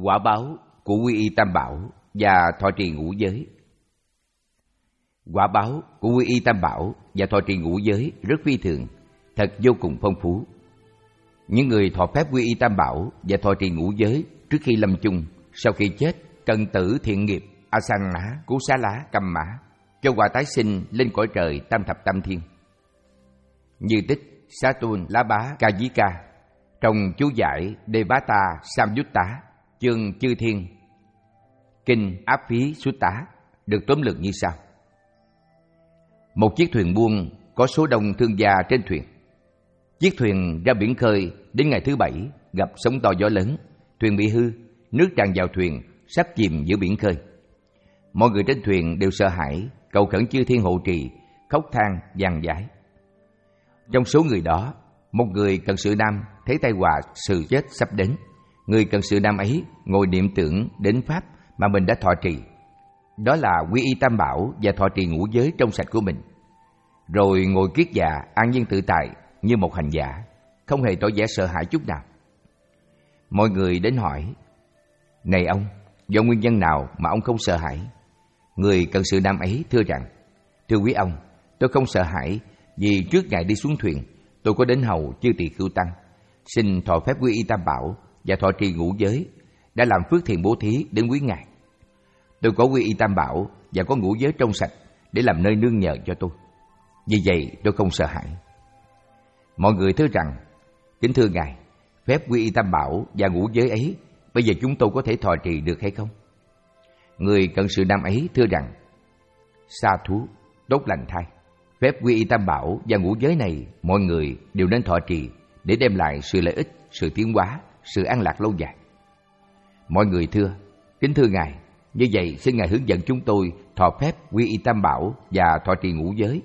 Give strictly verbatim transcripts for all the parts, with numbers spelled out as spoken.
Quả báo của quy y tam bảo và thọ trì ngũ giới. Quả báo của quy y tam bảo và thọ trì ngũ giới rất phi thường, thật vô cùng phong phú. Những người thọ phép quy y tam bảo và thọ trì ngũ giới trước khi lâm chung, sau khi chết, cần tử thiện nghiệp Asana, Cú Xá Lá, Căm Mã, cho quả tái sinh lên cõi trời tam thập tam thiên. Như tích Satun Lá Bá Ca Dí Ca trong chú giải Devata Samyutta, chương Chư Thiên, kinh Áp Phí Sutta được tóm lược như sau. Một chiếc thuyền buôn có số đông thương gia trên thuyền. Chiếc thuyền ra biển khơi, đến ngày thứ bảy gặp sóng to gió lớn, thuyền bị hư, nước tràn vào thuyền, sắp chìm giữa biển khơi. Mọi người trên thuyền đều sợ hãi, cầu khẩn chư thiên hộ trì, khóc than van vãi. Trong số người đó, một người cận sự nam thấy tai họa sự chết sắp đến. Người cận sự nam ấy ngồi niệm tưởng đến pháp mà mình đã thọ trì, đó là quy y tam bảo và thọ trì ngũ giới trong sạch của mình, rồi ngồi kiết dạ an nhiên tự tại như một hành giả, không hề tỏ vẻ sợ hãi chút nào. Mọi người đến hỏi: này ông, do nguyên nhân nào mà ông không sợ hãi? Người cận sự nam ấy thưa rằng: thưa quý ông, tôi không sợ hãi, vì trước ngày đi xuống thuyền, tôi có đến hầu chư tỳ khưu tăng, xin thọ phép quy y tam bảo và thọ trì ngũ giới, đã làm phước thiện bố thí đến quý ngài. Tôi có quy y tam bảo và có ngũ giới trong sạch để làm nơi nương nhờ cho tôi, vì vậy tôi không sợ hãi. Mọi người thưa rằng: kính thưa ngài, phép quy y tam bảo và ngũ giới ấy bây giờ chúng tôi có thể thọ trì được hay không? Người cận sự nam ấy thưa rằng: sa thú, tốt lành thay, phép quy y tam bảo và ngũ giới này mọi người đều nên thọ trì để đem lại sự lợi ích, sự tiến hóa, sự an lạc lâu dài. Mọi người thưa: kính thưa ngài, như vậy xin ngài hướng dẫn chúng tôi thọ phép quy y tam bảo và thọ trì ngũ giới.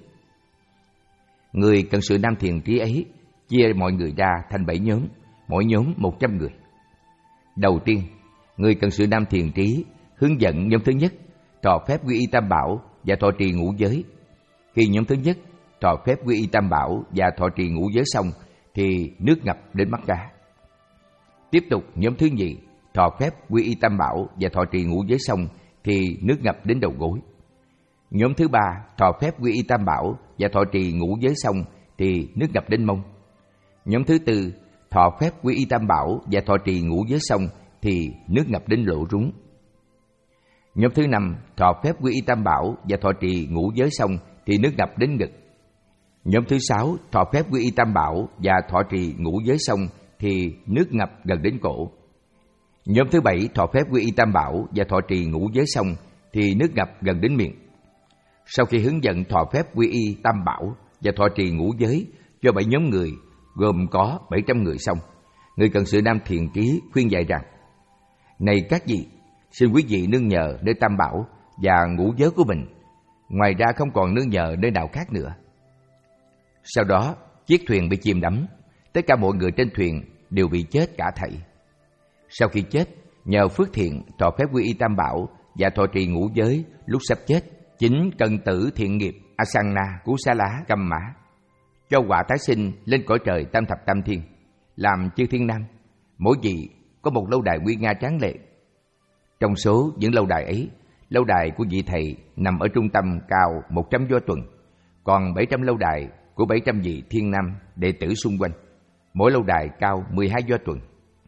Người cận sự nam thiền trí ấy chia mọi người ra thành bảy nhóm, mỗi nhóm một trăm người. Đầu tiên, người cận sự nam thiền trí hướng dẫn nhóm thứ nhất thọ phép quy y tam bảo và thọ trì ngũ giới. Khi nhóm thứ nhất thọ phép quy y tam bảo và thọ trì ngũ giới xong, thì nước ngập đến mắt cá. Tiếp tục nhóm thứ nhì thọ phép quy y tam bảo và thọ trì ngũ giới xong, thì nước ngập đến đầu gối. Nhóm thứ ba thọ phép quy y tam bảo và thọ trì ngũ giới xong, thì nước ngập đến mông. Nhóm thứ tư thọ phép quy y tam bảo và thọ trì ngũ giới xong, thì nước ngập đến lỗ rúng. Nhóm thứ năm thọ phép quy y tam bảo và thọ trì ngũ giới xong, thì nước ngập đến ngực. Nhóm thứ sáu thọ phép quy y tam bảo và thọ trì ngũ giới xong, thì nước ngập gần đến cổ. Nhóm thứ bảy thọ phép quy y tam bảo và thọ trì ngũ giới xong, thì nước ngập gần đến miệng. Sau khi hướng dẫn thọ phép quy y tam bảo và thọ trì ngũ giới cho bảy nhóm người gồm có bảy trăm người xong, người cận sự nam thiền trí khuyên dạy rằng: này các vị, xin quý vị nương nhờ nơi tam bảo và ngũ giới của mình, ngoài ra không còn nương nhờ nơi nào khác nữa. Sau đó chiếc thuyền bị chìm đắm, tất cả mọi người trên thuyền đều bị chết cả thảy. Sau khi chết, nhờ phước thiện thọ phép quy y tam bảo và thọ trì ngũ giới, lúc sắp chết, chính cần tử thiện nghiệp Asana, Cú Xá Lá, Căm Mã, cho quả tái sinh lên cõi trời tam thập tam thiên, làm chư thiên nam, mỗi vị có một lâu đài nguy nga tráng lệ. Trong số những lâu đài ấy, lâu đài của vị thầy nằm ở trung tâm cao một trăm do tuần, còn bảy trăm lâu đài của bảy trăm vị thiên nam đệ tử xung quanh, mỗi lâu đài cao mười hai do tuần.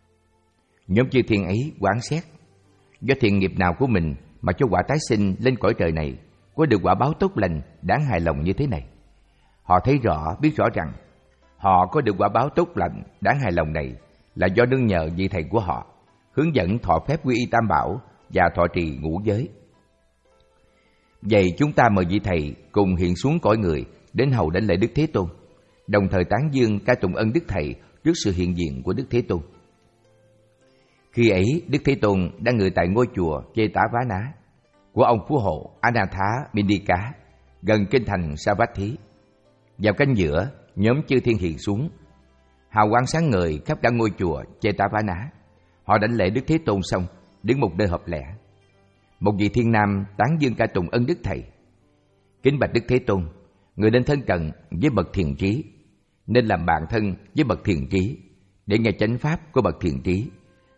Nhóm chư thiên ấy quán xét, do thiện nghiệp nào của mình mà cho quả tái sinh lên cõi trời này có được quả báo tốt lành đáng hài lòng như thế này. Họ thấy rõ, biết rõ rằng họ có được quả báo tốt lành đáng hài lòng này là do nương nhờ vị thầy của họ, hướng dẫn thọ phép quy y tam bảo và thọ trì ngũ giới. Vậy chúng ta mời vị thầy cùng hiện xuống cõi người đến hầu đảnh lễ Đức Thế Tôn, đồng thời tán dương ca tụng ân Đức Thầy trước sự hiện diện của Đức Thế Tôn. Khi ấy, Đức Thế Tôn đang ngự tại ngôi chùa Jetavana của ông phú hộ Anatha Mindika, gần kinh thành Savatthi. Vào canh giữa, nhóm chư thiên hiện xuống, hào quang sáng ngời khắp cả ngôi chùa Jetavana. Họ đảnh lễ Đức Thế Tôn xong, đứng một nơi hợp lẽ. Một vị thiên nam tán dương ca tụng ân Đức Thầy: kính bạch Đức Thế Tôn, người nên thân cận với bậc thiền trí, nên làm bạn thân với bậc thiền trí để nghe chánh pháp của bậc thiền trí,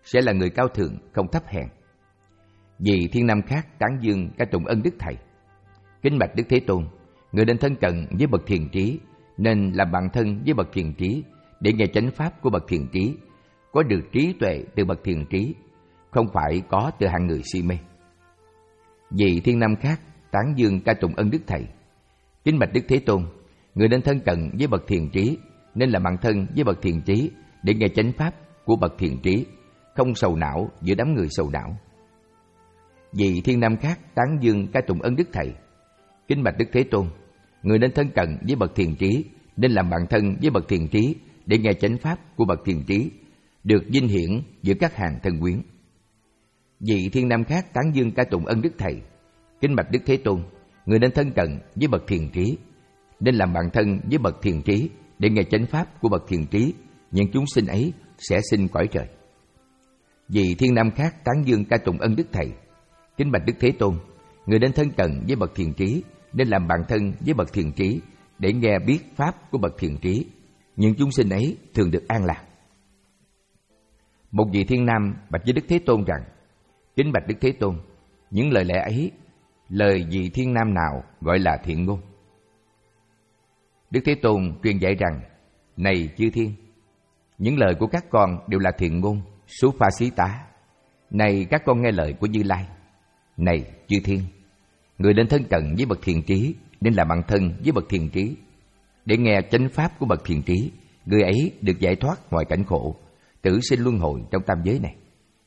sẽ là người cao thượng, không thấp hèn. Vì thiên nam khác tán dương ca tụng ân đức thầy. Kính bạch Đức Thế Tôn, người nên thân cận với bậc thiền trí, nên làm bạn thân với bậc thiền trí để nghe chánh pháp của bậc thiền trí, có được trí tuệ từ bậc thiền trí, không phải có từ hạng người si mê. Vì thiên nam khác tán dương ca tụng ân đức thầy. Kính bạch Đức Thế Tôn, người nên thân cận với bậc thiền trí, nên làm bạn thân với bậc thiền trí để nghe chánh pháp của bậc thiền trí, không sầu não giữa đám người sầu não. Vì thiên nam khác tán dương ca tụng ân đức thầy. Kính bạch Đức Thế Tôn, người nên thân cận với bậc thiền trí, nên làm bạn thân với bậc thiền trí để nghe chánh pháp của bậc thiền trí, được vinh hiển giữa các hàng thân quyến. Vị thiên nam khác tán dương ca tụng ân đức thầy. Kính bạch Đức Thế Tôn, người nên thân cận với bậc thiền trí, nên làm bạn thân với bậc thiền trí để nghe chánh pháp của bậc thiền trí, những chúng sinh ấy sẽ sinh cõi trời. Vị thiên nam khác tán dương ca tụng ân đức thầy. Kính bạch Đức Thế Tôn, người nên thân cận với bậc thiền trí, nên làm bạn thân với bậc thiền trí để nghe biết pháp của bậc thiền trí, những chúng sinh ấy thường được an lạc. Một vị thiên nam bạch với Đức Thế Tôn rằng: Kính bạch Đức Thế Tôn, những lời lẽ ấy, lời vị thiên nam nào gọi là thiện ngôn? Đức Thế Tôn truyền dạy rằng: Này chư thiên, những lời của các con đều là thiện ngôn, số pha xí tá. Này các con nghe lời của Như Lai. Này chư thiên, người nên thân cận với bậc thiền trí, nên là bạn thân với bậc thiền trí để nghe chánh pháp của bậc thiền trí, người ấy được giải thoát ngoài cảnh khổ, tử sinh luân hồi trong tam giới này.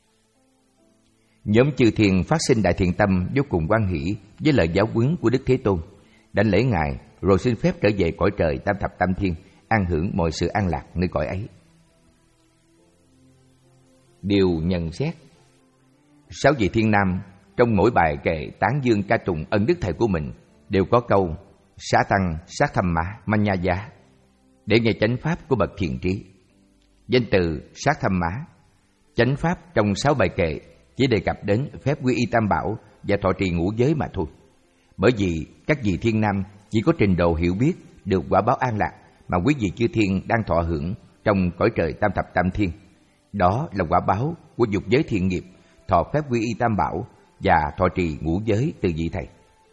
Nhóm chư thiên phát sinh đại thiện tâm vô cùng hoan hỷ với lời giáo huấn của Đức Thế Tôn, đảnh lễ ngài rồi xin phép trở về cõi trời tam thập tam thiên, an hưởng mọi sự an lạc nơi cõi ấy. Điều nhận xét: sáu vị thiên nam trong mỗi bài kệ tán dương ca tụng ân đức thầy của mình đều có câu xá tăng, sát tham má, manh nha giá để nghe chánh pháp của bậc thiền trí. Danh từ sát tham má, chánh pháp trong sáu bài kệ chỉ đề cập đến phép quy y tam bảo và thọ trì ngũ giới mà thôi. Bởi vì các vị thiên nam chỉ có trình độ hiểu biết được quả báo an lạc mà quý vị chư thiên đang thọ hưởng trong cõi trời tam thập tam thiên. Đó là quả báo của dục giới thiện nghiệp, thọ phép quy y tam bảo và thọ trì ngũ giới từ vị thầy.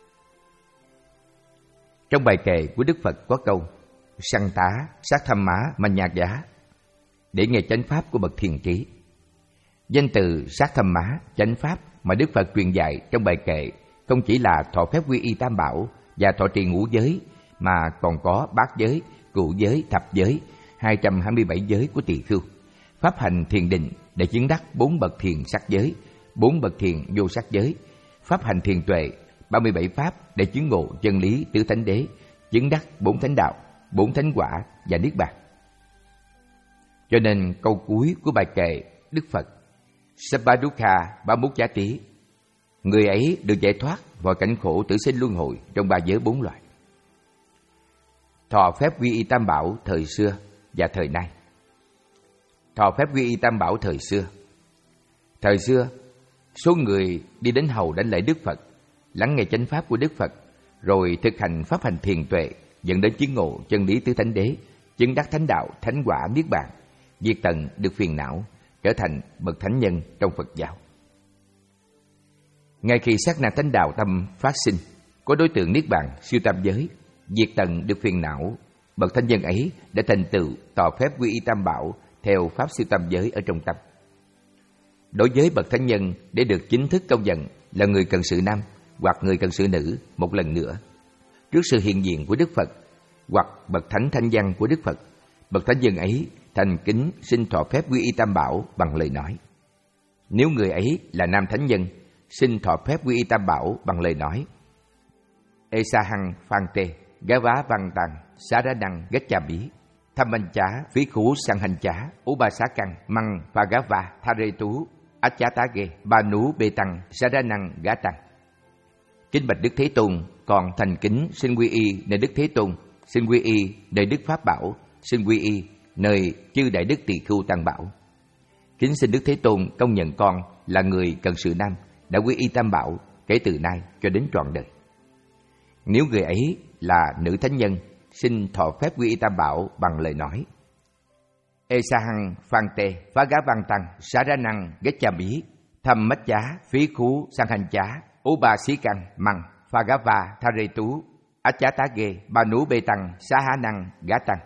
Trong bài kệ của Đức Phật có câu săn tá, sát tham má, manh nha giá để nghe chánh pháp của bậc thiền trí. Danh từ sát tham má, chánh pháp mà Đức Phật truyền dạy trong bài kệ không chỉ là thọ phép quy y tam bảo và thọ trì ngũ giới, mà còn có bát giới, cửu giới, thập giới, hai trăm hai mươi bảy giới của tỳ khưu, pháp hành thiền định để chứng đắc bốn bậc thiền sắc giới, bốn bậc thiền vô sắc giới, pháp hành thiền tuệ, ba mươi bảy pháp để chứng ngộ chân lý tứ thánh đế, chứng đắc bốn thánh đạo, bốn thánh quả và niết bàn. Cho nên câu cuối của bài kệ Đức Phật Sabbadukkha Bamukjati, người ấy được giải thoát khỏi cảnh khổ tử sinh luân hồi trong ba giới bốn loại. Thọ phép quy y tam bảo thời xưa và thời nay. Thọ phép quy y tam bảo thời xưa. Thời xưa, số người đi đến hầu đảnh lễ Đức Phật, lắng nghe chánh pháp của Đức Phật, rồi thực hành pháp hành thiền tuệ, dẫn đến chứng ngộ chân lý tứ thánh đế, chứng đắc thánh đạo, thánh quả, niết bàn, diệt tận được phiền não, trở thành bậc thánh nhân trong Phật giáo. Ngay khi sát na thánh đạo tâm phát sinh, có đối tượng niết bàn siêu tam giới, diệt tận được phiền não, bậc thánh nhân ấy đã thành tựu tỏ phép quy y tam bảo theo pháp siêu tam giới ở trong tâm. Đối với bậc thánh nhân, để được chính thức công nhận là người cần sự nam hoặc người cần sự nữ một lần nữa, trước sự hiện diện của Đức Phật hoặc bậc thánh thanh văn của Đức Phật, bậc thánh nhân ấy thành kính xin thọ phép quy y tam bảo bằng lời nói. Nếu người ấy là nam thánh nhân, xin thọ phép quy y tam bảo bằng lời nói: Esa hằng phan tê, gá vá văn tăng, xá ra năng gách chà bí, tham anh chá, phí khú sang hành chá, ú ba xá căng, măng và gá va, tha rê tú, ách chá tá ghê, ba nú bê tăng, xá ra năng gá tăng. Kính bạch Đức Thế Tôn, còn thành kính xin quy y nơi Đức Thế Tôn, xin quy y nơi Đức Pháp Bảo, xin quy y nơi chư đại đức tỳ khưu tăng bảo. Kính xin Đức Thế Tôn công nhận con là người cần sự nam, đã quy y tam bảo kể từ nay cho đến trọn đời. Nếu người ấy là nữ thánh nhân, xin thọ phép quy y tam bảo bằng lời nói: Esahang Phante Phá Gá Văn Tăng Xá Ra Năng Gacchami Tham Mách Chá Phí Khú Sang Hành Chá Ô Ba Xí Căn Măng Phá Gá Va Tha Rê Tú Ách Chá Tá Ghê Ba Nú Bê Tăng Xá Há Năng Gá Tăng.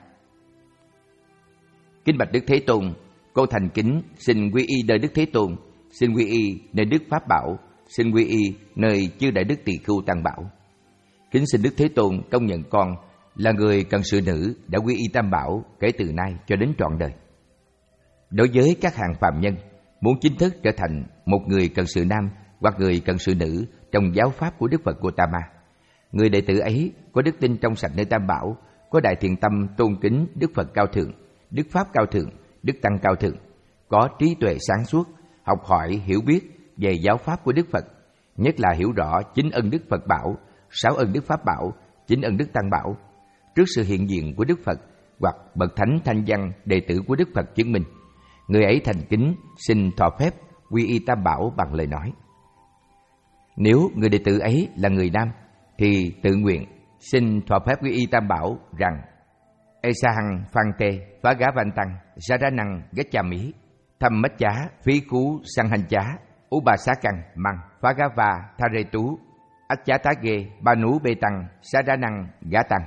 Kính bạch Đức Thế Tôn, cô thành kính xin quy y nơi Đức Thế Tôn, xin quy y nơi Đức Pháp Bảo, xin quy y nơi chư Đại Đức Tỳ Khưu Tăng Bảo. Kính xin Đức Thế Tôn công nhận con là người cận sự nữ đã quy y Tam Bảo kể từ nay cho đến trọn đời. Đối với các hàng phàm nhân muốn chính thức trở thành một người cận sự nam hoặc người cận sự nữ trong giáo pháp của Đức Phật Gautama, người đệ tử ấy có đức tin trong sạch nơi Tam Bảo, có đại thiện tâm tôn kính Đức Phật cao thượng, Đức Pháp cao thượng, Đức Tăng cao thượng, có trí tuệ sáng suốt, học hỏi hiểu biết về giáo pháp của Đức Phật, nhất là hiểu rõ chín ân Đức Phật Bảo, sáu ân Đức Pháp Bảo, chín ân Đức Tăng Bảo, trước sự hiện diện của Đức Phật hoặc bậc thánh thanh văn đệ tử của Đức Phật chứng minh, người ấy thành kính xin thọ phép quy y Tam Bảo bằng lời nói. Nếu người đệ tử ấy là người nam thì tự nguyện xin thọ phép quy y Tam Bảo rằng: Esahang Phante Phá Gá Văn Tăng Xá Ra Năng Gacchami Tham Mách Chá Phí Khú Sang Hành Chá Ô Ba Xá Căn Măng Phá Gá Va Tha Rê Tú Ách Chá Tá Ghê Ba Nú Bê Tăng Xá Ra Năng Gá Tăng.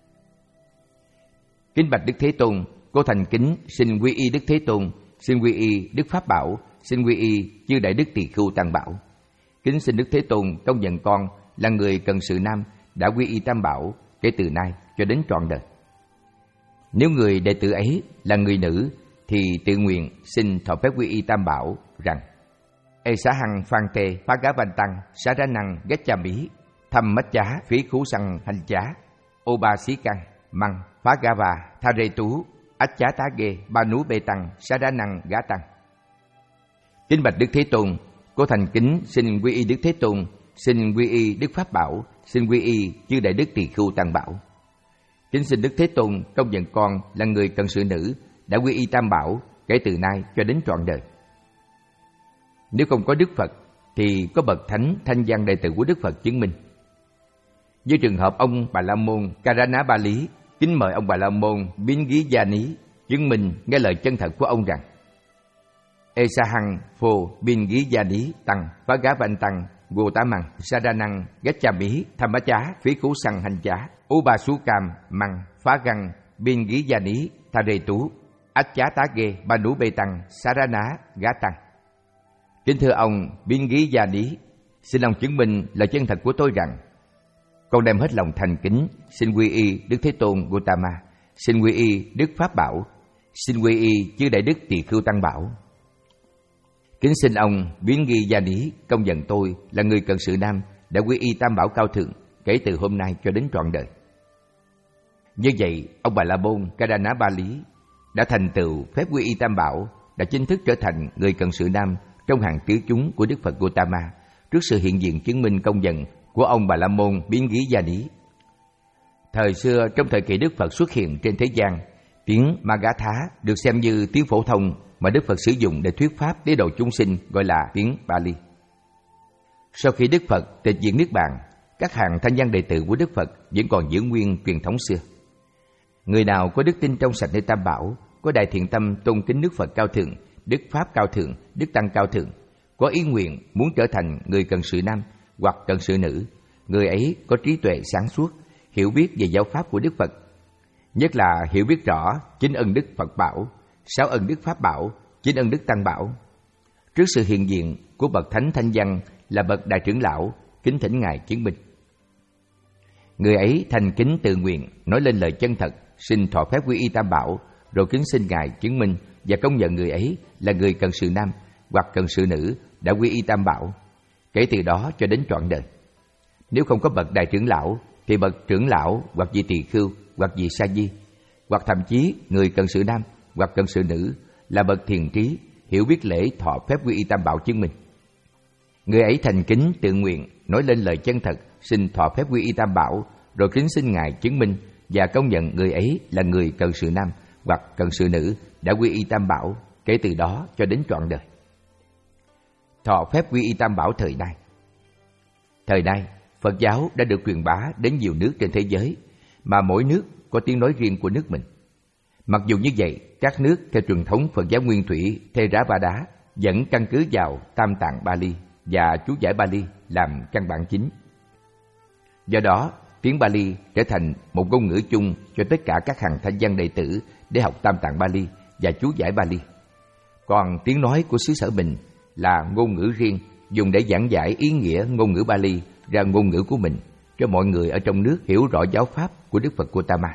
Kính bạch Đức Thế Tôn, cô thành kính xin quy y Đức Thế Tôn, xin quy y Đức Pháp Bảo, xin quy y chư Đại Đức Tỳ Khưu Tăng Bảo. Kính xin Đức Thế Tôn công nhận con là người cận sự nam đã quy y Tam Bảo kể từ nay cho đến trọn đời. Nếu người đệ tử ấy là người nữ thì tự nguyện xin thọ phép quy y Tam Bảo rằng: Esahang Phante Phá Gá Văn Tăng Xá Ra Năng Gacchami Tham Mách Chá Phí Khú Sang Hành Chá Ô Ba Xí Căn Măng Phá Gá Va Tha Rê Tú Ách Chá Tá Ghê Ba Nú Bê Tăng Xá Ra Năng Gá Tăng. Kính bạch Đức Thế Tôn, cô thành kính xin quy y Đức Thế Tôn, xin quy y Đức Pháp Bảo, xin quy y chư Đại Đức Tỳ Khưu Tăng Bảo. Kính xin Đức Thế Tôn công nhận con là người cận sự nữ đã quy y Tam Bảo kể từ nay cho đến trọn đời. Nếu không có Đức Phật thì có bậc thánh thanh văn đệ tử của Đức Phật chứng minh. Như trường hợp ông Bà La Môn Karana Ba Lý kính mời ông Bà La Môn Biến Gí Gia Ní chứng minh nghe lời chân thật của ông rằng: Esahang Phô Bin Gí Gia Ní Tăng Phá Gá Văn Tăng Gô Tá Măng Sa Đa Năng Gacchami Tham Bá Chá Phí Khú Sang Hành Chá Ô Ba Sú Cam Măng Phá Găng Bin Gí Gia Ní Tha Rê Tú Ách Chá Tá Ghê Ba Nú Bê Tăng Sa Ra Ná Gá Tăng. Kính thưa ông Bin Gí Gia Ní, xin ông chứng minh lời chân thật của tôi rằng con đem hết lòng thành kính xin quy y Đức Thế Tôn Gautama, xin quy y Đức Pháp Bảo, xin quy y chư Đại Đức Tỳ Khưu Tăng Bảo. Kính xin ông Biến Ghi Gia Ní công nhận tôi là người cận sự nam đã quy y Tam Bảo cao thượng kể từ hôm nay cho đến trọn đời. Như vậy, ông Bà La Môn Kadana Ba Lý đã thành tựu phép quy y Tam Bảo, đã chính thức trở thành người cận sự nam trong hàng tứ chúng của Đức Phật Gautama trước sự hiện diện chứng minh công nhận của ông Bà La Môn Biến Ghi Gia Ní. Thời xưa, trong thời kỳ Đức Phật xuất hiện trên thế gian, tiếng Magatha được xem như tiếng phổ thông mà Đức Phật sử dụng để thuyết pháp để độ chúng sinh, gọi là tiếng Pali. Sau khi Đức Phật tịch diệt niết bàn, các hàng thanh văn đệ tử của Đức Phật vẫn còn giữ nguyên truyền thống xưa. Người nào có đức tin trong sạch nơi Tam Bảo, có đại thiện tâm tôn kính Đức Phật cao thượng, Đức Pháp cao thượng, Đức Tăng cao thượng, có ý nguyện muốn trở thành người cận sự nam hoặc cận sự nữ, người ấy có trí tuệ sáng suốt, hiểu biết về giáo pháp của Đức Phật, nhất là hiểu biết rõ chín ân Đức Phật Bảo, sáu ân Đức Pháp Bảo, chín ân Đức Tăng Bảo. Trước sự hiện diện của bậc thánh thanh văn là bậc đại trưởng lão, kính thỉnh ngài chứng minh. Người ấy thành kính tự nguyện nói lên lời chân thật, xin thọ phép quy y Tam Bảo, rồi kính xin ngài chứng minh và công nhận người ấy là người cận sự nam hoặc cận sự nữ đã quy y Tam Bảo kể từ đó cho đến trọn đời. Nếu không có bậc đại trưởng lão thì bậc trưởng lão hoặc vị tỳ khưu hoặc vị sa di, hoặc thậm chí người cận sự nam hoặc cận sự nữ là bậc thiền trí, hiểu biết lễ thọ phép quy y Tam Bảo chứng minh. Người ấy thành kính tự nguyện nói lên lời chân thật, xin thọ phép quy y Tam Bảo, rồi kính xin ngài chứng minh và công nhận người ấy là người cận sự nam hoặc cận sự nữ đã quy y Tam Bảo kể từ đó cho đến trọn đời. Thọ phép quy y Tam Bảo thời nay. Thời nay, Phật giáo đã được truyền bá đến nhiều nước trên thế giới, mà mỗi nước có tiếng nói riêng của nước mình. Mặc dù như vậy, các nước theo truyền thống Phật giáo Nguyên Thủy Theravada vẫn căn cứ vào Tam Tạng Bali và chú giải Bali làm căn bản chính. Do đó, tiếng Bali trở thành một ngôn ngữ chung cho tất cả các hàng thanh văn đệ tử để học Tam Tạng Bali và chú giải Bali. Còn tiếng nói của xứ sở mình là ngôn ngữ riêng dùng để giảng giải ý nghĩa ngôn ngữ Bali ra ngôn ngữ của mình cho mọi người ở trong nước hiểu rõ giáo pháp của Đức Phật Gautama.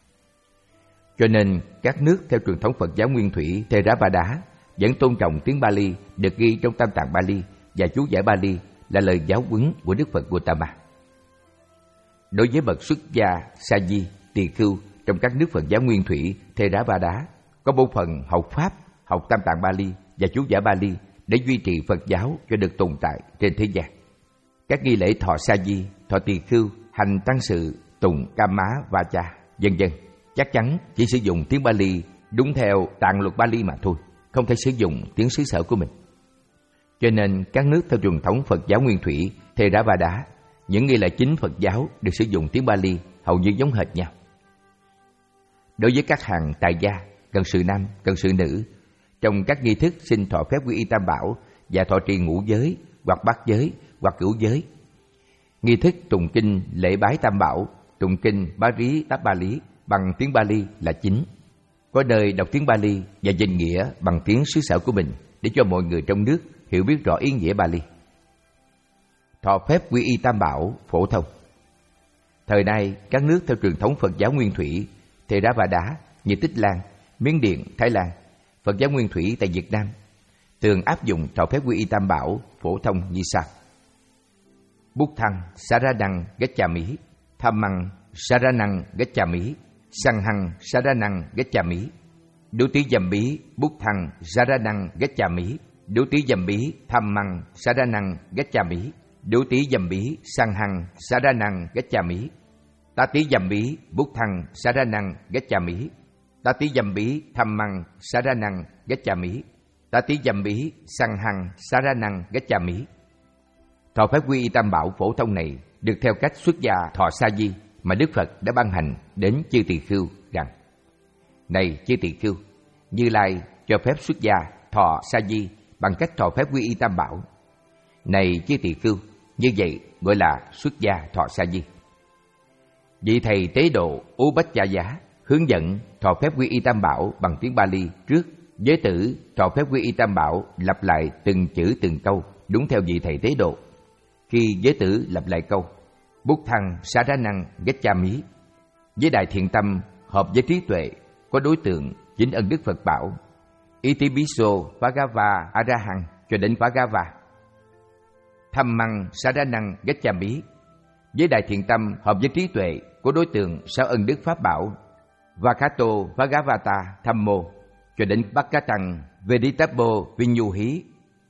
Cho nên, các nước theo truyền thống Phật giáo Nguyên Thủy Theravada vẫn tôn trọng tiếng Bali được ghi trong Tam Tạng Bali và chú giải Bali là lời giáo huấn của Đức Phật Gautama. Đối với bậc xuất gia, sa di, tỳ khưu trong các nước Phật giáo Nguyên Thủy Theravada có bộ phận học pháp, học Tam Tạng Bali và chú giải Bali để duy trì Phật giáo cho được tồn tại trên thế gian. Các nghi lễ thọ sa di, thọ tỳ khưu, hành tăng sự, tụng Kama Vacha, vân vân chắc chắn chỉ sử dụng tiếng Bali đúng theo tạng luật Bali mà thôi, không thể sử dụng tiếng xứ sở của mình. Cho nên các nước theo truyền thống Phật giáo Nguyên Thủy Theravada, những nghi lễ chính Phật giáo được sử dụng tiếng Bali hầu như giống hệt nhau. Đối với các hàng tại gia, cần sự nam, cần sự nữ, trong các nghi thức xin thọ phép quy y Tam Bảo và thọ trì ngũ giới hoặc bát giới hoặc cửu giới, nghi thức tụng kinh lễ bái Tam Bảo, tụng kinh Bá Rí Táp Ba Lý bằng tiếng Bali là chính. Có nơi đọc tiếng Bali và dịch nghĩa bằng tiếng xứ sở của mình để cho mọi người trong nước hiểu biết rõ ý nghĩa Bali. Thọ phép quy y Tam Bảo phổ thông. Thời nay, các nước theo truyền thống Phật giáo Nguyên Thủy Theravada như Tích Lan, Miến Điện, Thái Lan, Phật giáo Nguyên Thủy tại Việt Nam thường áp dụng thọ phép quy y Tam Bảo phổ thông như sau: Bút Thăng Saranang Gacchami, Dhammang Saranang Gacchami, Sanghang Saranang Gacchami, Đu tí Dầm Bí Bút Thăng Saranang Gacchami, Đu tí Dầm Bí Dhammang Saranang Gacchami, Đu tí Dầm Bí Sanghang Saranang Gacchami, Ta tí Dầm Bí Bút Thăng Saranang Gacchami, Ta tí Dầm Bí Dhammang Saranang Gacchami, Ta tí Dầm Bí Sanghang Saranang Gacchami. Thọ phép quy y Tam Bảo phổ thông này được theo cách xuất gia thọ sa di mà Đức Phật đã ban hành đến chư tỳ khưu rằng: Này chư tỳ khưu, Như Lai cho phép xuất gia thọ sa di bằng cách thọ phép quy y Tam Bảo. Này chư tỳ khưu, như vậy gọi là xuất gia thọ sa di. Vị thầy tế độ Ú Bách Gia Giá hướng dẫn thọ phép quy y Tam Bảo bằng tiếng Bali trước, giới tử thọ phép quy y Tam Bảo lặp lại từng chữ từng câu đúng theo vị thầy tế độ. Khi giới tử lặp lại câu Bút Thăng Saranang Gacchami, với đại thiện tâm hợp với trí tuệ, có đối tượng chính ân đức Phật bảo Itipiso Bhagava Arahang cho đến Bhagava. Dhammang Saranang Gacchami, với đại thiện tâm hợp với trí tuệ, có đối tượng sáu ân đức Pháp bảo Vakato Bhagavata Thammo cho đến Bhakatang Vedittabbo Vinyuhi.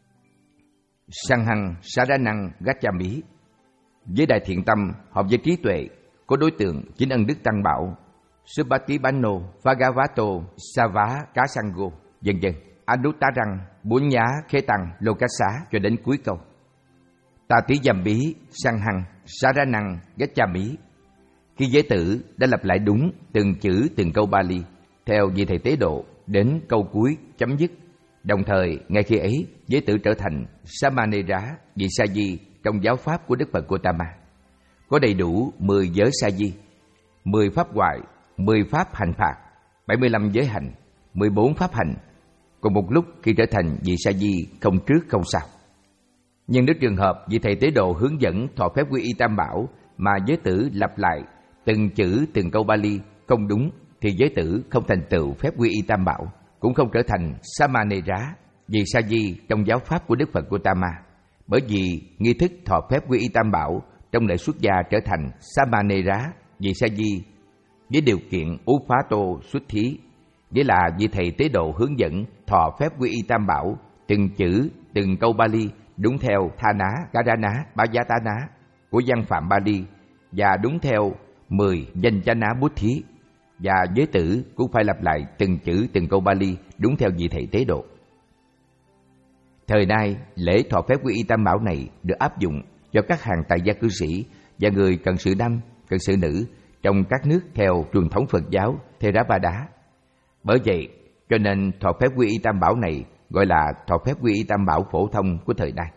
Sanghang Saranang Gacchami, với đại thiện tâm hợp với trí tuệ, có đối tượng chính ân đức Tăng bảo Subhatibanno Bhagavato Sava Kasango, vân vân. Anuttarang Bunya Khế Tăng Lokasa cho đến cuối câu. Ta tí Dầm Bí Sanghang Saranang Gacchami, khi giới tử đã lặp lại đúng từng chữ từng câu Bali theo vị thầy tế độ đến câu cuối chấm dứt, đồng thời ngay khi ấy giới tử trở thành Samanera, vị sa di trong giáo pháp của Đức Phật Gautama, có đầy đủ mười giới sa di, mười pháp hoại, mười pháp hành phạt, bảy mươi lăm giới hành, mười bốn pháp hành, cùng một lúc khi trở thành vị sa di không trước không sau. Nhưng nếu trường hợp vị thầy tế độ hướng dẫn thọ phép quy y Tam Bảo mà giới tử lặp lại từng chữ từng câu Bali không đúng, thì giới tử không thành tựu phép quy y Tam Bảo, cũng không trở thành Samanera, vị sa di trong giáo pháp của Đức Phật Gautama, bởi vì nghi thức thọ phép quy y Tam Bảo trong lễ xuất gia trở thành Samanera, vị sa di với điều kiện Uphato xuất thí, nghĩa là vị thầy tế độ hướng dẫn thọ phép quy y Tam Bảo từng chữ từng câu Bali đúng theo Thana, Karana, Bajatana của văn phạm Bali và đúng theo mười danh chana bút thí, và giới tử cũng phải lặp lại từng chữ từng câu Bali đúng theo vị thầy tế độ. Thời nay, lễ thọ phép quy y Tam Bảo này được áp dụng cho các hàng tại gia cư sĩ và người cận sự nam, cận sự nữ trong các nước theo truyền thống Phật giáo Theravada. Bởi vậy, Cho nên thọ phép quy y Tam Bảo này gọi là thọ phép quy y Tam Bảo phổ thông của thời nay.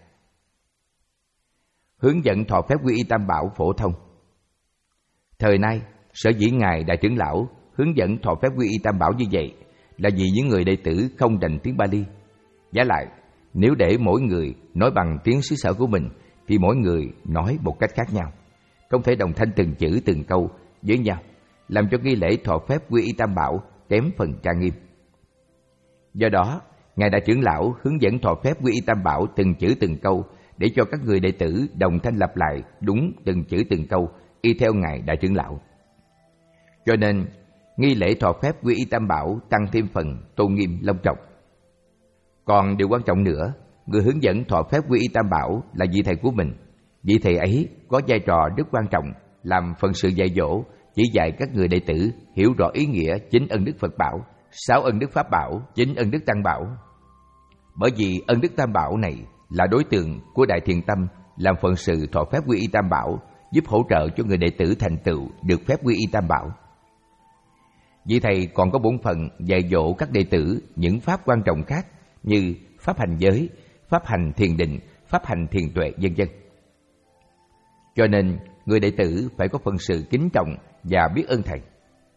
Hướng dẫn thọ phép quy y Tam Bảo phổ thông. Thời nay, sở dĩ Ngài Đại Trưởng Lão hướng dẫn thọ phép quy y Tam Bảo như vậy là vì những người đệ tử không rành tiếng Pali. Giả lại, nếu để mỗi người nói bằng tiếng xứ sở của mình thì mỗi người nói một cách khác nhau, không thể đồng thanh từng chữ từng câu với nhau, làm cho nghi lễ thọ phép quy y Tam Bảo kém phần trang nghiêm. Do đó, Ngài Đại Trưởng Lão hướng dẫn thọ phép quy y Tam Bảo từng chữ từng câu để cho các người đệ tử đồng thanh lặp lại đúng từng chữ từng câu y theo Ngài Đại Trưởng Lão. Cho nên, nghi lễ thọ phép quy y Tam Bảo tăng thêm phần tôn nghiêm long trọng. Còn điều quan trọng nữa, người hướng dẫn thọ phép quy y Tam Bảo là vị thầy của mình. Vị thầy ấy có vai trò rất quan trọng làm phần sự dạy dỗ, chỉ dạy các người đệ tử hiểu rõ ý nghĩa chín ân đức Phật Bảo, sáu ân đức Pháp Bảo, chín ân đức Tăng Bảo. Bởi vì ân đức Tam Bảo này là đối tượng của Đại Thiện Tâm làm phận sự thọ phép quy y Tam Bảo, giúp hỗ trợ cho người đệ tử thành tựu được phép quy y Tam Bảo. Vị thầy còn có bổn phận dạy dỗ các đệ tử những pháp quan trọng khác như pháp hành giới, pháp hành thiền định, pháp hành thiền tuệ, vân vân. Cho nên người đệ tử phải có phần sự kính trọng và biết ơn thầy.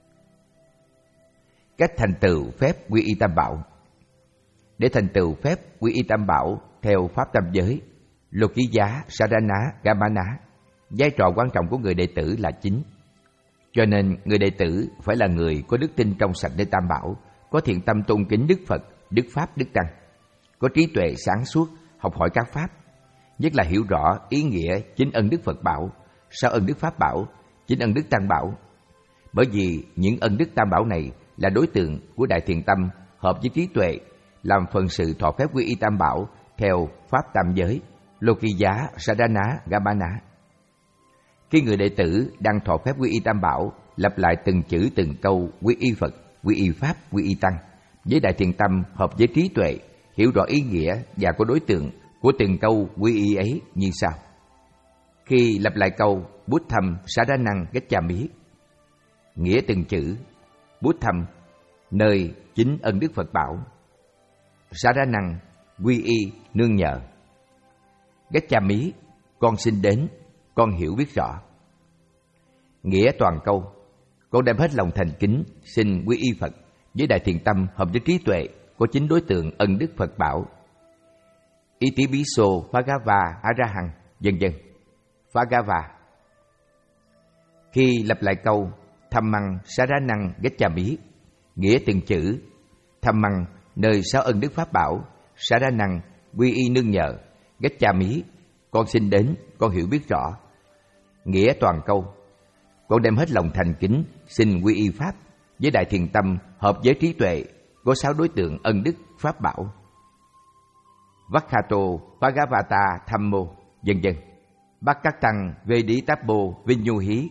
Cách thành tựu phép quy y Tam Bảo. Để thành tựu phép quy y Tam Bảo theo pháp tam giới, Lô Ký Giá, Sarana, Gamana, vai trò quan trọng của người đệ tử là chính. Cho nên người đệ tử phải là người có đức tin trong sạch nơi Tam Bảo, có thiện tâm tôn kính Đức Phật, Đức Pháp, Đức Tăng, có trí tuệ sáng suốt, học hỏi các pháp, nhất là hiểu rõ ý nghĩa chín ân đức Phật Bảo, sáu ân đức Pháp Bảo, chín ân đức Tăng Bảo. Bởi vì những ân đức Tam Bảo này là đối tượng của Đại Thiện Tâm hợp với trí tuệ, làm phần sự thọ phép quy y Tam Bảo theo pháp tam giới, Lô Ký Giá, Sadhana, Gamana. Khi người đệ tử đang thọ phép quy y Tam Bảo, lặp lại từng chữ từng câu quy y Phật, quy y Pháp, quy y Tăng, với Đại Thiện Tâm hợp với trí tuệ, hiểu rõ ý nghĩa và có đối tượng của từng câu quy y ấy như sau. Khi lặp lại câu Bút Thăm Saranang Gacchami, nghĩa từng chữ Bút Thăm, nơi chính ân đức Phật Bảo, Saranang, quy y, nương nhờ, Gacchami, con xin đến, con hiểu biết rõ. Nghĩa toàn câu, con đem hết lòng thành kính xin quy y Phật với Đại Thiện Tâm hợp với trí tuệ, có chính đối tượng ân đức Phật Bảo, Itipiso Bhagava Arahang, vân vân. Bhagava. Khi lặp lại câu Dhammang Saranang Gacchami, nghĩa từng chữ Dhammang, nơi sáu ân đức Pháp Bảo, Saranang, quy y nương nhờ, Gacchami, con xin đến, con hiểu biết rõ. Nghĩa toàn câu, con đem hết lòng thành kính xin quy y Pháp với Đại Thiện Tâm hợp với trí tuệ, có sáu đối tượng ân đức Pháp Bảo, Vakhato Bhagavata Thammo, vân vân. Bhakatang Veditappo Vinyuhi.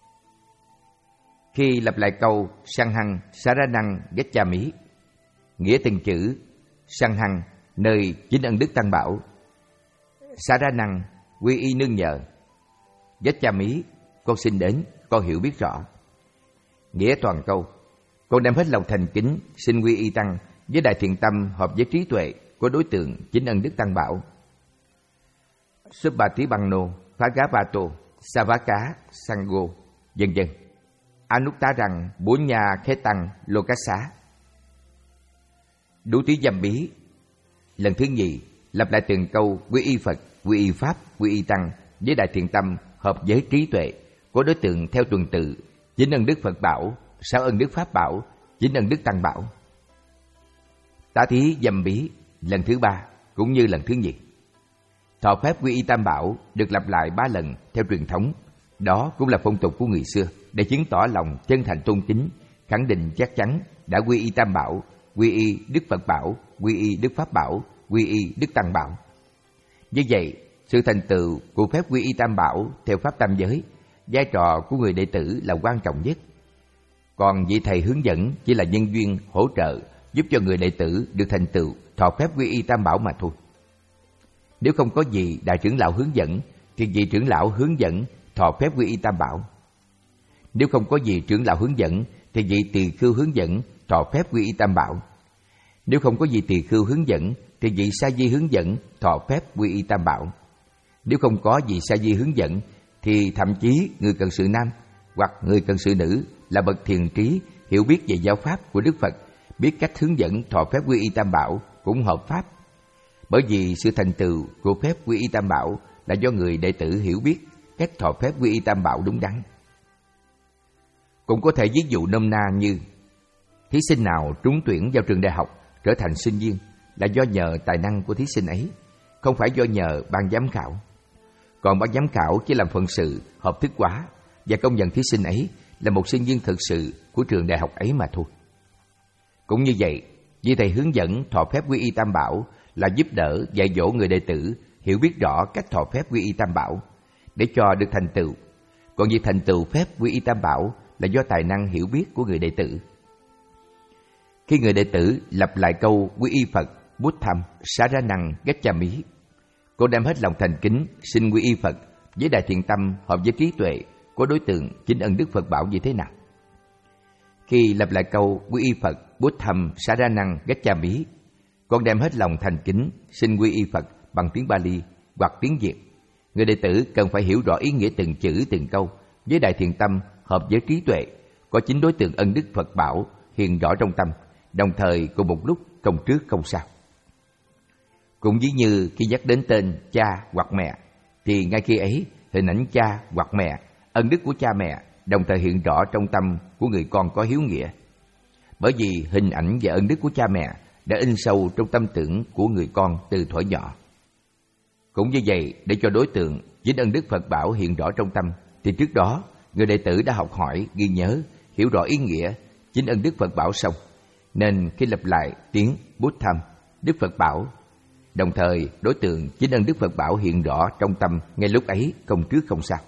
Khi lặp lại câu Sanghang Saranang Gacchami, nghĩa từng chữ Sanghang, nơi chính ân đức Tăng Bảo, Saranang, quy y nương nhờ, Gacchami, con xin đến, con hiểu biết rõ. Nghĩa toàn câu, con đem hết lòng thành kính xin quy y Tăng với Đại Thiện Tâm hợp với trí tuệ, có đối tượng chính ân đức Tăng Bảo, Subhatibanno, Bhagavato, Savaka, Sangho, vân vân. Anuttarang Bunya Khetang Lokasa. Đủ tí dâm bí. Lần thứ nhì, lặp lại từng câu quy y Phật, quy y Pháp, quy y Tăng với Đại Thiện Tâm hợp với trí tuệ, có đối tượng theo tuần tự chín ân đức Phật Bảo, sáu ân đức Pháp Bảo, chín ân đức Tăng Bảo. Tá thí dâm bí. Lần thứ ba cũng như lần thứ nhì. Thọ phép quy y Tam Bảo được lặp lại ba lần theo truyền thống. Đó cũng là phong tục của người xưa để chứng tỏ lòng chân thành tôn kính, khẳng định chắc chắn đã quy y Tam Bảo, quy y Đức Phật Bảo, quy y Đức Pháp Bảo, quy y Đức Tăng Bảo. Như vậy, sự thành tựu của phép quy y Tam Bảo theo pháp tam giới, vai trò của người đệ tử là quan trọng nhất. Còn vị thầy hướng dẫn chỉ là nhân duyên hỗ trợ giúp cho người đệ tử được thành tựu thọ phép quy y Tam Bảo mà thôi. Nếu không có gì Đại trưởng lão hướng dẫn thì vị trưởng lão hướng dẫn thọ phép quy y Tam Bảo. Nếu không có gì trưởng lão hướng dẫn thì vị tỳ khưu hướng dẫn thọ phép quy y Tam Bảo. Nếu không có vị tỳ khưu hướng dẫn thì vị sa di hướng dẫn thọ phép quy y Tam Bảo. Nếu không có vị sa di hướng dẫn thì thậm chí người cận sự nam hoặc người cận sự nữ là bậc thiền trí, hiểu biết về giáo pháp của Đức Phật, biết cách hướng dẫn thọ phép quy y Tam Bảo cũng hợp pháp. Bởi vì sự thành tựu của phép quy y Tam Bảo là do người đệ tử hiểu biết cách thọ phép quy y Tam Bảo đúng đắn. Cũng có thể ví dụ nôm na như thí sinh nào trúng tuyển vào trường đại học trở thành sinh viên là do nhờ tài năng của thí sinh ấy, không phải do nhờ ban giám khảo. Còn ban giám khảo chỉ làm phận sự hợp thức hóa và công nhận thí sinh ấy là một sinh viên thực sự của trường đại học ấy mà thôi. Cũng như vậy, vị thầy hướng dẫn thọ phép quy y Tam Bảo là giúp đỡ dạy dỗ người đệ tử hiểu biết rõ cách thọ phép quy y Tam Bảo để cho được thành tựu. Còn vì thành tựu phép quy y Tam Bảo là do tài năng hiểu biết của người đệ tử. Khi người đệ tử lặp lại câu quy y Phật, Bút Tham, Xá Ra Năng, Gacchami, cô đem hết lòng thành kính xin quy y Phật với đại thiện tâm hợp với trí tuệ của đối tượng chính ân đức Phật bảo như thế nào? Khi lặp lại câu quy y Phật, Bút Tham, Xá Ra Năng, Gacchami, con đem hết lòng thành kính xin quy y Phật bằng tiếng Bali hoặc tiếng Việt. Người đệ tử cần phải hiểu rõ ý nghĩa từng chữ từng câu với đại thiện tâm hợp với trí tuệ, có chính đối tượng ân đức Phật bảo hiện rõ trong tâm, đồng thời cùng một lúc không trước không sau. Cũng ví như khi nhắc đến tên cha hoặc mẹ, thì ngay khi ấy hình ảnh cha hoặc mẹ, ân đức của cha mẹ đồng thời hiện rõ trong tâm của người con có hiếu nghĩa. Bởi vì hình ảnh và ân đức của cha mẹ đã in sâu trong tâm tưởng của người con từ thuở nhỏ. Cũng như vậy, để cho đối tượng chính ân đức Phật bảo hiện rõ trong tâm, thì trước đó người đệ tử đã học hỏi, ghi nhớ, hiểu rõ ý nghĩa chính ân đức Phật bảo xong, nên khi lặp lại tiếng Bút Tham, Đức Phật bảo, đồng thời đối tượng chính ân đức Phật bảo hiện rõ trong tâm ngay lúc ấy, không trước không sau.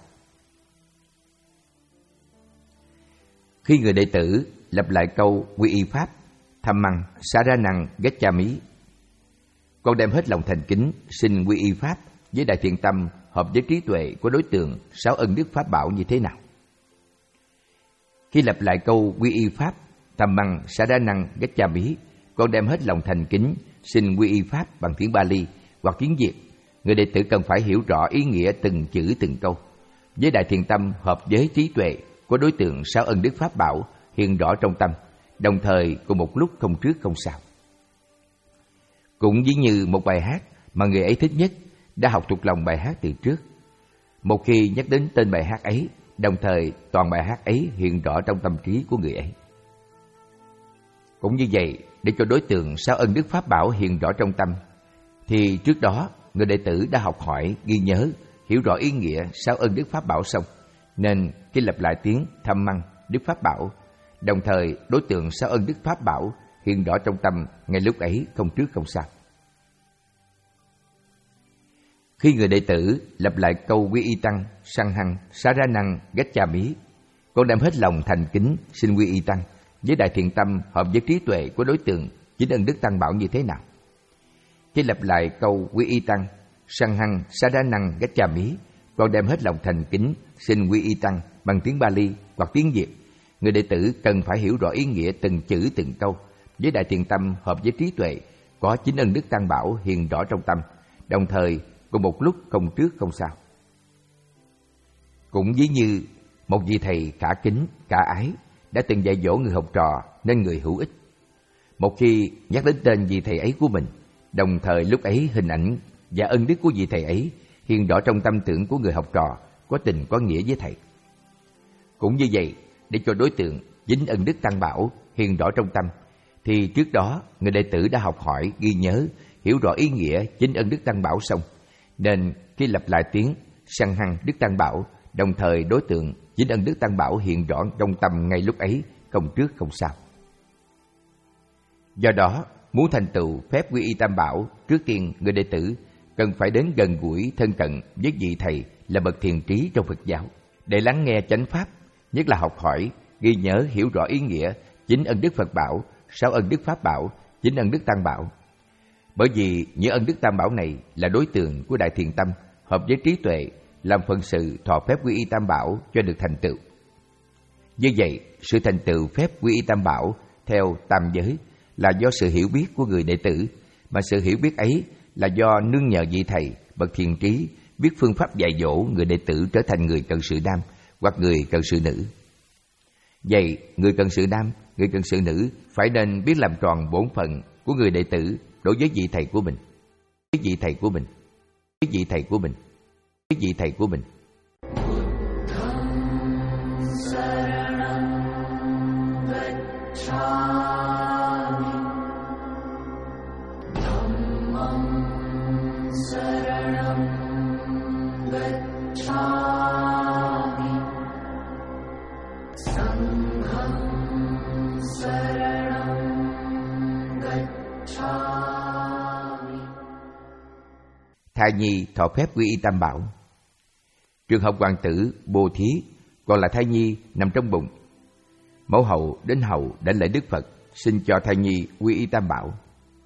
Khi người đệ tử lặp lại câu quy y Pháp, Tham Măng, Xá Ra Năng, Gacchami, con đem hết lòng thành kính xin quy y Pháp với đại thiện tâm hợp với trí tuệ của đối tượng sáu ân đức Pháp bảo như thế nào? Khi lặp lại câu quy y Pháp, Tham Măng, Xá Ra Năng, Gacchami, con đem hết lòng thành kính xin quy y Pháp bằng tiếng Bali hoặc tiếng Việt. Người đệ tử cần phải hiểu rõ ý nghĩa từng chữ từng câu với đại thiện tâm hợp với trí tuệ của đối tượng sáu ân đức Pháp bảo hiện rõ trong tâm, đồng thời cùng một lúc không trước không sau. Cũng ví như một bài hát mà người ấy thích nhất, đã học thuộc lòng bài hát từ trước. Một khi nhắc đến tên bài hát ấy, đồng thời toàn bài hát ấy hiện rõ trong tâm trí của người ấy. Cũng như vậy, để cho đối tượng sáu ân đức Pháp bảo hiện rõ trong tâm, thì trước đó người đệ tử đã học hỏi, ghi nhớ, hiểu rõ ý nghĩa sáu ân đức Pháp bảo xong, nên khi lặp lại tiếng Tham Măng, Đức Pháp bảo, đồng thời đối tượng sáu ân đức Pháp bảo hiện rõ trong tâm ngay lúc ấy, không trước không sau. Khi người đệ tử lặp lại câu quy y Tăng, Sang Hăng, Xá Ra Năng, Gacchami, con đem hết lòng thành kính xin quy y Tăng với đại thiện tâm hợp với trí tuệ của đối tượng chính ân đức Tăng bảo như thế nào? Khi lặp lại câu quy y Tăng, Sang Hăng, Xá Ra Năng, Gacchami, con đem hết lòng thành kính xin quy y Tăng bằng tiếng Bali hoặc tiếng Việt. Người đệ tử cần phải hiểu rõ ý nghĩa từng chữ từng câu với đại thiện tâm hợp với trí tuệ có chính ân đức Tăng bảo hiện rõ trong tâm, đồng thời cùng một lúc không trước không sau. Cũng ví như một vị thầy khả kính, khả ái đã từng dạy dỗ người học trò nên người hữu ích. Một khi nhắc đến tên vị thầy ấy của mình, đồng thời lúc ấy hình ảnh và ân đức của vị thầy ấy hiện rõ trong tâm tưởng của người học trò có tình có nghĩa với thầy. Cũng như vậy, để cho đối tượng chính ân đức Tăng bảo hiện rõ trong tâm, thì trước đó người đệ tử đã học hỏi, ghi nhớ, hiểu rõ ý nghĩa chính ân đức Tăng bảo xong, nên khi lặp lại tiếng Sang Hăng Đức Tăng bảo, đồng thời đối tượng chính ân đức Tăng bảo hiện rõ trong tâm ngay lúc ấy, không trước không sau. Do đó, muốn thành tựu phép quy y Tam bảo, trước tiên người đệ tử cần phải đến gần gũi thân cận với vị thầy là bậc thiền trí trong Phật giáo để lắng nghe chánh pháp, nhất là học hỏi, ghi nhớ, hiểu rõ ý nghĩa chính ân đức Phật bảo, sáu ân đức Pháp bảo, chính ân đức Tăng bảo. Bởi vì những ân đức Tam bảo này là đối tượng của đại thiện tâm hợp với trí tuệ, làm phận sự thọ phép quy y Tam bảo cho được thành tựu. Như vậy, sự thành tựu phép quy y Tam bảo theo tam giới là do sự hiểu biết của người đệ tử, mà sự hiểu biết ấy là do nương nhờ vị thầy bậc thiện trí biết phương pháp dạy dỗ người đệ tử trở thành người cận sự nam hoặc người cận sự nữ. Vậy, người cận sự nam, người cận sự nữ phải nên biết làm tròn bổn phận của người đệ tử đối với vị thầy của mình, với vị thầy của mình, với vị thầy của mình, với vị thầy của mình. Thai nhi thọ phép quy y Tam Bảo. Trường hợp hoàng tử Bồ Thí còn là thai nhi nằm trong bụng, mẫu hậu đến hầu đảnh lễ Đức Phật, xin cho thai nhi quy y Tam Bảo.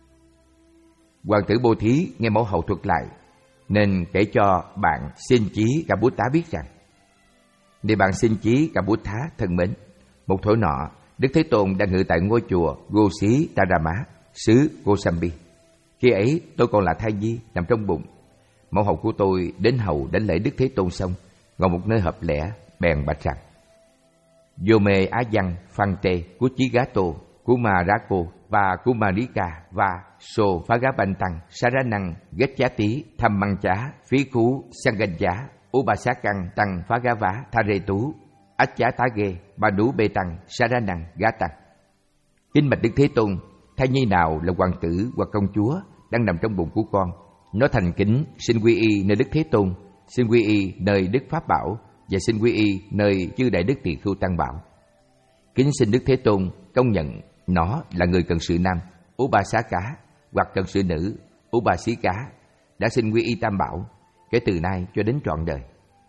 Hoàng tử Bồ Thí nghe mẫu hậu thuật lại, nên kể cho bạn Xin Chí Ca Bút Tá biết rằng: Này bạn Xin Chí Ca Bút Thá thân mến, một thổi nọ Đức Thế Tôn đang ngự tại ngôi chùa Gô Xí Tarama, xứ Kosambi. Khi ấy tôi còn là thai nhi nằm trong bụng. Mẫu hậu của tôi đến hầu đảnh lễ Đức Thế Tôn xong, ngồi một nơi hợp lẽ, bèn bạch rằng: Yome Á Văn Phan Tê của Chí Gá Tô, của Ma Rá Cô và của Marika và Sô Phá Gá Banh Tăng, Sa Rá Năng, Ghét Chá Tí, Thăm Măng Chá, Phí Cú, Sang Ganh Chá, Ú Ba Xá Căng, Tăng Phá Gá Vá, Tha Rê Tú, Ách Chá Tá Ghê, Ba Nú Bê Tăng, Sa Rá Năng, Gá Tăng. Kính bạch Đức Thế Tôn, thai nhi nào là hoàng tử hoặc công chúa đang nằm trong bụng của con, nó thành kính xin quy y nơi Đức Thế Tôn, xin quy y nơi Đức Pháp Bảo và xin quy y nơi chư Đại Đức Tỳ Khưu Tăng Bảo. Kính xin Đức Thế Tôn công nhận nó là người cận sự nam Ú Ba Xá Cá hoặc cận sự nữ Ú Ba Xí Cá đã xin quy y Tam Bảo kể từ nay cho đến trọn đời.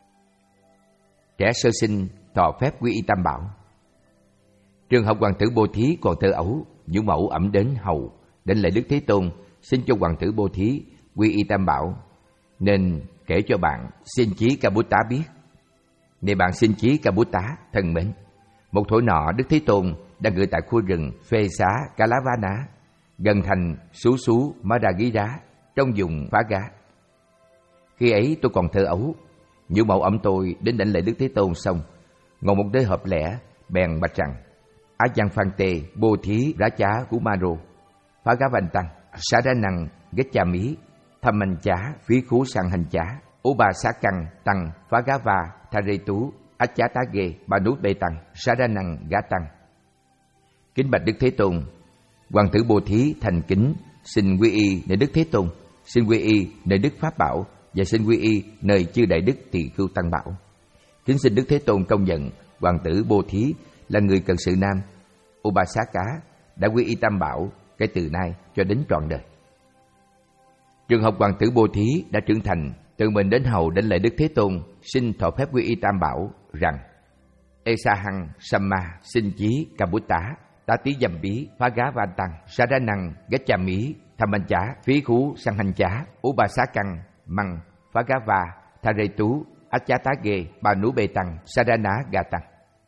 Trẻ sơ sinh thọ phép quy y Tam Bảo. Trường hợp hoàng tử Bồ Thí còn thơ ấu, những mẫu ẵm đến hầu đảnh lễ Đức Thế Tôn, xin cho hoàng tử Bồ Thí quy y Tam Bảo, nên kể cho bạn Xin Chí Ca Bút Tá biết. Này bạn Xin Chí Ca Bút Tá thân mến, một thổi nọ Đức Thế Tôn đang ngự tại khu rừng Phê Xá Ca Lá Vá Ná, gần thành Xú Xú Ma Đà Gí Đá, trong vùng Phá Gá. Khi ấy tôi còn thơ ấu, những mẫu ẩm tôi đến đảnh lễ Đức Thế Tôn xong, ngồi một nơi hợp lẽ, bèn bạch rằng: Á Văn Phan Tê, Bồ Thí Rá Chá của Ma Rô, Phá Gá Banh Tăng, Sa Rá Năng, Ghét Chá Mí, Thăm Manh Chá, Phí Khú Sang Hành Chá, Ú Ba Xá Căng, Tăng Phá Gá Va, Tha Rê Tú, Ách Chá Tá Ghê, Ba Nú Bê Tăng, Sa Rá Năng, Gá Tăng. Kính bạch Đức Thế Tôn, hoàng tử Bồ Thí thành kính xin quy y nơi Đức Thế Tôn, xin quy y nơi Đức Pháp Bảo và xin quy y nơi chư Đại Đức Tỳ Khưu Tăng Bảo. Kính xin Đức Thế Tôn công nhận hoàng tử Bồ Thí là người cận sự nam Ú Ba Xá Cá đã quy y Tam Bảo kể từ nay cho đến trọn đời. Trường hợp hoàng tử Bồ Thí đã trưởng thành, tự mình đến hầu đảnh lễ Đức Thế Tôn, xin thọ phép quy y Tam Bảo rằng: Ê Sa Hăng Samma Xin Chí Ca Bút Tá, Tá Tí Dầm Bí, Phá Gá Van Tăng, Sa Rá Năng, Ghét Chá Mí, Thăm Manh Chá, Phí Khú Sang Hành Chá, Ú Ba Xá Căng, Măng, Phá Gá Va, Tha Rê Tú, Ách Chá Tá Ghê, Ba Nú Bê Tăng, Sa Rá Ná Gà Tăng.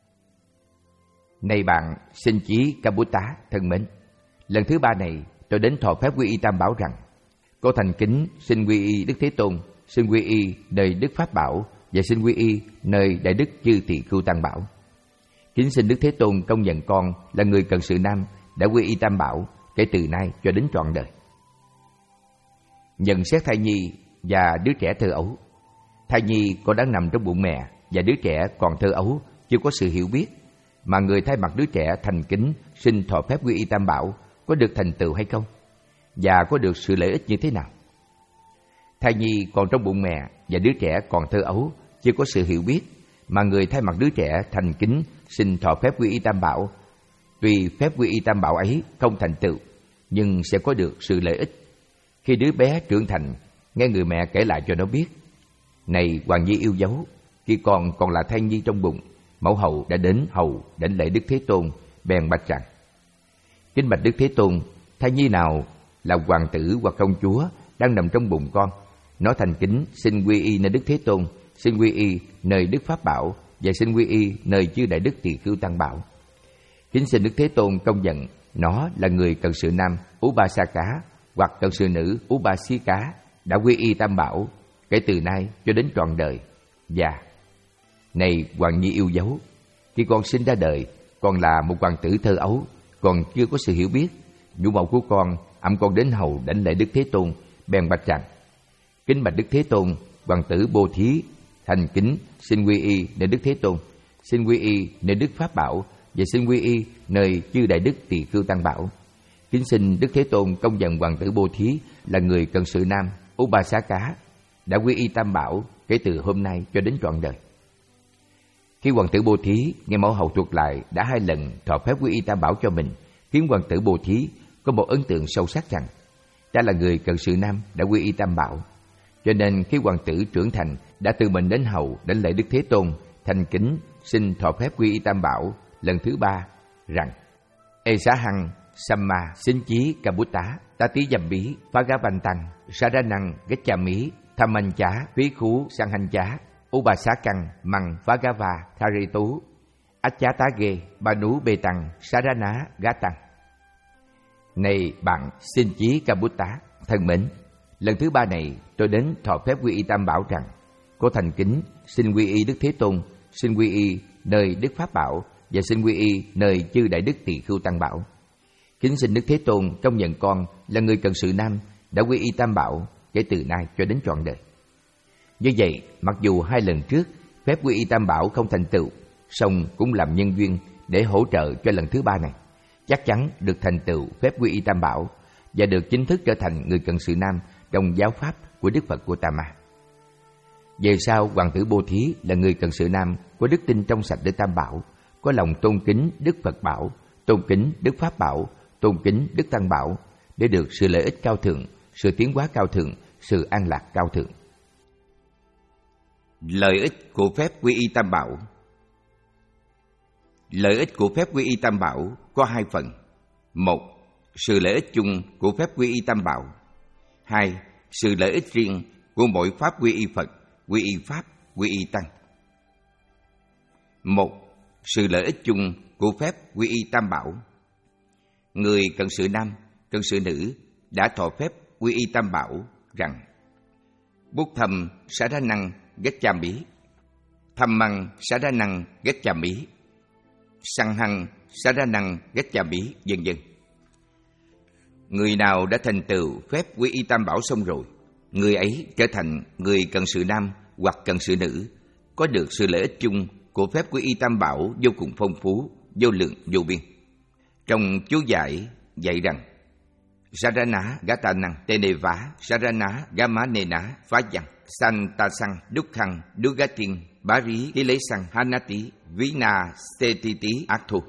Này bạn Xin Chí Ca Bút Tá thân mến, lần thứ ba này tôi đến thọ phép quy y Tam Bảo rằng: Cô thành kính xin quy y Đức Thế Tôn, xin quy y nơi Đức Pháp Bảo và xin quy y nơi Đại Đức chư Tỳ Khưu Tăng Bảo. Kính xin Đức Thế Tôn công nhận con là người cận sự nam đã quy y Tam Bảo kể từ nay cho đến trọn đời. Nhận xét thai nhi và đứa trẻ thơ ấu. Thai nhi còn đang nằm trong bụng mẹ và đứa trẻ còn thơ ấu, chưa có sự hiểu biết, mà người thay mặt đứa trẻ thành kính xin thọ phép quy y Tam Bảo có được thành tựu hay không? Và có được sự lợi ích như thế nào? Thai nhi còn trong bụng mẹ và đứa trẻ còn thơ ấu, chưa có sự hiểu biết, mà người thay mặt đứa trẻ thành kính xin thọ phép quy y Tam Bảo. Tuy phép quy y Tam Bảo ấy không thành tựu, nhưng sẽ có được sự lợi ích. Khi đứa bé trưởng thành, nghe người mẹ kể lại cho nó biết: Này hoàng nhi yêu dấu, khi con còn là thai nhi trong bụng, mẫu hậu đã đến hầu đảnh lễ Đức Thế Tôn, bèn bạch rằng: Kính bạch Đức Thế Tôn, thai nhi nào là hoàng tử hoặc công chúa đang nằm trong bụng con, nó thành kính xin quy y nơi Đức Thế Tôn, xin quy y nơi Đức Pháp Bảo và xin quy y nơi chư Đại Đức Tỳ Khưu Tăng Bảo. Kính xin Đức Thế Tôn công nhận nó là người cận sự nam Upasaka hoặc cận sự nữ Upasika đã quy y Tam Bảo kể từ nay cho đến trọn đời. Và này Hoàng Nhi yêu dấu, khi con sinh ra đời, con là một hoàng tử thơ ấu, còn chưa có sự hiểu biết. Nhũ mẫu của con ẵm con đến hầu đảnh lễ Đức Thế Tôn, bèn bạch rằng: kính bạch Đức Thế Tôn, hoàng tử Bồ Thí thành kính xin quy y nơi Đức Thế Tôn, xin quy y nơi Đức Pháp Bảo và xin quy y nơi chư đại đức Tỳ Khưu Tăng Bảo. Kính xin Đức Thế Tôn công nhận hoàng tử Bồ Thí là người cận sự nam Upasaka đã quy y Tam Bảo kể từ hôm nay cho đến trọn đời. Khi hoàng tử Bồ Thí nghe mẫu hậu thuật lại đã hai lần thọ phép quy y Tam Bảo cho mình, khiến hoàng tử Bồ Thí có một ấn tượng sâu sắc rằng ta là người cận sự nam đã quy y Tam Bảo. Cho nên khi hoàng tử trưởng thành đã tự mình đến hầu đảnh lễ Đức Thế Tôn, thành kính xin thọ phép quy y Tam Bảo lần thứ ba rằng: Ê xá hằng samma xin chí ca bút tá ta tí dầm bí phá gá văn tăng sa ra năng ghét cha mí tham anh chá phí khú sang hành chá u bà xá căng mằng phá gá va tha ri tú ách chá tá ghê ba nú bê tăng sa ra ná gá tăng. Này bạn xin chí ca bút tá, thân mến, lần thứ ba này tôi đến thọ phép quy y Tam Bảo rằng: có thành kính xin quy y Đức Thế Tôn, xin quy y nơi Đức Pháp Bảo và xin quy y nơi chư đại đức Tỳ Khưu Tăng Bảo. Kính xin Đức Thế Tôn công nhận con là người cận sự nam đã quy y Tam Bảo kể từ nay cho đến trọn đời. Như vậy, mặc dù hai lần trước phép quy y Tam Bảo không thành tựu, song cũng làm nhân duyên để hỗ trợ cho lần thứ ba này, chắc chắn được thành tựu phép quy y Tam Bảo và được chính thức trở thành người cận sự nam trong giáo pháp của Đức Phật Gautama. Về sau, hoàng tử Bồ Thí là người cận sự nam có đức tin trong sạch để Tam Bảo, có lòng tôn kính Đức Phật Bảo, tôn kính Đức Pháp Bảo, tôn kính Đức Tăng Bảo để được sự lợi ích cao thượng, sự tiến hóa cao thượng, sự an lạc cao thượng. Lợi ích của phép quy y Tam Bảo. Lợi ích của phép quy y Tam Bảo có hai phần. Một, sự lợi ích chung của phép quy y Tam Bảo. Hai, sự lợi ích riêng của mỗi pháp quy y Phật, quy y Pháp, quy y Tăng. Một, sự lợi ích chung của phép quy y Tam Bảo. Người cận sự nam, cận sự nữ đã thọ phép quy y Tam Bảo rằng: Bút thầm xá đa năng ghét cha mí, thầm măng xá đa năng ghét cha mí, sang hằng xá đa năng ghét cha mí, vân vân. Người nào đã thành tựu phép quy y Tam Bảo xong rồi, người ấy trở thành người cận sự nam hoặc cận sự nữ, có được sự lợi ích chung của phép quy y Tam Bảo vô cùng phong phú, vô lượng, vô biên. Trong chú giải dạy rằng: Sarana Gatanang Teneva Sarana Gamanena Phá Văn Santa Sang Dukhang Dugatin Bari Hile Sang Hanati Vina Setiti Athu.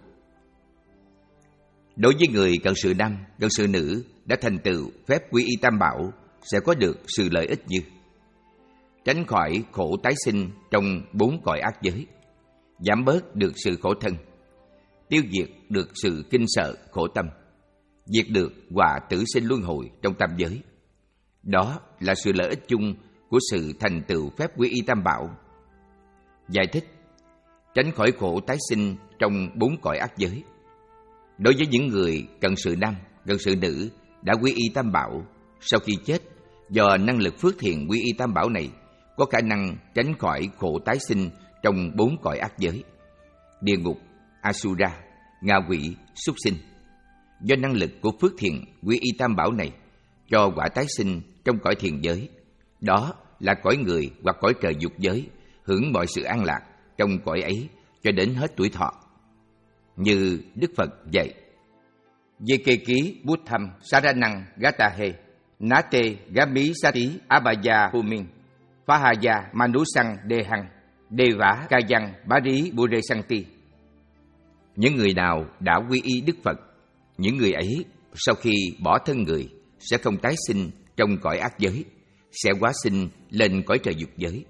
Đối với người cận sự nam, cận sự nữ đã thành tựu phép quy y Tam Bảo sẽ có được sự lợi ích như: tránh khỏi khổ tái sinh trong bốn cõi ác giới, giảm bớt được sự khổ thân, tiêu diệt được sự kinh sợ khổ tâm, diệt được họa tử sinh luân hồi trong tam giới. Đó là sự lợi ích chung của sự thành tựu phép quy y Tam Bảo. Giải thích: tránh khỏi khổ tái sinh trong bốn cõi ác giới. Đối với những người cận sự nam, cận sự nữ đã quy y Tam Bảo, sau khi chết, do năng lực phước thiện quy y Tam Bảo này, có khả năng tránh khỏi khổ tái sinh trong bốn cõi ác giới: địa ngục, Asura, ngạ quỷ, súc sinh. Do năng lực của phước thiện quy y Tam Bảo này, cho quả tái sinh trong cõi thiền giới, đó là cõi người hoặc cõi trời dục giới, hưởng mọi sự an lạc trong cõi ấy cho đến hết tuổi thọ. Như Đức Phật dạy: Dê kê ký bút thăm Saranang Gatahe Nate Gami Sati Abaya Humin Phahaya Manusang Dehang Deva Kayang Bari Bure Santi. Những người nào đã quy y Đức Phật, những người ấy sau khi bỏ thân người sẽ không tái sinh trong cõi ác giới, sẽ hóa sinh lên cõi trời dục giới,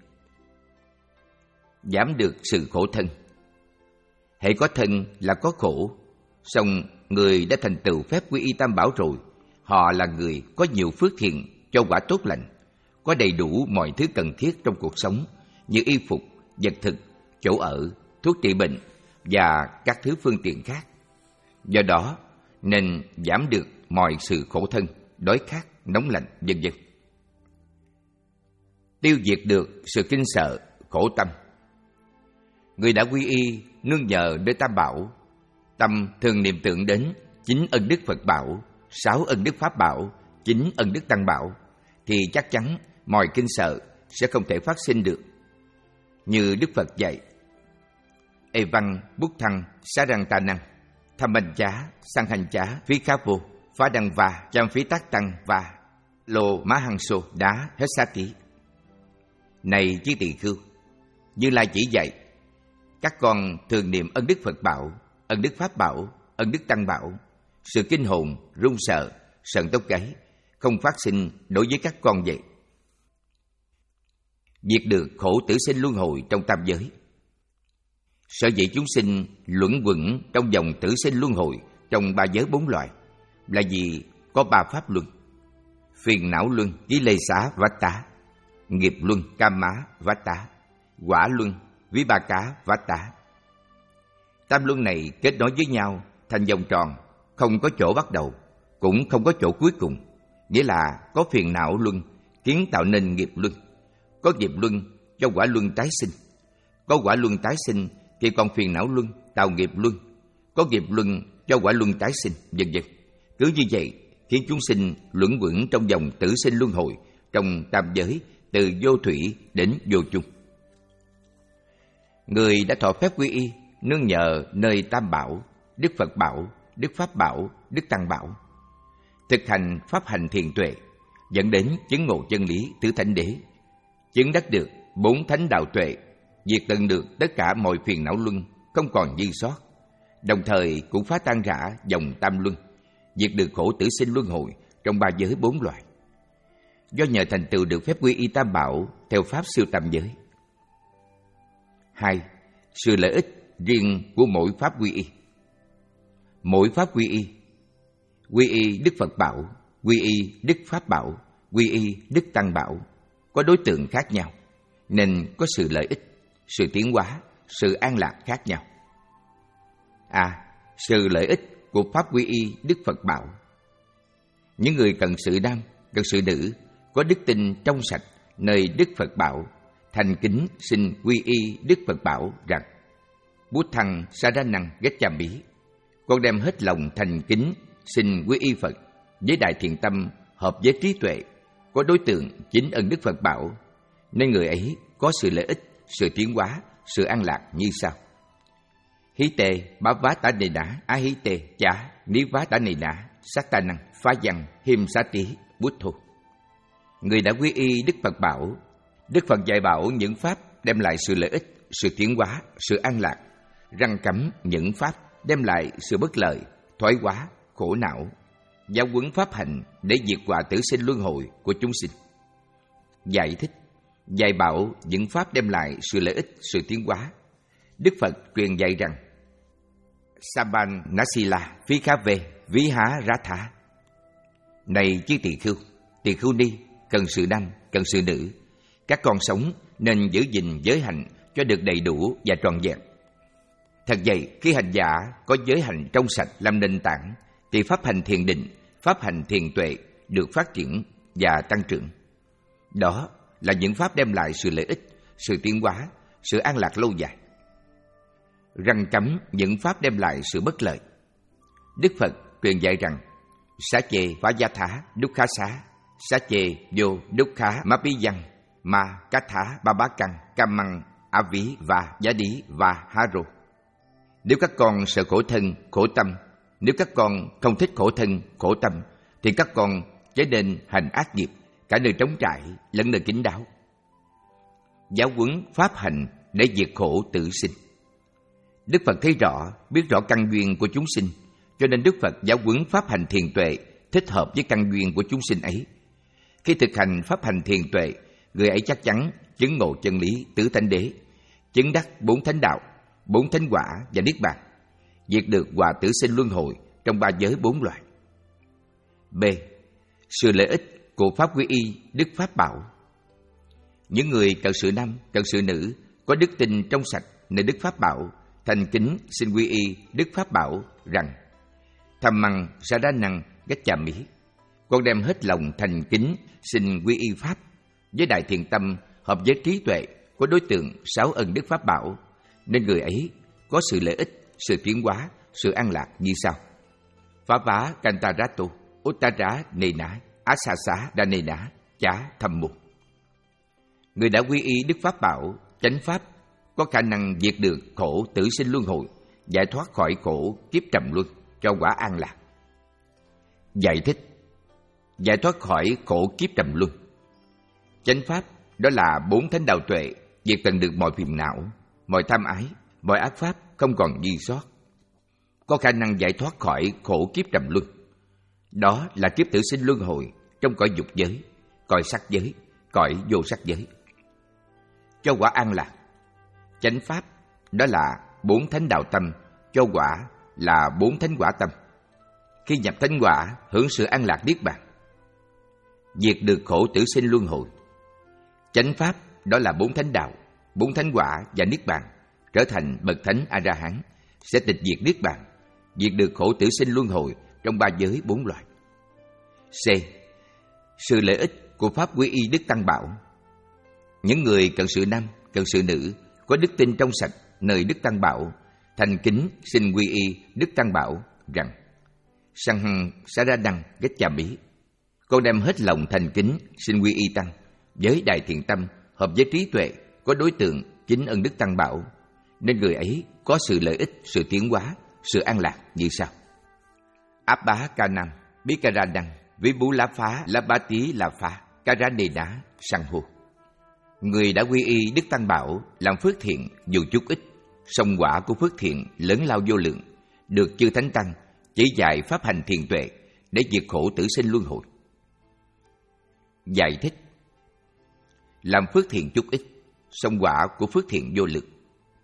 giảm được sự khổ thân. Hễ có thân là có khổ, song người đã thành tựu phép quy y Tam Bảo rồi, họ là người có nhiều phước thiện cho quả tốt lành, có đầy đủ mọi thứ cần thiết trong cuộc sống như y phục, vật thực, chỗ ở, thuốc trị bệnh và các thứ phương tiện khác. Do đó, nên giảm được mọi sự khổ thân, đói khát, nóng lạnh, vân vân. Tiêu diệt được sự kinh sợ, khổ tâm. Người đã quy y nương nhờ nơi Tam Bảo, tâm thường niệm tưởng đến chín ân đức Phật Bảo, sáu ân đức Pháp Bảo, chín ân đức Tăng Bảo, thì chắc chắn mọi kinh sợ sẽ không thể phát sinh được. Như Đức Phật dạy: Ê văn bút thăng xá răng ta năng, tham bành chá, sang hành chá, phí khá vô, phá đăng và, chăm phí tác tăng và, lô má hăng sô đá hết xá tí. Này chư tỳ khưu, Như Lai chỉ dạy các con thường niệm ân đức Phật Bảo, ân đức Pháp Bảo, ân đức Tăng Bảo, sự kinh hồn, run sợ, sợn tóc gáy không phát sinh đối với các con vậy. Diệt được khổ tử sinh luân hồi trong tam giới. Sở dĩ chúng sinh luẩn quẩn trong dòng tử sinh luân hồi trong ba giới bốn loại là vì có ba pháp luân: phiền não luân, ký lê xá vát tá; nghiệp luân, cam má vát tá; quả luân, ví ba cá vát tá. Tam luân này kết nối với nhau thành vòng tròn, không có chỗ bắt đầu, cũng không có chỗ cuối cùng. Nghĩa là có phiền não luân kiến tạo nên nghiệp luân, có nghiệp luân cho quả luân tái sinh, có quả luân tái sinh thì còn phiền não luân tạo nghiệp luân, có nghiệp luân cho quả luân tái sinh, vân vân. Cứ như vậy khiến chúng sinh luẩn quẩn trong dòng tử sinh luân hồi trong tam giới, từ vô thủy đến vô chung. Người đã thọ phép quy y nương nhờ nơi Tam Bảo, Đức Phật Bảo, Đức Pháp Bảo, Đức Tăng Bảo, thực hành pháp hành thiền tuệ, dẫn đến chứng ngộ chân lý tứ thánh đế, chứng đắc được bốn thánh đạo tuệ, diệt tận được tất cả mọi phiền não luân, không còn dư sót, đồng thời cũng phá tan rã dòng tam luân, diệt được khổ tử sinh luân hồi trong ba giới bốn loại. Do nhờ thành tựu được phép quy y Tam Bảo theo pháp siêu tam giới. Hai, sự lợi ích riêng của mỗi pháp quy y. Mỗi pháp quy y, quy y Đức Phật Bảo, quy y Đức Pháp Bảo, quy y Đức Tăng Bảo, có đối tượng khác nhau, nên có sự lợi ích, sự tiến hóa, sự an lạc khác nhau. A. Sự lợi ích của pháp quy y Đức Phật Bảo. Những người cần sự nam, cần sự nữ, có đức tin trong sạch nơi Đức Phật Bảo, thành kính xin quy y Đức Phật Bảo rằng: Bút thăng sa ra năng ghét cha bí, con đem hết lòng thành kính xin quy y Phật với đại thiện tâm, hợp với trí tuệ, có đối tượng chính ân Đức Phật Bảo, nên người ấy có sự lợi ích, sự tiến hóa, sự an lạc như sau: hí tê bá vá tả nề nã á hí tê chá ní vá tả nề nã sát ta năng phá văn hiêm xá tí bút thô. Người đã quy y Đức Phật Bảo, Đức Phật dạy bảo những pháp đem lại sự lợi ích, sự tiến hóa, sự an lạc, răng cấm những pháp đem lại sự bất lợi, thoái hóa, khổ não, giáo huấn pháp hành để diệt quả tử sinh luân hồi của chúng sinh. Giải thích, dạy bảo những pháp đem lại sự lợi ích, sự tiến hóa. Đức Phật truyền dạy rằng: Saban Nasila Phi Khá Về Ví Há Rá Thá. Này chư tỳ khưu, tỳ khưu ni, cần sự nam, cần sự nữ, các con sống nên giữ gìn giới hạnh cho được đầy đủ và trọn vẹn. Thật vậy, khi hành giả có giới hạnh trong sạch làm nền tảng, thì pháp hành thiền định, pháp hành thiền tuệ được phát triển và tăng trưởng. Đó là những pháp đem lại sự lợi ích, sự tiến hóa, sự an lạc lâu dài. Răng cấm những pháp đem lại sự bất lợi. Đức Phật truyền dạy rằng: Xá chê phá gia thá đúc khá xá, xá chê vô đúc khá má bí văn, ma cá thá ba bá căn cam măng á ví và giá đí và há rô. Nếu các con sợ khổ thân, khổ tâm, nếu các con không thích khổ thân, khổ tâm, thì các con chớ nên hành ác nghiệp, cả nơi trống trải lẫn nơi kín đáo. Giáo huấn pháp hành để diệt khổ tự sinh. Đức Phật thấy rõ, biết rõ căn duyên của chúng sinh, cho nên Đức Phật giáo huấn pháp hành thiền tuệ thích hợp với căn duyên của chúng sinh ấy. Khi thực hành pháp hành thiền tuệ, người ấy chắc chắn chứng ngộ chân lý tứ thánh đế, chứng đắc bốn thánh đạo, bốn thánh quả và niết bàn, diệt được quả tử sinh luân hồi trong ba giới bốn loại. B. Sự lợi ích của pháp quy y Đức Pháp Bảo. Những người cần sự nam, cần sự nữ, có đức tin trong sạch nơi Đức Pháp Bảo, thành kính xin quy y Đức Pháp Bảo rằng: Tham măng sa đa năng gacchami. Con đem hết lòng thành kính xin quy y Pháp, với đại thiện tâm hợp với trí tuệ của đối tượng sáu ân đức Pháp bảo, nên người ấy có sự lợi ích, sự tiến hóa, sự an lạc như sau. Phá vá Kantarato, Uttara Nena, Asasa Danena, Chá Thầm Mục. Người đã quy y đức Pháp bảo, chánh Pháp, có khả năng diệt được khổ tử sinh luân hồi, giải thoát khỏi khổ kiếp trầm luân, cho quả an lạc. Giải thích: giải thoát khỏi khổ kiếp trầm luân. Chánh Pháp đó là bốn thánh đạo tuệ, diệt tận được mọi phiền não, mọi tham ái, mọi ác pháp không còn dư sót, có khả năng giải thoát khỏi khổ kiếp trầm luân. Đó là kiếp tử sinh luân hồi trong cõi dục giới, cõi sắc giới, cõi vô sắc giới, cho quả an lạc. Chánh Pháp đó là bốn thánh đạo tâm, cho quả là bốn thánh quả tâm. Khi nhập thánh quả, hưởng sự an lạc niết bàn, diệt được khổ tử sinh luân hồi. Chánh Pháp đó là bốn thánh đạo, bốn thánh quả và niết bàn, trở thành bậc thánh A-la-hán, sẽ tịch diệt niết bàn, diệt được khổ tử sinh luân hồi trong ba giới bốn loài. C. Sự lợi ích của Pháp quy y Đức Tăng Bảo. Những người cận sự nam, cận sự nữ có đức tin trong sạch nơi Đức Tăng Bảo, thành kính xin quy y Đức Tăng Bảo rằng: Sang sa ra đăng ghét cha bí. Con đem hết lòng thành kính xin quy y Tăng, với đại thiện tâm hợp với trí tuệ có đối tượng chính ân Đức Tăng Bảo, nên người ấy có sự lợi ích, sự tiến hóa, sự an lạc như sau. Áp bá ca nam bí ca ra đăng với bú lá phá lá bá tí là phá ca ra đề đá sang hô. Người đã quy y Đức Tăng Bảo làm phước thiện dù chút ít, song quả của phước thiện lớn lao vô lượng, được chư Thánh Tăng chỉ dạy pháp hành thiền tuệ để diệt khổ tử sinh luân hồi. Giải thích: làm phước thiện chút ít, song quả của phước thiện vô lượng.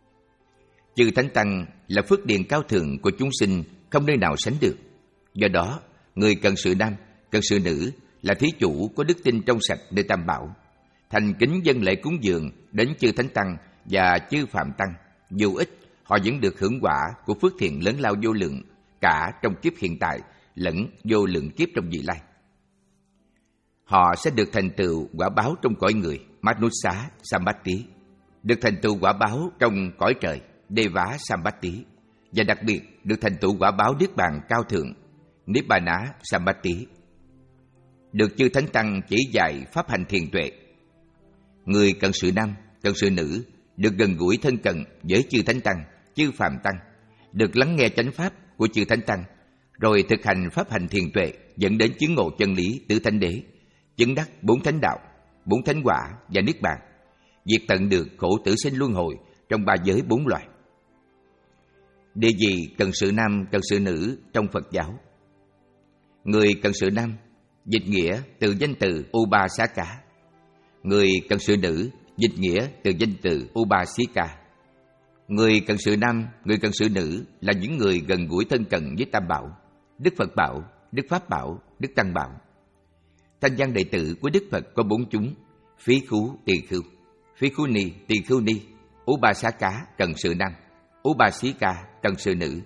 Chư Thánh Tăng là phước điền cao thượng của chúng sinh, không nơi nào sánh được. Do đó, người cận sự nam, cận sự nữ là thí chủ có đức tin trong sạch nơi Tam Bảo, thành kính dâng lễ cúng dường đến chư Thánh Tăng và chư Phạm Tăng, dù ít, họ vẫn được hưởng quả của phước thiện lớn lao vô lượng, cả trong kiếp hiện tại lẫn vô lượng kiếp trong vị lai. Họ sẽ được thành tựu quả báo trong cõi người Manusa Sambatti, được thành tựu quả báo trong cõi trời Deva Sambatti, và đặc biệt được thành tựu quả báo niết bàn cao thượng Nibbana Sambatti, được chư Thánh Tăng chỉ dạy pháp hành thiền tuệ. Người cận sự nam, cận sự nữ được gần gũi thân cận với chư Thánh Tăng, chư Phàm Tăng, được lắng nghe chánh pháp của chư Thánh Tăng, rồi thực hành pháp hành thiền tuệ dẫn đến chứng ngộ chân lý tứ thánh đế, chứng đắc bốn thánh đạo, bốn thánh quả và niết bàn, diệt tận được khổ tử sinh luân hồi trong ba giới bốn loài. Địa vị cận sự nam, cận sự nữ trong Phật giáo. Người cận sự nam dịch nghĩa từ danh từ Upasaka. Người cận sự nữ dịch nghĩa từ danh từ Upasika. Người cận sự nam, người cận sự nữ là những người gần gũi thân cận với Tam Bảo, Đức Phật Bảo, Đức Pháp Bảo, Đức Tăng Bảo. Thanh văn đệ tử của Đức Phật có bốn chúng: Phí Khú, Tỳ Khưu, Phí Khú Ni, Tỳ Khưu Ni, Upasaka cận sự nam, Upasika cận sự nữ.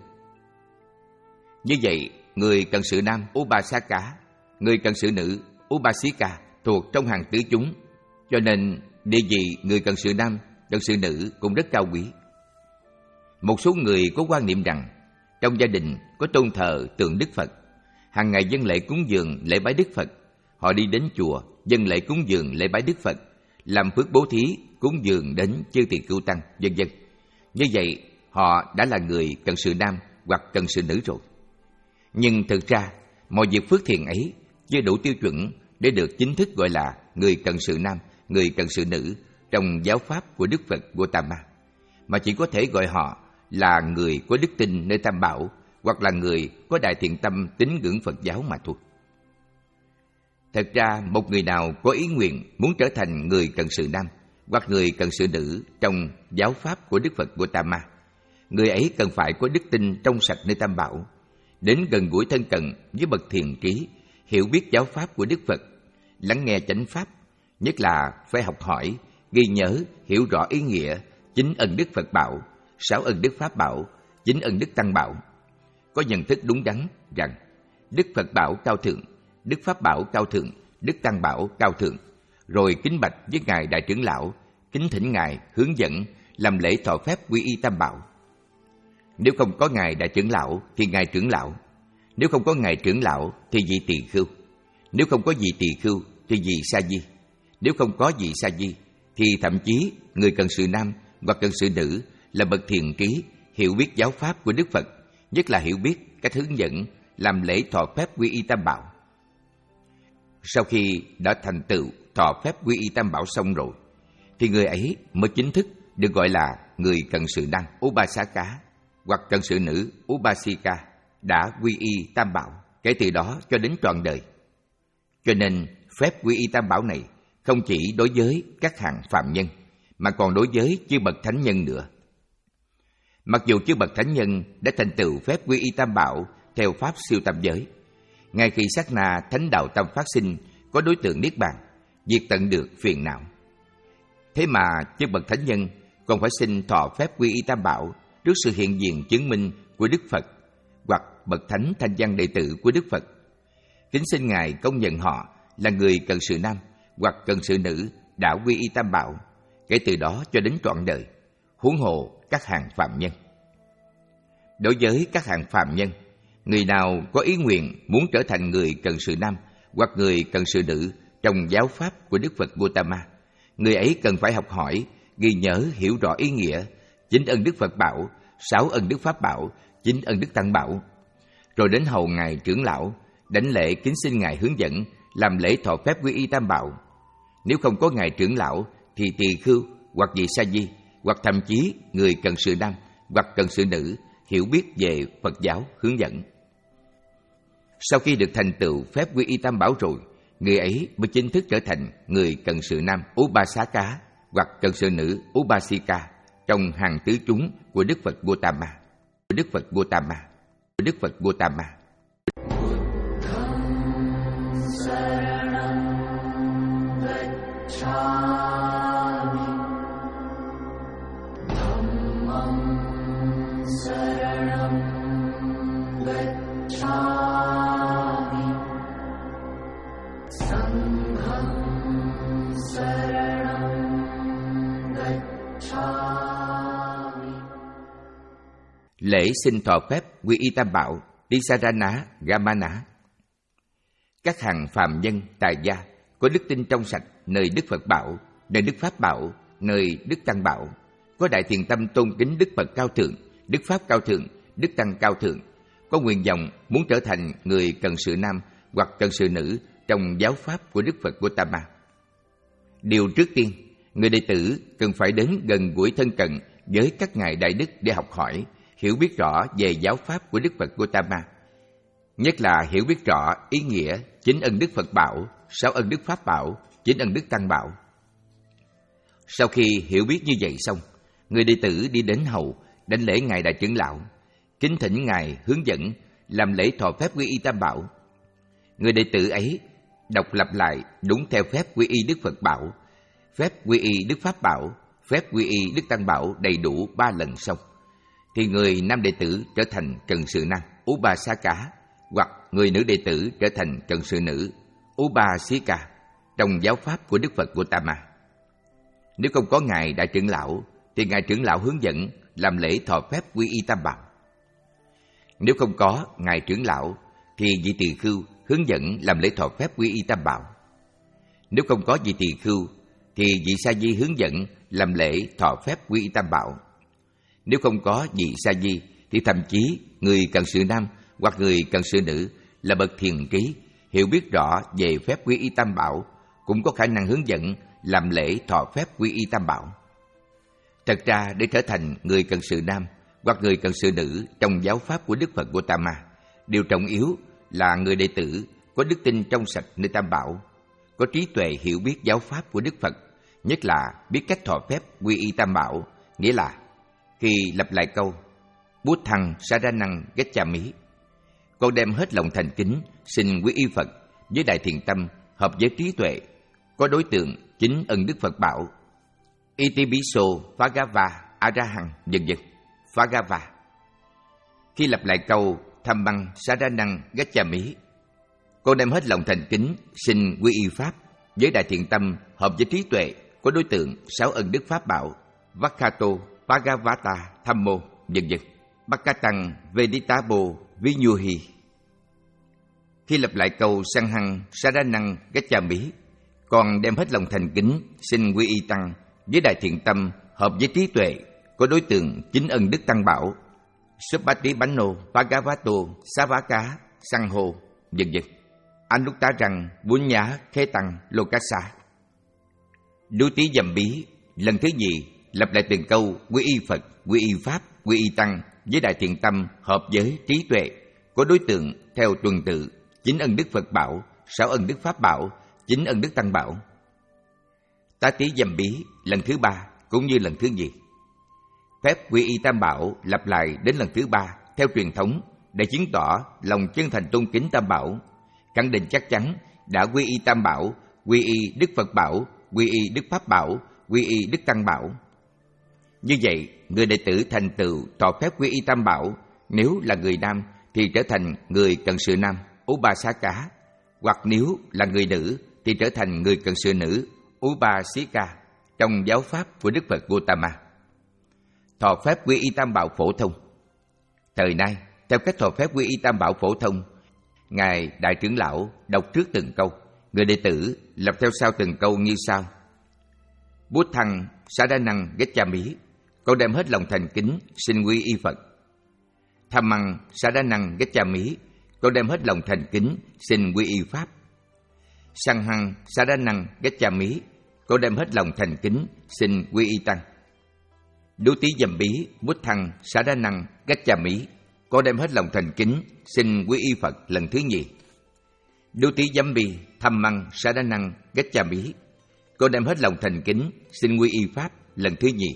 Như vậy, người cận sự nam Upasaka, người cận sự nữ Upasika thuộc trong hàng tứ chúng, cho nên địa vị người cận sự nam, cận sự nữ cũng rất cao quý. Một số người có quan niệm rằng trong gia đình có tôn thờ tượng Đức Phật, hàng ngày dâng lễ cúng dường lễ bái Đức Phật, họ đi đến chùa dâng lễ cúng dường lễ bái Đức Phật, làm phước bố thí cúng dường đến chư Tỳ Khưu Tăng, vân vân. Như vậy, họ đã là người cận sự nam hoặc cận sự nữ rồi. Nhưng thực ra, mọi việc phước thiện ấy chưa đủ tiêu chuẩn để được chính thức gọi là người cận sự nam, người cận sự nữ trong giáo pháp của Đức Phật Gautama, mà chỉ có thể gọi họ là người có đức tin nơi Tam Bảo hoặc là người có đại thiện tâm tín ngưỡng Phật giáo mà thôi. Thật ra, một người nào có ý nguyện muốn trở thành người cận sự nam hoặc người cận sự nữ trong giáo pháp của Đức Phật Gautama, người ấy cần phải có đức tin trong sạch nơi Tam Bảo, đến gần gũi thân cận với bậc thiện trí, hiểu biết giáo pháp của Đức Phật, lắng nghe chánh pháp, nhất là phải học hỏi, ghi nhớ, hiểu rõ ý nghĩa chính ân Đức Phật Bảo, sáu ân Đức Pháp Bảo, chính ân Đức Tăng Bảo, có nhận thức đúng đắn rằng Đức Phật bảo cao thượng, Đức Pháp bảo cao thượng, Đức Tăng bảo cao thượng, rồi kính bạch với Ngài Đại trưởng lão, kính thỉnh Ngài hướng dẫn làm lễ thọ phép quy y Tam bảo. Nếu không có Ngài Đại trưởng lão thì Ngài trưởng lão, nếu không có Ngài trưởng lão thì vị tỳ khưu, nếu không có vị tỳ khưu thì vị sa di, nếu không có vị sa di thì thậm chí người cận sự nam hoặc cận sự nữ là bậc thiện trí, hiểu biết giáo pháp của Đức Phật, nhất là hiểu biết cách hướng dẫn làm lễ thọ phép quy y Tam bảo. Sau khi đã thành tựu thọ phép quy y Tam bảo xong rồi, thì người ấy mới chính thức được gọi là người cận sự nam Upasaka hoặc cận sự nữ Upasika đã quy y Tam bảo, kể từ đó cho đến trọn đời. Cho nên phép quy y Tam bảo này không chỉ đối với các hạng phàm nhân, mà còn đối với chư bậc thánh nhân nữa. Mặc dù chư bậc thánh nhân đã thành tựu phép quy y Tam bảo theo pháp siêu tam giới, ngay khi sát na thánh đạo tâm phát sinh, có đối tượng niết bàn, diệt tận được phiền não. Thế mà chư bậc thánh nhân còn phải xin thọ phép quy y Tam bảo trước sự hiện diện chứng minh của Đức Phật hoặc bậc thánh thanh văn đệ tử của Đức Phật, kính xin Ngài công nhận họ là người cận sự nam hoặc cận sự nữ đã quy y Tam bảo, kể từ đó cho đến trọn đời, huống hồ các hàng phàm nhân. Đối với các hàng phàm nhân, người nào có ý nguyện muốn trở thành người cận sự nam hoặc người cận sự nữ trong giáo pháp của Đức Phật Gautama, người ấy cần phải học hỏi, ghi nhớ, hiểu rõ ý nghĩa chín ân Đức Phật bảo, sáu ân Đức Pháp bảo, chín ân Đức Tăng bảo, rồi đến hầu Ngài trưởng lão, đảnh lễ kính xin Ngài hướng dẫn làm lễ thọ phép quy y Tam bảo. Nếu không có Ngài trưởng lão thì tỳ khưu hoặc vị sa di hoặc thậm chí người cận sự nam hoặc cận sự nữ hiểu biết về Phật giáo hướng dẫn. Sau khi được thành tựu phép quy y Tam bảo rồi, người ấy mới chính thức trở thành người cận sự nam Upasaka hoặc cận sự nữ Upasika trong hàng tứ chúng của Đức Phật Gautama, của Đức Phật Gautama, của Đức Phật Gautama. Lễ xin thọ phép quy y Tam bảo Tisarana Gamana. Các hàng phàm nhân tài gia có đức tin trong sạch nơi Đức Phật bảo, nơi Đức Pháp bảo, nơi Đức Tăng bảo, có đại thiện tâm tôn kính Đức Phật cao thượng, Đức Pháp cao thượng, Đức Tăng cao thượng, có nguyện vọng muốn trở thành người cận sự nam hoặc cận sự nữ trong giáo pháp của Đức Phật Gautama. Điều trước tiên, người đệ tử cần phải đến gần gũi thân cận với các ngài đại đức để học hỏi, hiểu biết rõ về giáo pháp của Đức Phật Gautama, nhất là hiểu biết rõ ý nghĩa chín ân Đức Phật bảo, sáu ân Đức Pháp bảo, chín ân Đức Tăng bảo. Sau khi hiểu biết như vậy xong, người đệ tử đi đến hầu, đảnh lễ Ngài Đại trưởng lão, kính thỉnh Ngài hướng dẫn làm lễ thọ phép quy y Tam bảo. Người đệ tử ấy đọc lặp lại đúng theo phép quy y Đức Phật bảo, phép quy y Đức Pháp bảo, phép quy y Đức Tăng bảo đầy đủ ba lần xong, thì người nam đệ tử trở thành cận sự nam Upasaka hoặc người nữ đệ tử trở thành cận sự nữ Upasika trong giáo pháp của Đức Phật Gautama. Nếu không có Ngài Đại trưởng lão thì Ngài trưởng lão hướng dẫn làm lễ thọ phép quy y Tam bảo. Nếu không có Ngài trưởng lão thì vị tỳ khưu hướng dẫn làm lễ thọ phép quy y Tam bảo. Nếu không có vị tỳ khưu thì vị sa di hướng dẫn làm lễ thọ phép quy y Tam bảo. Nếu không có vị sa di thì thậm chí người cận sự nam hoặc người cận sự nữ là bậc thiền trí, hiểu biết rõ về phép quy y Tam bảo, cũng có khả năng hướng dẫn làm lễ thọ phép quy y Tam bảo. Thật ra để trở thành người cận sự nam hoặc người cận sự nữ trong giáo pháp của Đức Phật Gautama, điều trọng yếu là người đệ tử có đức tin trong sạch nơi Tam bảo, có trí tuệ hiểu biết giáo pháp của Đức Phật, nhất là biết cách thọ phép quy y Tam bảo, nghĩa là khi lặp lại câu Bút thăng Saranang Gacchami, con đem hết lòng thành kính xin quy y Phật với đại thiện tâm hợp với trí tuệ, có đối tượng chính ân Đức Phật bảo Itipiso Bhagava Arahang vân vân. Bhagava. Khi lặp lại câu Tham Măng Saranang Gacchami. Con đem hết lòng thành kính xin quy y Pháp với đại thiện tâm hợp với trí tuệ của đối tượng sáu ân đức Pháp bảo Vakhato, Bhagavata, Thammo, vân vân. Bhakatang Veditabo Vinyuhi. Khi lặp lại câu Sanghang Saranang Gacchami, con đem hết lòng thành kính xin quy y Tăng với đại thiện tâm hợp với trí tuệ của đối tượng chính ân đức Tăng bảo Subhatibanno, Bhagavato, Savaka, Sangho, vân vân. Anuttarang Bunya Khế Tăng Lokasa. Đu tí dầm bí lần thứ nhì lặp lại từng câu quy y Phật, quy y Pháp, quy y Tăng với đại thiện tâm hợp với trí tuệ của đối tượng theo tuần tự chính ân đức Phật bảo, sáu ân đức Pháp bảo, chính ân đức Tăng bảo. Tá tí dầm bí lần thứ ba cũng như lần thứ nhì. Phép quy y Tam bảo lặp lại đến lần thứ ba theo truyền thống để chứng tỏ lòng chân thành tôn kính Tam bảo, khẳng định chắc chắn đã quy y Tam bảo, quy y Đức Phật bảo, quy y Đức Pháp bảo, quy y Đức Tăng bảo. Như vậy, người đệ tử thành tựu tỏ phép quy y Tam bảo, nếu là người nam thì trở thành người cận sự nam, Upasaka, hoặc nếu là người nữ thì trở thành người cận sự nữ, Upasika, trong giáo pháp của Đức Phật Gautama. Thọ phép quy y Tam bảo phổ thông. Thời nay, theo cách thọ phép quy y Tam bảo phổ thông, Ngài Đại trưởng lão đọc trước từng câu, người đệ tử lặp theo sau từng câu như sau. Bút thăng Saranang Gacchami, con đem hết lòng thành kính xin quy y Phật. Tham Măng Saranang Gacchami, con đem hết lòng thành kính xin quy y Pháp. Sanghang Saranang Gacchami, con đem hết lòng thành kính xin quy y Tăng. Đú tí dầm bí Bút thăng Saranang Gacchami, con đem hết lòng thành kính xin quy y Phật lần thứ nhì. Đú tí dầm bí Tham Măng Saranang Gacchami, con đem hết lòng thành kính xin quy y Pháp lần thứ nhì.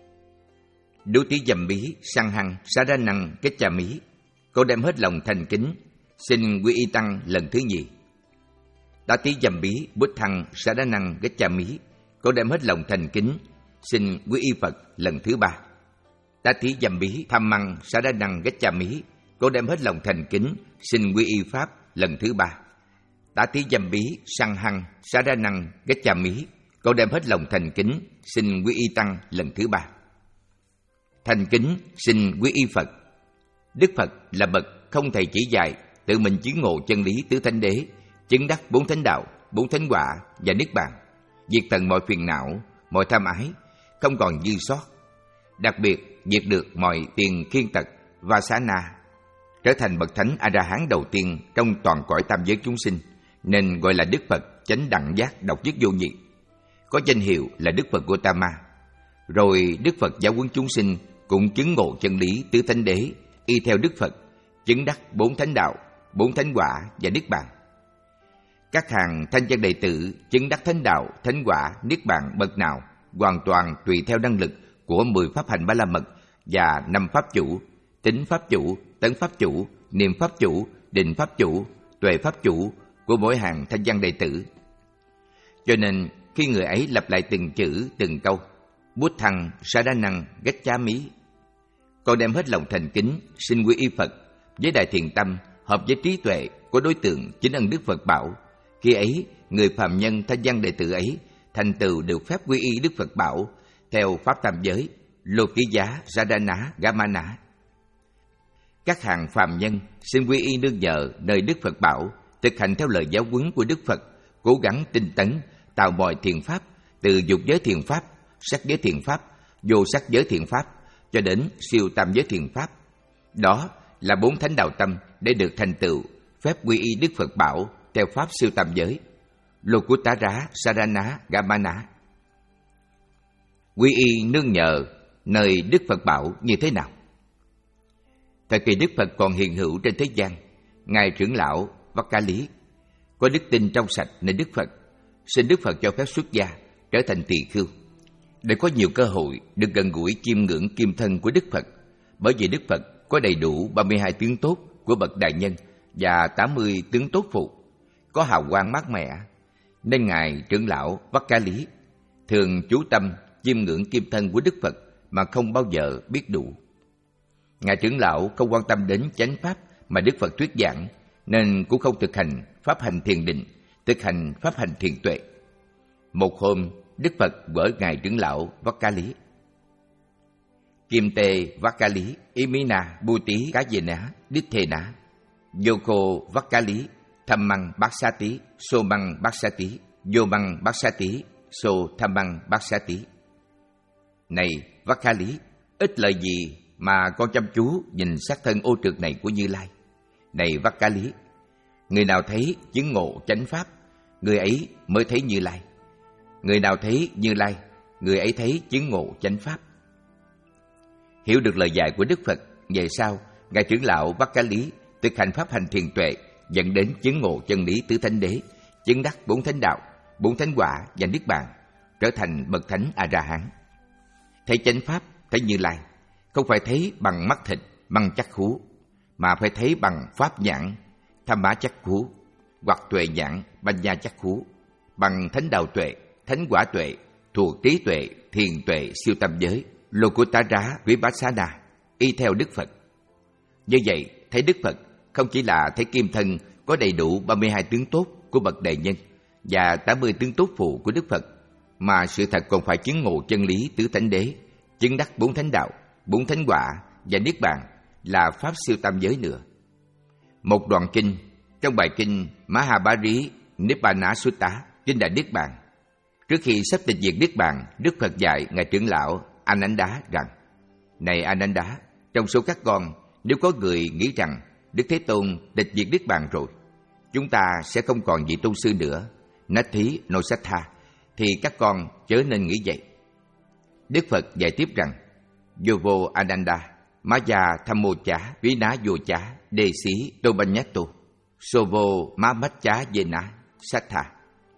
Đú tí dầm bí Sanghang Saranang Gacchami, con đem hết lòng thành kính xin quy y Tăng lần thứ nhì. Tá tí dầm bí Bút thăng Saranang Gacchami, con đem hết lòng thành kính xin quy y Phật lần thứ ba. Tá tí dầm bí Tham Măng Saranang Gacchami, con đem hết lòng thành kính xin quy y Pháp lần thứ ba. Tá tí dầm bí Sanghang Saranang Gacchami, con đem hết lòng thành kính xin quy y Tăng lần thứ ba. Thành kính xin quy y Phật. Đức Phật là bậc không thầy chỉ dạy, tự mình chứng ngộ chân lý tứ thánh đế, chứng đắc bốn thánh đạo, bốn thánh quả và niết bàn, diệt tận mọi phiền não, mọi tham ái, không còn dư sót. Đặc biệt diệt được mọi tiền khiên tật và xá na, trở thành bậc thánh A-la-hán đầu tiên trong toàn cõi tam giới chúng sinh, nên gọi là Đức Phật chánh đẳng giác độc nhất vô nhị, có danh hiệu là Đức Phật Gautama. Rồi Đức Phật giáo huấn chúng sinh cũng chứng ngộ chân lý tứ thánh đế, y theo Đức Phật, chứng đắc bốn thánh đạo, bốn thánh quả và niết bàn. Các hàng thanh văn đệ tử chứng đắc thánh đạo, thánh quả, niết bàn bậc nào hoàn toàn tùy theo năng lực của mười pháp hành ba la mật và năm pháp chủ: tính pháp chủ, tấn pháp chủ, niệm pháp chủ, định pháp chủ, tuệ pháp chủ của mỗi hàng thanh văn đệ tử. Cho nên khi người ấy lặp lại từng chữ, từng câu Bút thăng Saranang Gacchami, con đem hết lòng thành kính xin quy y Phật với đại thiện tâm hợp với trí tuệ của đối tượng chính ân đức Phật bảo, khi ấy người phàm nhân thanh văn đệ tử ấy thành tựu được phép quy y Đức Phật bảo theo pháp tam giới Lokiya, Sadhana, Gamana. Các hàng phàm nhân xin quy y nương nhờ nơi Đức Phật bảo, thực hành theo lời giáo huấn của Đức Phật, cố gắng tinh tấn tạo mọi thiện pháp, từ dục giới thiện pháp, sắc giới thiện pháp, vô sắc giới thiện pháp cho đến siêu tam giới thiện pháp. Đó là bốn thánh đạo tâm để được thành tựu phép quy y Đức Phật bảo theo pháp siêu tam giới Lokuttara, Sadhana, Gamana. Quy y nương nhờ nơi Đức Phật bảo như thế nào? Thời kỳ Đức Phật còn hiện hữu trên thế gian, Ngài trưởng lão Vakali có đức tin trong sạch nên Đức Phật xin Đức Phật cho phép xuất gia trở thành tỳ khưu để có nhiều cơ hội được gần gũi chiêm ngưỡng kim thân của Đức Phật, bởi vì Đức Phật có đầy đủ ba mươi hai tướng tốt của bậc đại nhân và tám mươi tướng tốt phụ, có hào quang mát mẻ, nên Ngài trưởng lão Vakali thường chú tâm chiêm ngưỡng kim thân của Đức Phật mà không bao giờ biết đủ. Ngài trưởng lão không quan tâm đến chánh pháp mà Đức Phật thuyết giảng, nên cũng không thực hành pháp hành thiền định, thực hành pháp hành thiền tuệ. Một hôm, Đức Phật gọi ngài trưởng lão Vakkali, Kim Tê Vakkali, Imina Bhuti Kajena Đithena, Yoko Vakkali, Dhammang Bassati, Somang Bassati, Yomang Bassati, So Dhammang Bassati. Này Vakkali, ít lời gì mà con chăm chú nhìn sắc thân ô trượt này của Như Lai. Này Vakkali, người nào thấy chứng ngộ chánh pháp, người ấy mới thấy Như Lai. Người nào thấy Như Lai, người ấy thấy chứng ngộ chánh pháp. Hiểu được lời dạy của Đức Phật, về sau, ngài trưởng lão Vakkali thực hành pháp hành thiền tuệ, dẫn đến chứng ngộ chân lý tứ thánh đế, chứng đắc bốn thánh đạo, bốn thánh quả và niết bàn, trở thành bậc thánh A La Hán. Thấy chánh pháp, thấy Như Lai, không phải thấy bằng mắt thịt, bằng chắc khú, mà phải thấy bằng pháp nhãn, tham mã chắc khú, hoặc tuệ nhãn, banh nha chắc khú, bằng thánh đạo tuệ, thánh quả tuệ, thuộc trí tuệ, thiền tuệ, siêu tâm giới, Lokutara Vipassana, y theo Đức Phật. Như vậy, thấy Đức Phật không chỉ là thấy kim thân có đầy đủ ba mươi hai tướng tốt của bậc đại nhân và tám mươi tướng tốt phụ của Đức Phật, mà sự thật còn phải chứng ngộ chân lý tứ thánh đế, chứng đắc bốn thánh đạo, bốn thánh quả và niết bàn là pháp siêu tam giới nữa. Một đoạn kinh trong bài kinh Mahabari Nibbana Sutta, kinh Đại Niết Bàn, trước khi sắp tịch diệt niết bàn, Đức Phật dạy ngài trưởng lão Ananda rằng: Này Ananda, trong số các con, nếu có người nghĩ rằng Đức Thế Tôn tịch diệt niết bàn rồi, chúng ta sẽ không còn vị tôn sư nữa, Nathi no Sattha, thì các con chớ nên nghĩ vậy. Đức Phật giải tiếp rằng: Yovo Ananda, Maya Thammocha, Vina Yocha, Đề Sĩ Tobanyato, Sovo Mamacha Yena Sattha.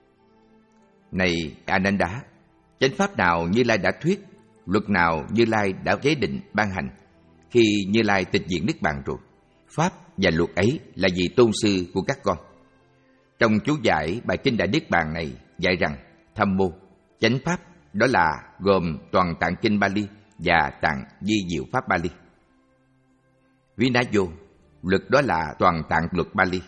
Này Ananda, chánh pháp nào Như Lai đã thuyết, luật nào Như Lai đã chế định ban hành, khi Như Lai tịch diệt niết bàn rồi, pháp và luật ấy là vị tôn sư của các con. Trong chú giải bài kinh Đại Niết Bàn này dạy rằng Thammo, chánh pháp, đó là gồm toàn tạng kinh Bali và tạng di diệu pháp Bali. Vinayo, luật đó là toàn tạng luật Bali.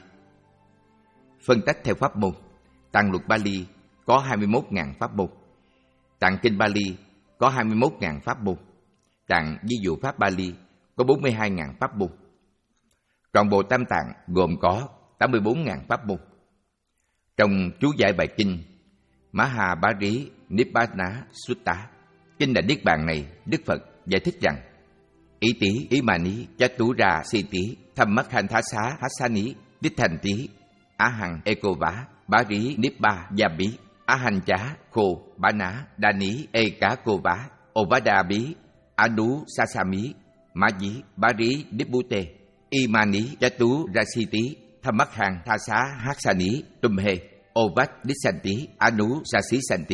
Phân tách theo pháp môn, tạng luật Bali có hai mươi mốt nghìn pháp môn, tạng kinh Bali có hai mươi mốt nghìn pháp môn, tạng di diệu pháp Bali có bốn mươi hai nghìn pháp môn. Trọn bộ tam tạng gồm có tám mươi bốn nghìn pháp môn. Trong chú giải bài kinh Mahabari Nibbana Sutta, kinh Đại Niết Bàn này, Đức Phật giải thích rằng: Ý tí, ý mani, chatura si tí, thammakhanthasa hasani, đitthantí, ahang ekova, bari nibba yabi, ahanh chá, khô, bana, đani, eka kova, ovadabi, anu sasami, maji, bari nibbute, imani, chatu rasiti, thammakhan thasa hasani, tumhe, ovat dissanti, anu sasi santi.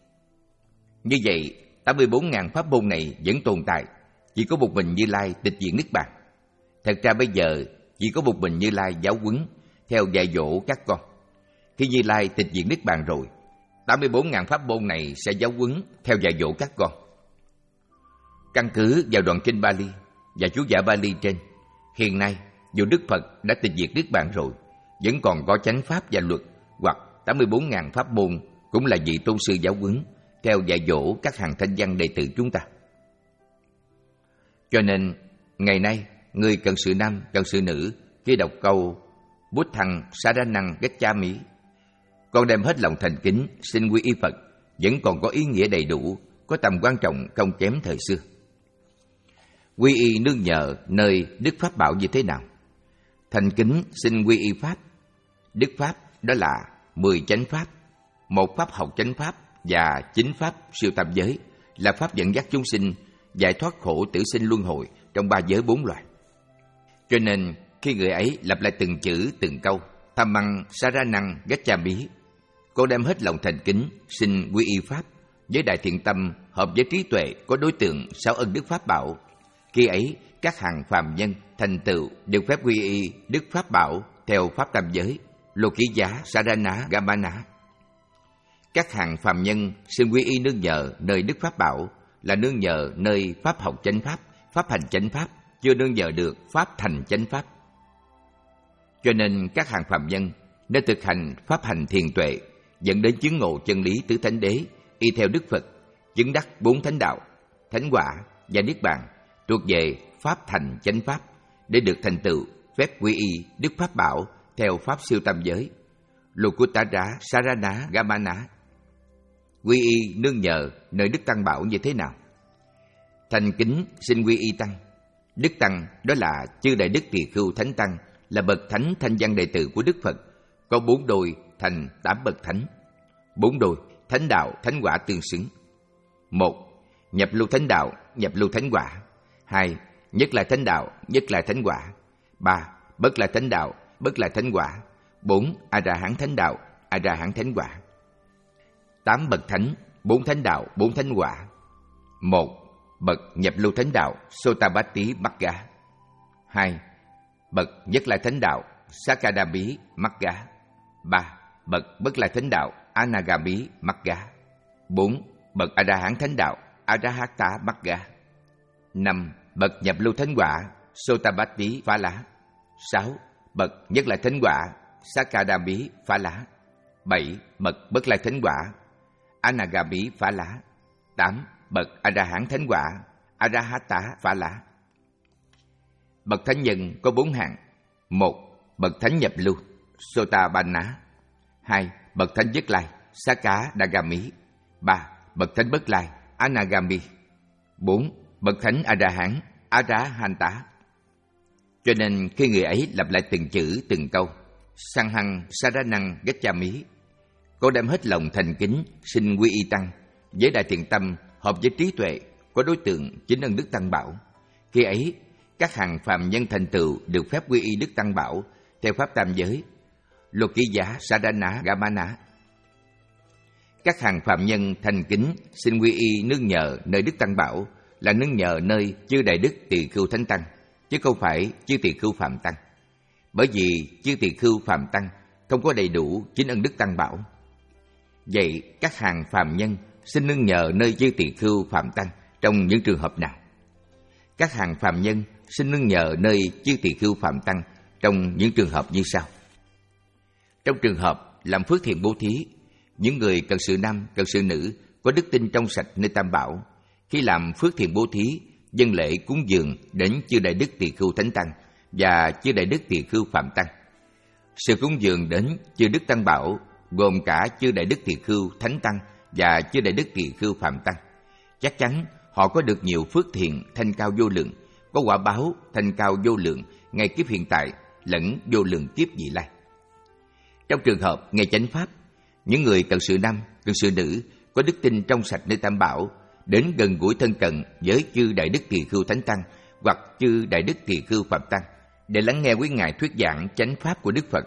Như vậy, tám mươi bốn nghìn pháp môn này vẫn tồn tại, chỉ có một mình Như Lai tịch diệt niết bàn. Thật ra bây giờ chỉ có một mình Như Lai giáo huấn theo dạy dỗ các con. Khi Như Lai tịch diệt niết bàn rồi, tám mươi bốn nghìn pháp môn này sẽ giáo huấn theo dạy dỗ các con. Căn cứ vào đoạn kinh Bali và chú giải Bali trên, hiện nay dù Đức Phật đã tịch diệt niết bàn rồi, vẫn còn có chánh pháp và luật, hoặc tám mươi bốn nghìn pháp môn cũng là vị tôn sư giáo huấn theo dạy dỗ các hàng thanh văn đệ tử chúng ta. Cho nên, ngày nay, người cận sự nam, cận sự nữ, khi đọc câu Bút thăng Saranang Gacchami, con đem hết lòng thành kính xin quy y Phật, vẫn còn có ý nghĩa đầy đủ, có tầm quan trọng không kém thời xưa. Quy y nương nhờ nơi Đức Pháp bảo như thế nào? Thành kính xin quy y Pháp. Đức Pháp đó là mười chánh Pháp, một Pháp học chánh Pháp và chính Pháp siêu tam giới, là Pháp dẫn dắt chúng sinh giải thoát khổ tử sinh luân hồi trong ba giới bốn loài. Cho nên khi người ấy lặp lại từng chữ từng câu Dhammang Saranang Gacchami, con đem hết lòng thành kính xin quy y Pháp với đại thiện tâm, hợp với trí tuệ, có đối tượng sáu ân Đức Pháp bảo. Khi ấy các hàng phàm nhân thành tựu được phép quy y Đức Pháp bảo theo Pháp tam giới Lokiya Sarana Gamana. Các hàng phàm nhân xin quy y nương nhờ nơi Đức Pháp bảo là nương nhờ nơi Pháp học chánh Pháp, Pháp hành chánh Pháp, chưa nương nhờ được Pháp thành chánh Pháp. Cho nên các hàng phàm nhân nên thực hành pháp hành thiền tuệ, dẫn đến chứng ngộ chân lý tứ thánh đế, y theo Đức Phật, chứng đắc bốn thánh đạo, thánh quả và niết bàn, thuộc về pháp thành chánh pháp, để được thành tựu phép quy y đức pháp bảo theo pháp siêu tam giới, Lokuttara Sarana Gamana. Quy y nương nhờ nơi đức tăng bảo như thế nào? Thành kính xin quy y tăng. Đức tăng đó là chư đại đức tỳ khưu thánh tăng, là bậc thánh thanh văn đệ tử của Đức Phật, có bốn đôi thành tám bậc thánh. Bốn đôi thánh đạo thánh quả tương xứng. Một, nhập lưu thánh đạo, nhập lưu thánh quả. Hai, nhất là thánh đạo, nhất là thánh quả. Ba, bất là thánh đạo, bất là thánh quả. Bốn, a ra hán thánh đạo, a ra hán thánh quả. Tám bậc thánh, bốn thánh đạo, bốn thánh quả. Một, bậc nhập lưu thánh đạo, Sotabati Magga. Hai, bậc nhất là thánh đạo, Sakadami Magga. Ba, bậc bất là thánh đạo, Anagami Magga. Bốn, bậc a ra hán thánh đạo, Arahata Magga. Năm, bậc nhập lưu thánh quả, Sotabati Phá Lá. Sáu, bậc nhất là thánh quả, Sakadami Phá Lá. Bảy, bậc bất là thánh quả, Anagami Phá Lá. Tám, bậc a ra hán thánh quả, Arahata Phá Lá. Bậc thánh nhân có bốn hạng. Một, bậc thánh nhập lưu, Sotabana. Hai, bậc thánh nhất lai, Sakadagami. Ba, bậc thánh bất lai, Anagami. Bốn, bậc thánh a ra hán, Arahanta. Cho nên khi người ấy lặp lại từng chữ từng câu, sang hằng saranang gacchami, cô đem hết lòng thành kính xin quy y tăng, với đại thiện tâm hợp với trí tuệ, có đối tượng chính ân đức tăng bảo. Khi ấy các hàng phàm nhân thành tựu được phép quy y đức tăng bảo theo pháp tam giới, Lokiya Sarana Gamana. Các hàng phàm nhân thành kính xin quy y nương nhờ nơi đức tăng bảo, là nương nhờ nơi chư đại đức tỳ khưu thánh tăng, chứ không phải chư tỳ khưu phàm tăng. Bởi vì chư tỳ khưu phàm tăng không có đầy đủ chính ân đức tăng bảo. Vậy các hàng phàm nhân xin nương nhờ nơi chư tỳ khưu phàm tăng trong những trường hợp nào? Các hàng phàm nhân xin nương nhờ nơi chư tỳ khưu phàm tăng trong những trường hợp như sau. Trong trường hợp làm phước thiện bố thí, những người cần sự nam, cần sự nữ có đức tin trong sạch nơi tam bảo, khi làm phước thiện bố thí, dâng lễ cúng dường đến chư đại đức tỳ khưu thánh tăng và chư đại đức tỳ khưu phàm tăng. Sự cúng dường đến chư đức tăng bảo gồm cả chư đại đức tỳ khưu thánh tăng và chư đại đức tỳ khưu phàm tăng. Chắc chắn họ có được nhiều phước thiện thanh cao vô lượng, có quả báo thanh cao vô lượng ngay kiếp hiện tại lẫn vô lượng kiếp vị lai. Trong trường hợp nghe chánh pháp, những người cần sự nam, cần sự nữ có đức tin trong sạch nơi tam bảo đến gần gũi thân cận với chư đại đức tỳ khưu thánh tăng hoặc chư đại đức tỳ khưu phàm tăng để lắng nghe quý ngài thuyết giảng chánh pháp của Đức Phật.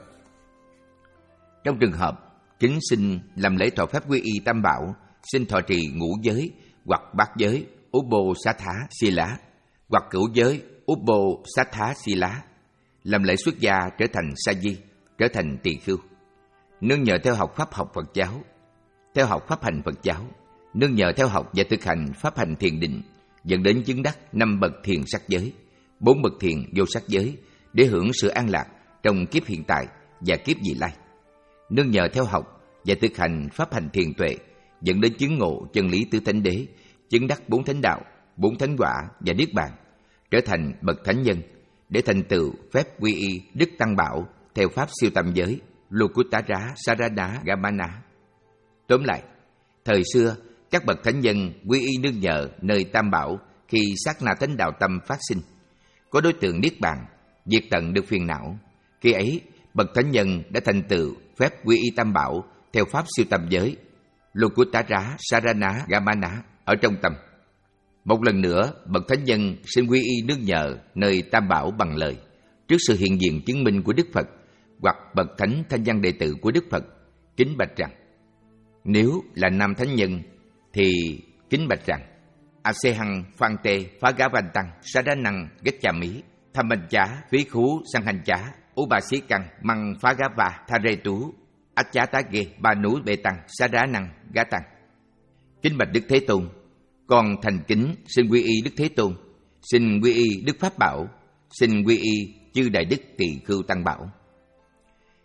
Trong trường hợp kính xin làm lễ thọ pháp quy y tam bảo, xin thọ trì ngũ giới hoặc bát giới Ubbo Sát-thá Sila hoặc cửu giới Ubbo Sát-thá Sila, làm lễ xuất gia trở thành sa di, trở thành tỳ khưu, nương nhờ theo học pháp học Phật giáo, theo học pháp hành Phật giáo, nương nhờ theo học và thực hành pháp hành thiền định, dẫn đến chứng đắc năm bậc thiền sắc giới, bốn bậc thiền vô sắc giới, để hưởng sự an lạc trong kiếp hiện tại và kiếp vị lai. Nương nhờ theo học và thực hành pháp hành thiền tuệ, dẫn đến chứng ngộ chân lý tứ thánh đế, chứng đắc bốn thánh đạo, bốn thánh quả và niết bàn, trở thành bậc thánh nhân, để thành tựu phép quy y đức tăng bảo theo pháp siêu tam giới, Lokuttara Sarana Gamana. Tóm lại, thời xưa các bậc thánh nhân quy y nương nhờ nơi tam bảo khi sát na thánh đạo tâm phát sinh, có đối tượng niết bàn, diệt tận được phiền não. Khi ấy bậc thánh nhân đã thành tựu phép quy y tam bảo theo pháp siêu tam giới, Lokuttara Sarana Gamana ở trong tâm. Một lần nữa, bậc thánh nhân xin quy y nương nhờ nơi tam bảo bằng lời, trước sự hiện diện chứng minh của Đức Phật hoặc bậc thánh thanh văn đệ tử của Đức Phật, kính bạch rằng: nếu là nam thánh nhân thì kính bạch rằng: Asehang Phante Phagavantang Saranang Gacchami Thammancha Phí Khú Sanhancha Ubasikan Măng Phagava Tharetu Acchatage Ba Núi Bê Tăng Saranang Gatang. Kính bạch Đức Thế Tôn, con thành kính xin quy y Đức Thế Tôn, xin quy y Đức Pháp Bảo, xin quy y chư đại đức tỳ khưu tăng bảo.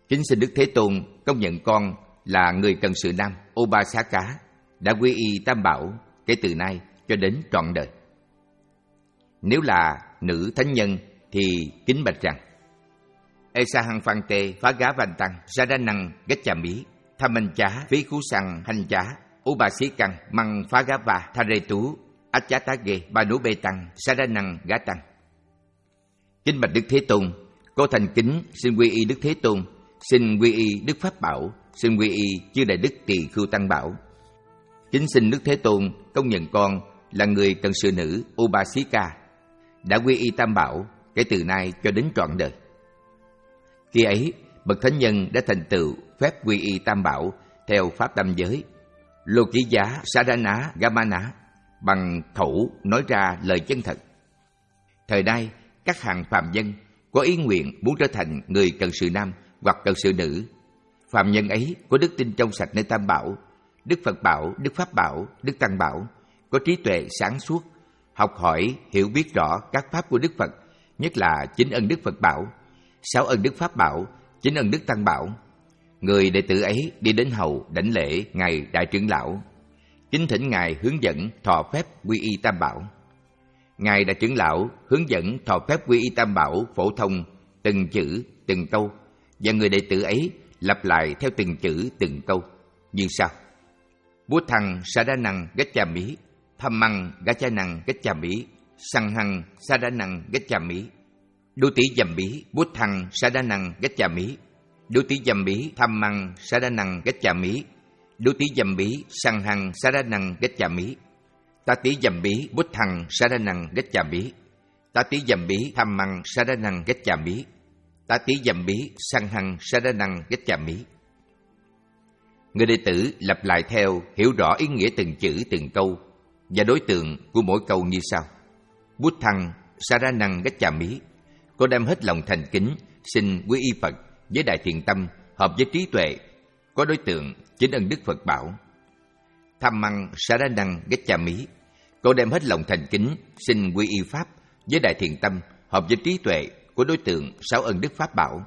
Kính xin Đức Thế Tôn công nhận con là người cần sự nam Upasaka đã quy y Tam Bảo kể từ nay cho đến trọn đời. Nếu là nữ thánh nhân thì kính bạch rằng: Esahang Phante Phá Gá Văn Tăng Saranang Gacchami Thamanh Chá Phí Khú Sang Hành Chá Upasika Măng Phá Gá Va Thare Tú Achatage Ba Nú Bê Tăng Saranang Gá Tăng. Kính bạch Đức Thế Tôn, cô thành kính xin quy y Đức Thế Tôn, xin quy y Đức Pháp Bảo, xin quy y Chư Đại Đức Tỳ Khưu Tăng Bảo. Kính xin Đức Thế Tôn công nhận con là người cần sự nữ Upasika đã quy y Tam Bảo kể từ nay cho đến trọn đời. Khi ấy, bậc thánh nhân đã thành tựu phép quy y Tam Bảo theo pháp tam giới. Lô Ký Giá Sarana Gamana bằng khẩu nói ra lời chân thật. Thời nay, các hàng phàm nhân có ý nguyện muốn trở thành người cần sự nam hoặc cần sự nữ. Phàm nhân ấy có đức tin trong sạch nơi Tam Bảo, Đức Phật Bảo, Đức Pháp Bảo, Đức Tăng Bảo, có trí tuệ sáng suốt, học hỏi, hiểu biết rõ các pháp của Đức Phật, nhất là chính ân Đức Phật Bảo, sáu ân Đức Pháp Bảo, chính ân Đức Tăng Bảo. Người đệ tử ấy đi đến hầu đảnh lễ ngài Đại trưởng lão, kính thỉnh ngài hướng dẫn thọ phép quy y Tam Bảo. Ngài Đại trưởng lão hướng dẫn thọ phép quy y Tam Bảo phổ thông từng chữ từng câu, và người đệ tử ấy lặp lại theo từng chữ từng câu như sau: Bút thăng Saranang Gacchami, Dhammang Gacchami Gacchami, Sanghang Saranang Gacchami, Đu tỷ dầm bí Bút thăng Saranang Gacchami, Đu tỷ dầm bí Dhammang Saranang Gacchami, Đu tỷ dầm bí Sanghang Saranang Gacchami, Ta tí dầm bí Bút thăng Saranang Gacchami, Ta tí dầm bí Dhammang Saranang Gacchami, Ta tí dầm bí Sanghang Saranang Gacchami. Người đệ tử lặp lại theo, hiểu rõ ý nghĩa từng chữ từng câu và đối tượng của mỗi câu như sau: Bút thăng Saranang Gacchami, cô đem hết lòng thành kính xin quy y Phật với đại thiện tâm, hợp với trí tuệ, có đối tượng chính ân Đức Phật Bảo. Dhammang Saranang Gacchami, cô đem hết lòng thành kính xin quy y Pháp với đại thiện tâm, hợp với trí tuệ, có đối tượng sáu ân Đức Pháp Bảo.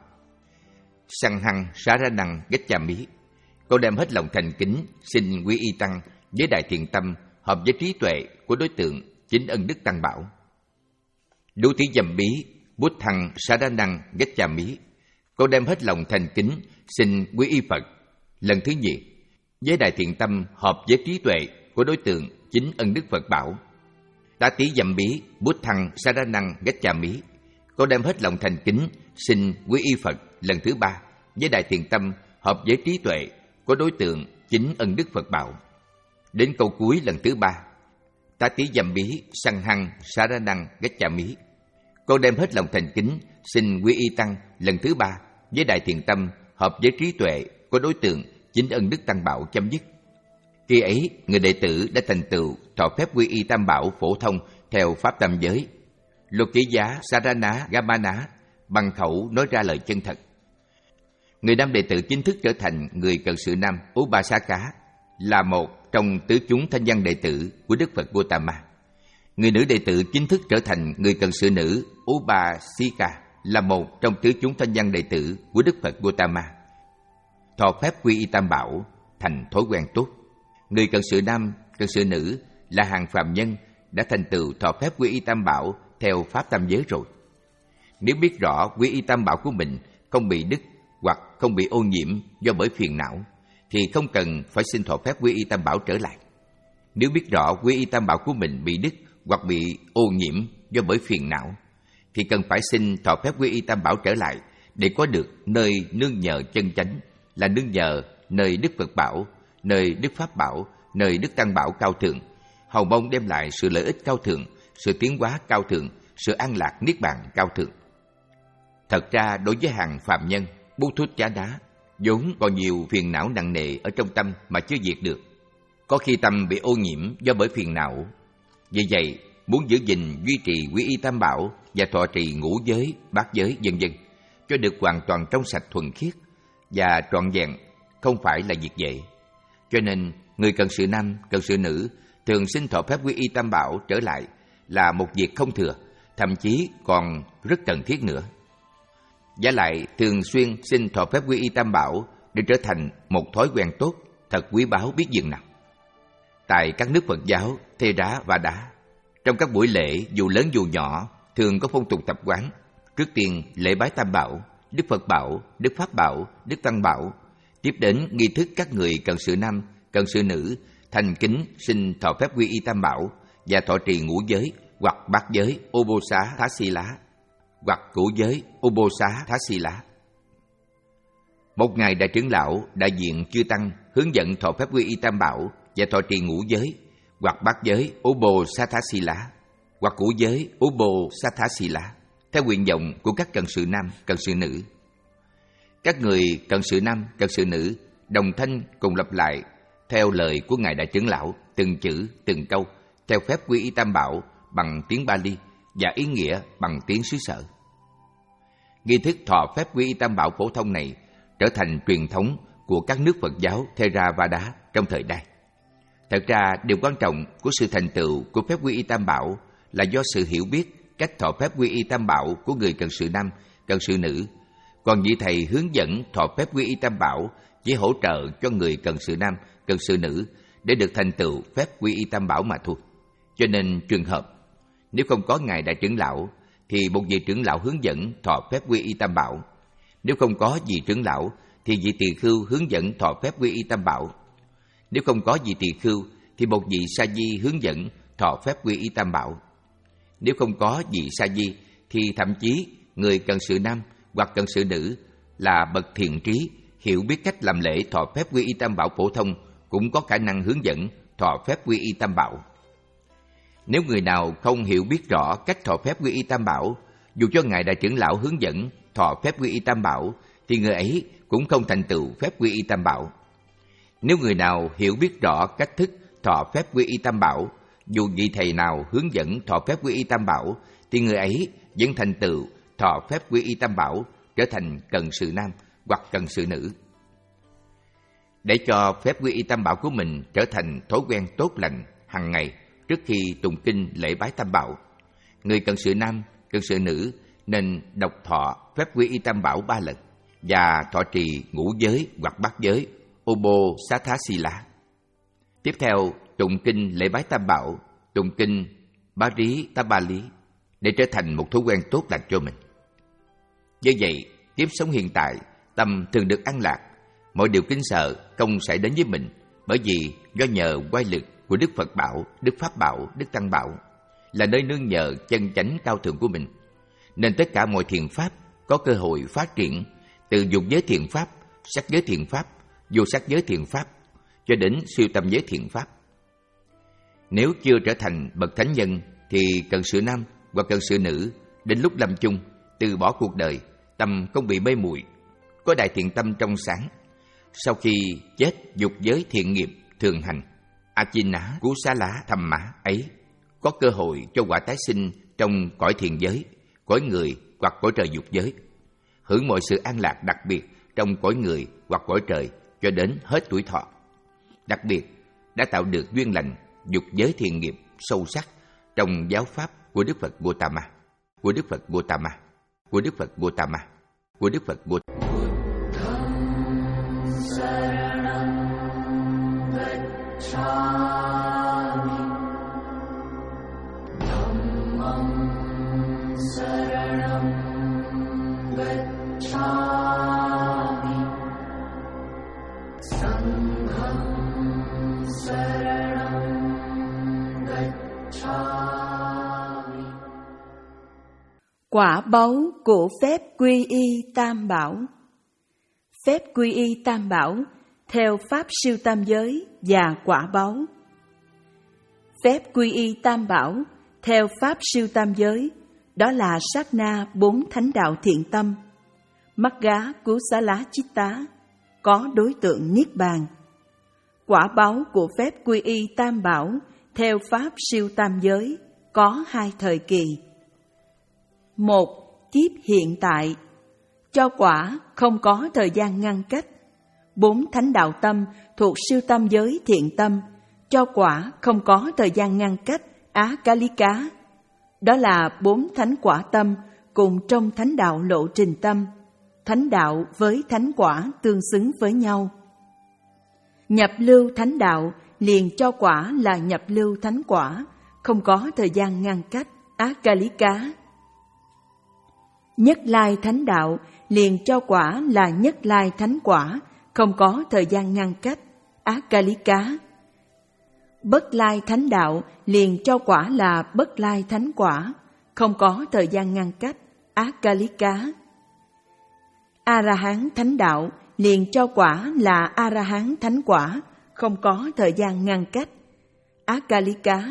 Sanghang Saranang Gacchami, cô đem hết lòng thành kính xin quy y Tăng với đại thiện tâm, hợp với trí tuệ của đối tượng chính ân Đức Tăng Bảo. Đu tí dầm bí Bút thăng Saranang Gacchami, cô đem hết lòng thành kính xin quy y Phật lần thứ nhì với đại thiện tâm, hợp với trí tuệ của đối tượng chính ân Đức Phật Bảo. Ta tí dầm bí Bút thăng Saranang Gacchami, cô đem hết lòng thành kính xin quy y Phật lần thứ ba với đại thiện tâm, hợp với trí tuệ có đối tượng chính ân Đức Phật Bảo. Đến câu cuối lần thứ ba, Ta tí dầm bí Sanghang Saranang Gacchami, cô đem hết lòng thành kính xin quy y Tăng lần thứ ba với đại thiện tâm, hợp với trí tuệ có đối tượng chính ân Đức Tăng Bảo chấm dứt. Khi ấy, người đệ tử đã thành tựu thọ phép quy y Tam Bảo phổ thông theo pháp tam giới. Lô Ký Giá Sarana Gamana bằng khẩu nói ra lời chân thật. Người nam đệ tử chính thức trở thành người cần sự nam Upasaka, là một trong tứ chúng thanh văn đệ tử của Đức Phật Gautama. Người nữ đệ tử chính thức trở thành người cần sự nữ Upasika, là một trong tứ chúng thanh văn đệ tử của Đức Phật Gautama. Thọ phép quy y Tam Bảo thành thói quen tốt. Người cần sự nam, cần sự nữ là hàng phàm nhân đã thành tựu thọ phép quy y Tam Bảo theo pháp tam giới rồi. Nếu biết rõ quy y Tam Bảo của mình không bị đứt hoặc không bị ô nhiễm do bởi phiền não, thì không cần phải xin thọ phép quy y Tam Bảo trở lại. Nếu biết rõ quy y Tam Bảo của mình bị đứt hoặc bị ô nhiễm do bởi phiền não, thì cần phải xin thọ phép quy y Tam Bảo trở lại để có được nơi nương nhờ chân chánh, là nương nhờ nơi Đức Phật Bảo, nơi Đức Pháp Bảo, nơi Đức Tăng Bảo cao thượng, hầu mong đem lại sự lợi ích cao thượng, sự tiến hóa cao thượng, sự an lạc niết bàn cao thượng. Thật ra đối với hàng phàm nhân, bút thút chá đá, vốn còn nhiều phiền não nặng nề ở trong tâm mà chưa diệt được. Có khi tâm bị ô nhiễm do bởi phiền não. Vì vậy, muốn giữ gìn duy trì quy y Tam Bảo và thọ trì ngũ giới, bát giới vân vân cho được hoàn toàn trong sạch thuần khiết và trọn vẹn không phải là việc dễ. Cho nên, người cần sự nam, cần sự nữ thường xin thọ phép quy y Tam Bảo trở lại là một việc không thừa, thậm chí còn rất cần thiết nữa. Và lại thường xuyên xin thọ phép quy y Tam Bảo để trở thành một thói quen tốt, thật quý báu biết dường nào. Tại các nước Phật giáo, Thê Rá và Đá, trong các buổi lễ dù lớn dù nhỏ, thường có phong tục tập quán. Trước tiên lễ bái Tam Bảo, Đức Phật Bảo, Đức Pháp Bảo, Đức Tăng Bảo. Tiếp đến nghi thức các người cận sự nam, cận sự nữ thành kính xin thọ phép quy y Tam Bảo và thọ trì ngũ giới hoặc bát giới Ô-bô-xá Thá Si Lá hoặc cửu giới Ô-bô-xá Thá Si Lá. Một ngày đại trưởng lão đại diện chư tăng hướng dẫn thọ phép quy y Tam Bảo và thọ trì ngũ giới hoặc bát giới Ô-bô-xá Thá Si Lá hoặc cửu giới Ô-bô-xá Thá Si Lá theo nguyện vọng của các cận sự nam, cận sự nữ. Các người cận sự nam, cận sự nữ đồng thanh cùng lặp lại theo lời của ngài đại trưởng lão, từng chữ, từng câu, theo phép quy y Tam Bảo bằng tiếng Bali và ý nghĩa bằng tiếng xứ sở. Nghi thức thọ phép quy y Tam Bảo phổ thông này trở thành truyền thống của các nước Phật giáo Theravada trong thời đại. Thật ra, điều quan trọng của sự thành tựu của phép quy y Tam Bảo là do sự hiểu biết cách thọ phép quy y Tam Bảo của người cận sự nam, cận sự nữ. Còn vị thầy hướng dẫn thọ phép quy y Tam Bảo chỉ hỗ trợ cho người cận sự nam, cận sự nữ để được thành tựu phép quy y Tam Bảo mà thôi. Cho nên trường hợp nếu không có ngài đại trưởng lão thì một vị trưởng lão hướng dẫn thọ phép quy y Tam Bảo. Nếu không có vị trưởng lão thì vị tỳ khưu hướng dẫn thọ phép quy y Tam Bảo. Nếu không có vị tỳ khưu thì một vị sa di hướng dẫn thọ phép quy y Tam Bảo. Nếu không có vị sa di thì thậm chí người cận sự nam hoặc cận sự nữ là bậc thiện trí, hiểu biết cách làm lễ thọ phép quy y Tam Bảo phổ thông cũng có khả năng hướng dẫn thọ phép quy y Tam Bảo. Nếu người nào không hiểu biết rõ cách thọ phép quy y Tam Bảo, dù cho ngài đại trưởng lão hướng dẫn thọ phép quy y Tam Bảo thì người ấy cũng không thành tựu phép quy y Tam Bảo. Nếu người nào hiểu biết rõ cách thức thọ phép quy y Tam Bảo, dù vị thầy nào hướng dẫn thọ phép quy y Tam Bảo thì người ấy vẫn thành tựu thọ phép quy y Tam Bảo, trở thành cận sự nam hoặc cận sự nữ. Để cho phép quy y Tam Bảo của mình trở thành thói quen tốt lành hàng ngày trước khi tụng kinh lễ bái Tam Bảo, người cận sự nam, cận sự nữ nên đọc thọ phép quy y Tam Bảo ba lần và thọ trì ngũ giới hoặc bát giới Ô-bô-xá-thá Si Lá. Tiếp theo tụng kinh lễ bái Tam Bảo, tụng kinh Bari Tabali để trở thành một thói quen tốt lành cho mình. Như vậy, kiếp sống hiện tại, tâm thường được an lạc, mọi điều kính sợ không xảy đến với mình, bởi vì do nhờ oai lực của Đức Phật Bảo, Đức Pháp Bảo, Đức Tăng Bảo là nơi nương nhờ chân chánh cao thượng của mình, nên tất cả mọi thiện pháp có cơ hội phát triển, từ dục giới thiện pháp, sắc giới thiện pháp, vô sắc giới thiện pháp cho đến siêu tâm giới thiện pháp. Nếu chưa trở thành bậc thánh nhân thì cận sự nam hoặc cận sự nữ đến lúc lâm chung từ bỏ cuộc đời, tâm không bị mê muội, có đại thiện tâm trong sáng. Sau khi chết, dục giới thiện nghiệp thường hành Achina Cú Xá Lá Thầm Mã ấy có cơ hội cho quả tái sinh trong cõi thiền giới, cõi người hoặc cõi trời dục giới, hưởng mọi sự an lạc đặc biệt trong cõi người hoặc cõi trời cho đến hết tuổi thọ. Đặc biệt đã tạo được duyên lành dục giới thiện nghiệp sâu sắc trong giáo pháp của Đức Phật Gautama, của Đức Phật Gautama, của Đức Phật Gautama, của Đức Phật Gautama. Quả báu của phép quy y Tam Bảo. Phép quy y Tam Bảo theo pháp siêu tam giới và quả báu. Phép quy y Tam Bảo theo pháp siêu tam giới đó là sát na bốn thánh đạo thiện tâm, Magga Cú Xá Lá Chitta, có đối tượng niết bàn. Quả báu của phép quy y Tam Bảo theo pháp siêu tam giới có hai thời kỳ. Một, kiếp hiện tại, cho quả không có thời gian ngăn cách. Bốn thánh đạo tâm thuộc siêu tâm giới thiện tâm, cho quả không có thời gian ngăn cách Á Kalika. Đó là bốn thánh quả tâm cùng trong thánh đạo lộ trình tâm, thánh đạo với thánh quả tương xứng với nhau. Nhập lưu thánh đạo liền cho quả là nhập lưu thánh quả, không có thời gian ngăn cách, Akalika. Nhất lai thánh đạo liền cho quả là nhất lai thánh quả, không có thời gian ngăn cách, Akalika. Bất lai thánh đạo liền cho quả là bất lai thánh quả, không có thời gian ngăn cách, Akalika. A-la-hán thánh đạo liền cho quả là A-la-hán thánh quả, không có thời gian ngăn cách, Akalika.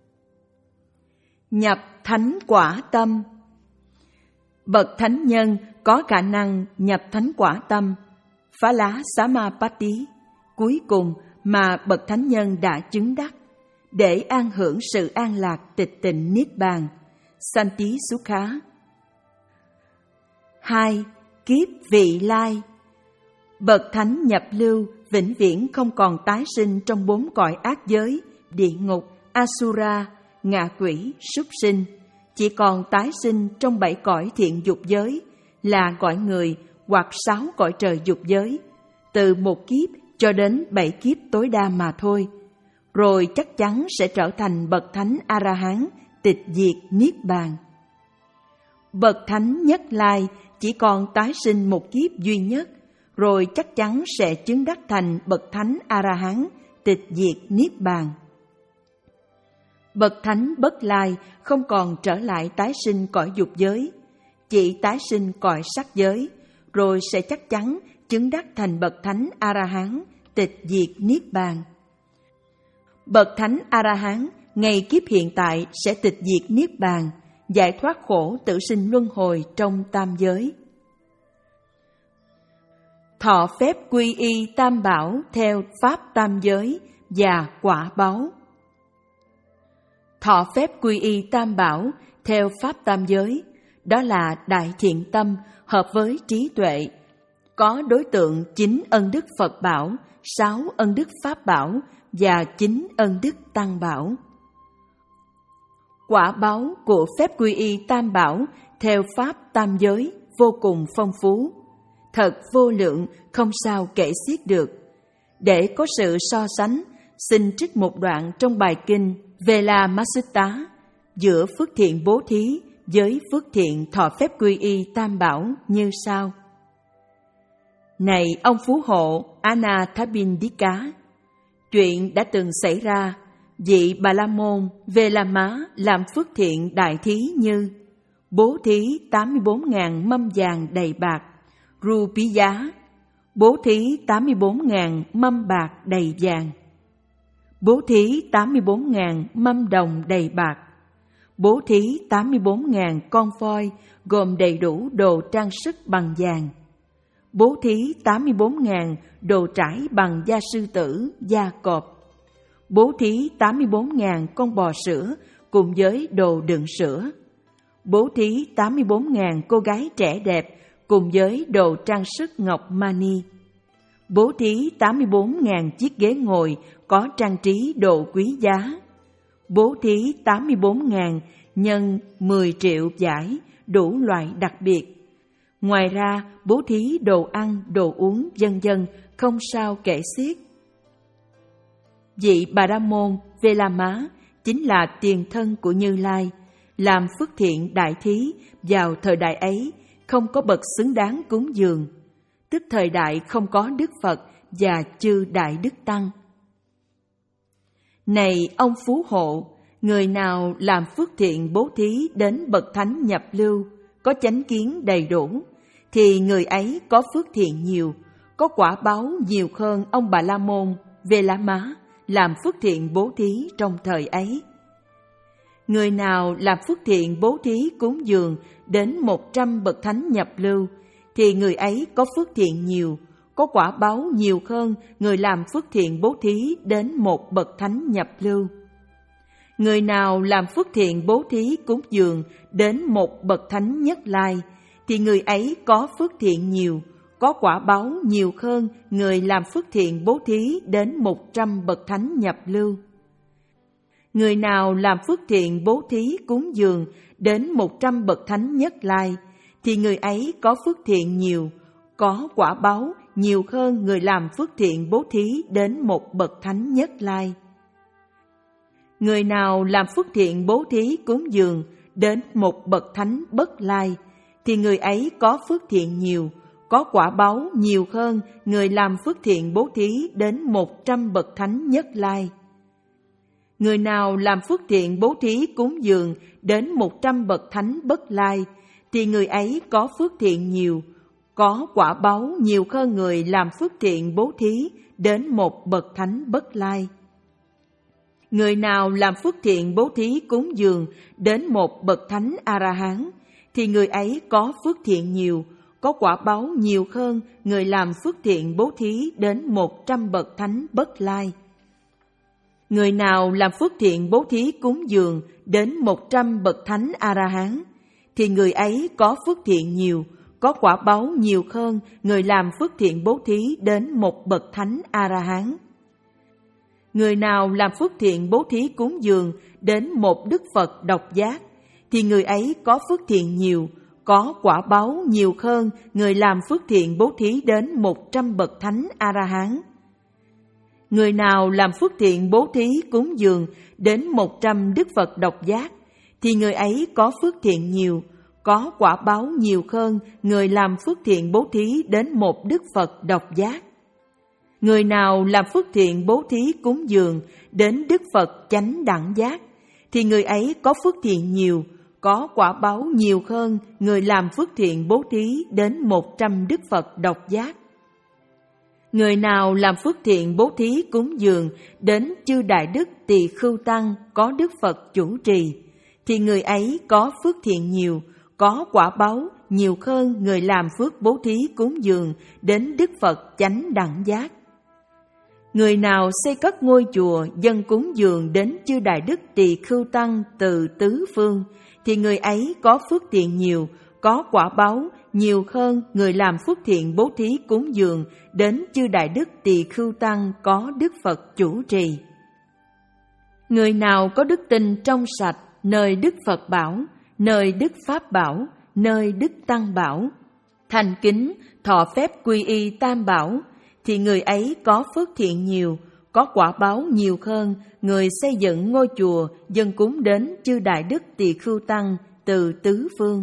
Nhập thánh quả tâm. Bậc thánh nhân có khả năng nhập thánh quả tâm, phá lá Samapatti, cuối cùng mà bậc thánh nhân đã chứng đắc, để an hưởng sự an lạc tịch tịnh niết bàn, Santi Sukha. Hai, kiếp vị lai. Bậc thánh nhập lưu vĩnh viễn không còn tái sinh trong bốn cõi ác giới, địa ngục, Asura, ngạ quỷ, súc sinh, chỉ còn tái sinh trong bảy cõi thiện dục giới, là cõi người hoặc sáu cõi trời dục giới, từ một kiếp cho đến bảy kiếp tối đa mà thôi, rồi chắc chắn sẽ trở thành bậc thánh A-la-hán tịch diệt niết bàn. Bậc thánh nhất lai chỉ còn tái sinh một kiếp duy nhất, rồi chắc chắn sẽ chứng đắc thành bậc thánh A-la-hán tịch diệt niết bàn. Bậc thánh bất lai không còn trở lại tái sinh cõi dục giới, chỉ tái sinh cõi sắc giới, rồi sẽ chắc chắn chứng đắc thành bậc thánh A-la-hán tịch diệt niết bàn. Bậc thánh A-la-hán ngay kiếp hiện tại sẽ tịch diệt niết bàn, giải thoát khổ tử sinh luân hồi trong tam giới. Thọ phép quy y tam bảo theo pháp tam giới và quả báo. Thọ phép quy y tam bảo theo pháp tam giới, đó là đại thiện tâm hợp với trí tuệ, có đối tượng chín ân đức Phật bảo, sáu ân đức Pháp bảo và chín ân đức Tăng bảo. Quả báo của phép quy y tam bảo theo pháp tam giới vô cùng phong phú, thật vô lượng, không sao kể xiết được. Để có sự so sánh, xin trích một đoạn trong bài kinh Vela-ma-sutta giữa phước thiện bố thí với phước thiện thọ phép quy y tam bảo như sau. Này ông phú hộ Anathapindika, chuyện đã từng xảy ra, vị Bà La Môn Vela-má làm phước thiện đại thí như bố thí tám mươi bốn nghìn mâm vàng đầy bạc, rupiya, bố thí tám mươi bốn nghìn mâm bạc đầy vàng, bố thí tám mươi bốn nghìn mâm đồng đầy bạc, bố thí tám mươi bốn nghìn con voi gồm đầy đủ đồ trang sức bằng vàng, bố thí tám mươi bốn nghìn đồ trải bằng da sư tử, da cọp, bố thí tám mươi bốn nghìn con bò sữa cùng với đồ đựng sữa, bố thí tám mươi bốn nghìn cô gái trẻ đẹp cùng với đồ trang sức ngọc mani, bố thí tám mươi bốn nghìn chiếc ghế ngồi có trang trí đồ quý giá, bố thí tám mươi bốn nghìn nhân mười triệu giải đủ loại đặc biệt. Ngoài ra, bố thí đồ ăn, đồ uống, vân vân không sao kể xiết. Vị Bà La Môn Vela-má chính là tiền thân của Như Lai, làm phước thiện đại thí vào thời đại ấy không có bậc xứng đáng cúng dường, tức thời đại không có Đức Phật và chư Đại Đức Tăng. Này ông phú hộ, người nào làm phước thiện bố thí đến bậc thánh nhập lưu, có chánh kiến đầy đủ, thì người ấy có phước thiện nhiều, có quả báo nhiều hơn ông Bà La Môn Vela-má làm phước thiện bố thí trong thời ấy. Người nào làm phước thiện bố thí cúng dường đến một trăm bậc thánh nhập lưu, thì người ấy có phước thiện nhiều, có quả báo nhiều hơn người làm phước thiện bố thí đến một bậc thánh nhập lưu. Người nào làm phước thiện bố thí cúng dường đến một bậc thánh nhất lai, thì người ấy có phước thiện nhiều, có quả báo nhiều hơn người làm phước thiện bố thí đến một trăm bậc thánh nhập lưu. Người nào làm phước thiện bố thí cúng dường đến một trăm bậc thánh nhất lai, thì người ấy có phước thiện nhiều, có quả báu nhiều hơn người làm phước thiện bố thí đến một bậc thánh nhất lai. Người nào làm phước thiện bố thí cúng dường đến một bậc thánh bất lai, thì người ấy có phước thiện nhiều, có quả báu nhiều hơn người làm phước thiện bố thí đến một trăm bậc thánh nhất lai. Người nào làm phước thiện bố thí cúng dường đến một trăm bậc thánh bất lai, thì người ấy có phước thiện nhiều, có quả báu nhiều hơn người làm phước thiện bố thí đến một bậc thánh bất lai. Người nào làm phước thiện bố thí cúng dường đến một bậc thánh A-la-hán, thì người ấy có phước thiện nhiều, có quả báu nhiều hơn người làm phước thiện bố thí đến một trăm bậc thánh bất lai. Người nào làm phước thiện bố thí cúng dường đến một trăm bậc thánh A-la-hán, thì người ấy có phước thiện nhiều, có quả báu nhiều hơn người làm phước thiện bố thí đến một bậc thánh A-la-hán. Người nào làm phước thiện bố thí cúng dường đến một Đức Phật độc giác, thì người ấy có phước thiện nhiều, có quả báu nhiều hơn người làm phước thiện bố thí đến một trăm bậc thánh A-la-hán. Người nào làm phước thiện bố thí cúng dường đến một trăm Đức Phật độc giác, thì người ấy có phước thiện nhiều, có quả báu nhiều hơn người làm phước thiện bố thí đến một Đức Phật độc giác. Người nào làm phước thiện bố thí cúng dường đến Đức Phật chánh đẳng giác, thì người ấy có phước thiện nhiều, có quả báu nhiều hơn người làm phước thiện bố thí đến một trăm Đức Phật độc giác. Người nào làm phước thiện bố thí cúng dường đến chư Đại Đức Tỳ Khưu Tăng có Đức Phật chủ trì, thì người ấy có phước thiện nhiều, có quả báu nhiều hơn người làm phước bố thí cúng dường đến Đức Phật chánh đẳng giác. Người nào xây cất ngôi chùa dâng cúng dường đến chư Đại Đức Tỳ Khưu Tăng từ tứ phương, thì người ấy có phước thiện nhiều, có quả báu nhiều hơn người làm phước thiện bố thí cúng dường đến chư Đại Đức Tỳ Khưu Tăng có Đức Phật chủ trì. Người nào có đức tin trong sạch nơi Đức Phật bảo, nơi Đức Pháp bảo, nơi Đức Tăng bảo, thành kính thọ phép quy y Tam bảo, thì người ấy có phước thiện nhiều, có quả báo nhiều hơn người xây dựng ngôi chùa dâng cúng đến chư Đại Đức Tỳ Khưu Tăng từ tứ phương.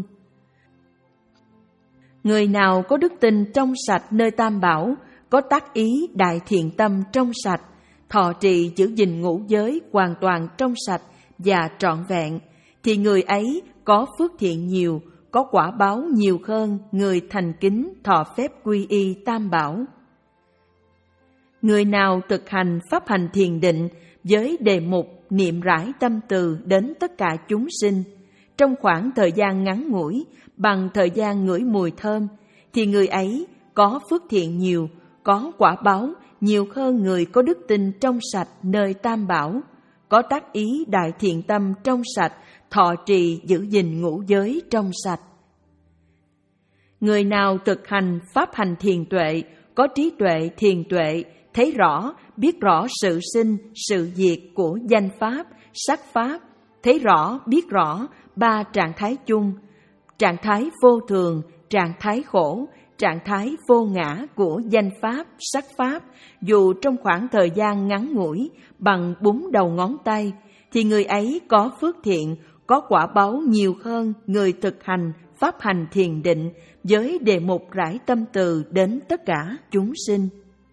Người nào có đức tin trong sạch nơi Tam bảo, có tác ý đại thiện tâm trong sạch, thọ trì giữ gìn ngũ giới hoàn toàn trong sạch và trọn vẹn, thì người ấy có phước thiện nhiều, có quả báo nhiều hơn người thành kính thọ phép quy y Tam bảo. Người nào thực hành pháp hành thiền định với đề mục niệm rải tâm từ đến tất cả chúng sinh trong khoảng thời gian ngắn ngủi bằng thời gian ngửi mùi thơm, thì người ấy có phước thiện nhiều, có quả báo nhiều hơn người có đức tin trong sạch nơi Tam bảo, có tác ý đại thiện tâm trong sạch, thọ trì giữ gìn ngũ giới trong sạch. Người nào thực hành pháp hành thiền tuệ, có trí tuệ thiền tuệ, thấy rõ, biết rõ sự sinh, sự diệt của danh pháp, sắc pháp, thấy rõ, biết rõ ba trạng thái chung, trạng thái vô thường, trạng thái khổ, trạng thái vô ngã của danh pháp, sắc pháp, dù trong khoảng thời gian ngắn ngủi bằng búng đầu ngón tay, thì người ấy có phước thiện, có quả báo nhiều hơn người thực hành pháp hành thiền định với đề mục rải tâm từ đến tất cả chúng sinh.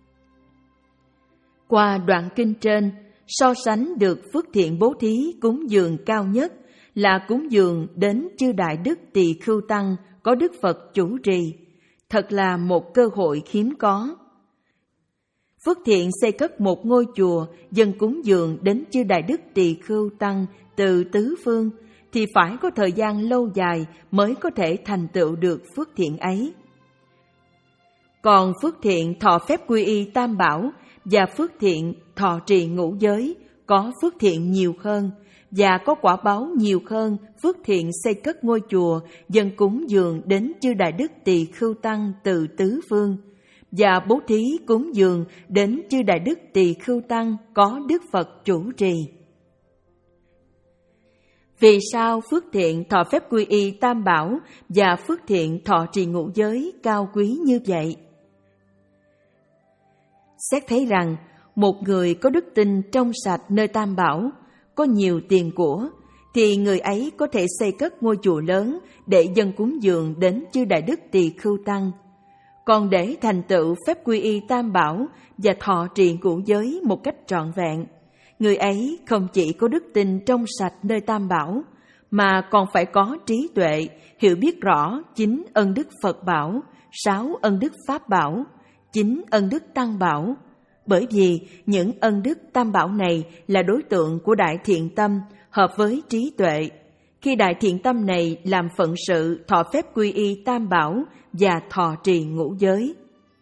Qua đoạn kinh trên, so sánh được phước thiện bố thí cúng dường cao nhất là cúng dường đến chư Đại Đức Tỳ Khưu Tăng có Đức Phật chủ trì, thật là một cơ hội hiếm có. Phước thiện xây cất một ngôi chùa dâng cúng dường đến chư Đại Đức Tỳ Khưu Tăng từ tứ phương, thì phải có thời gian lâu dài mới có thể thành tựu được phước thiện ấy. Còn phước thiện thọ phép quy y Tam bảo và phước thiện thọ trì ngũ giới có phước thiện nhiều hơn và có quả báo nhiều hơn phước thiện xây cất ngôi chùa dâng cúng dường đến chư Đại Đức Tỳ Khưu Tăng từ tứ phương và bố thí cúng dường đến chư Đại Đức Tỳ Khưu Tăng có Đức Phật chủ trì. Vì sao phước thiện thọ phép quy y tam bảo và phước thiện thọ trì ngũ giới cao quý như vậy? Xét thấy rằng một người có đức tin trong sạch nơi tam bảo, có nhiều tiền của, thì người ấy có thể xây cất ngôi chùa lớn để dâng cúng dường đến chư Đại Đức Tỳ Khưu Tăng. Còn để thành tựu phép quy y tam bảo và thọ trì ngũ giới một cách trọn vẹn, người ấy không chỉ có đức tin trong sạch nơi tam bảo, mà còn phải có trí tuệ, hiểu biết rõ chín ân đức Phật bảo, sáu ân đức Pháp bảo, chín ân đức Tăng bảo. Bởi vì những ân đức tam bảo này là đối tượng của đại thiện tâm, hợp với trí tuệ. Khi đại thiện tâm này làm phận sự thọ phép quy y tam bảo và thọ trì ngũ giới.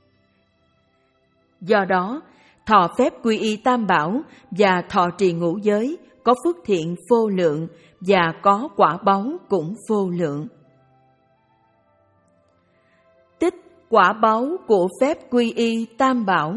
Do đó, thọ phép quy y tam bảo và thọ trì ngũ giới có phước thiện vô lượng và có quả báu cũng vô lượng. Tích quả báu của phép quy y tam bảo.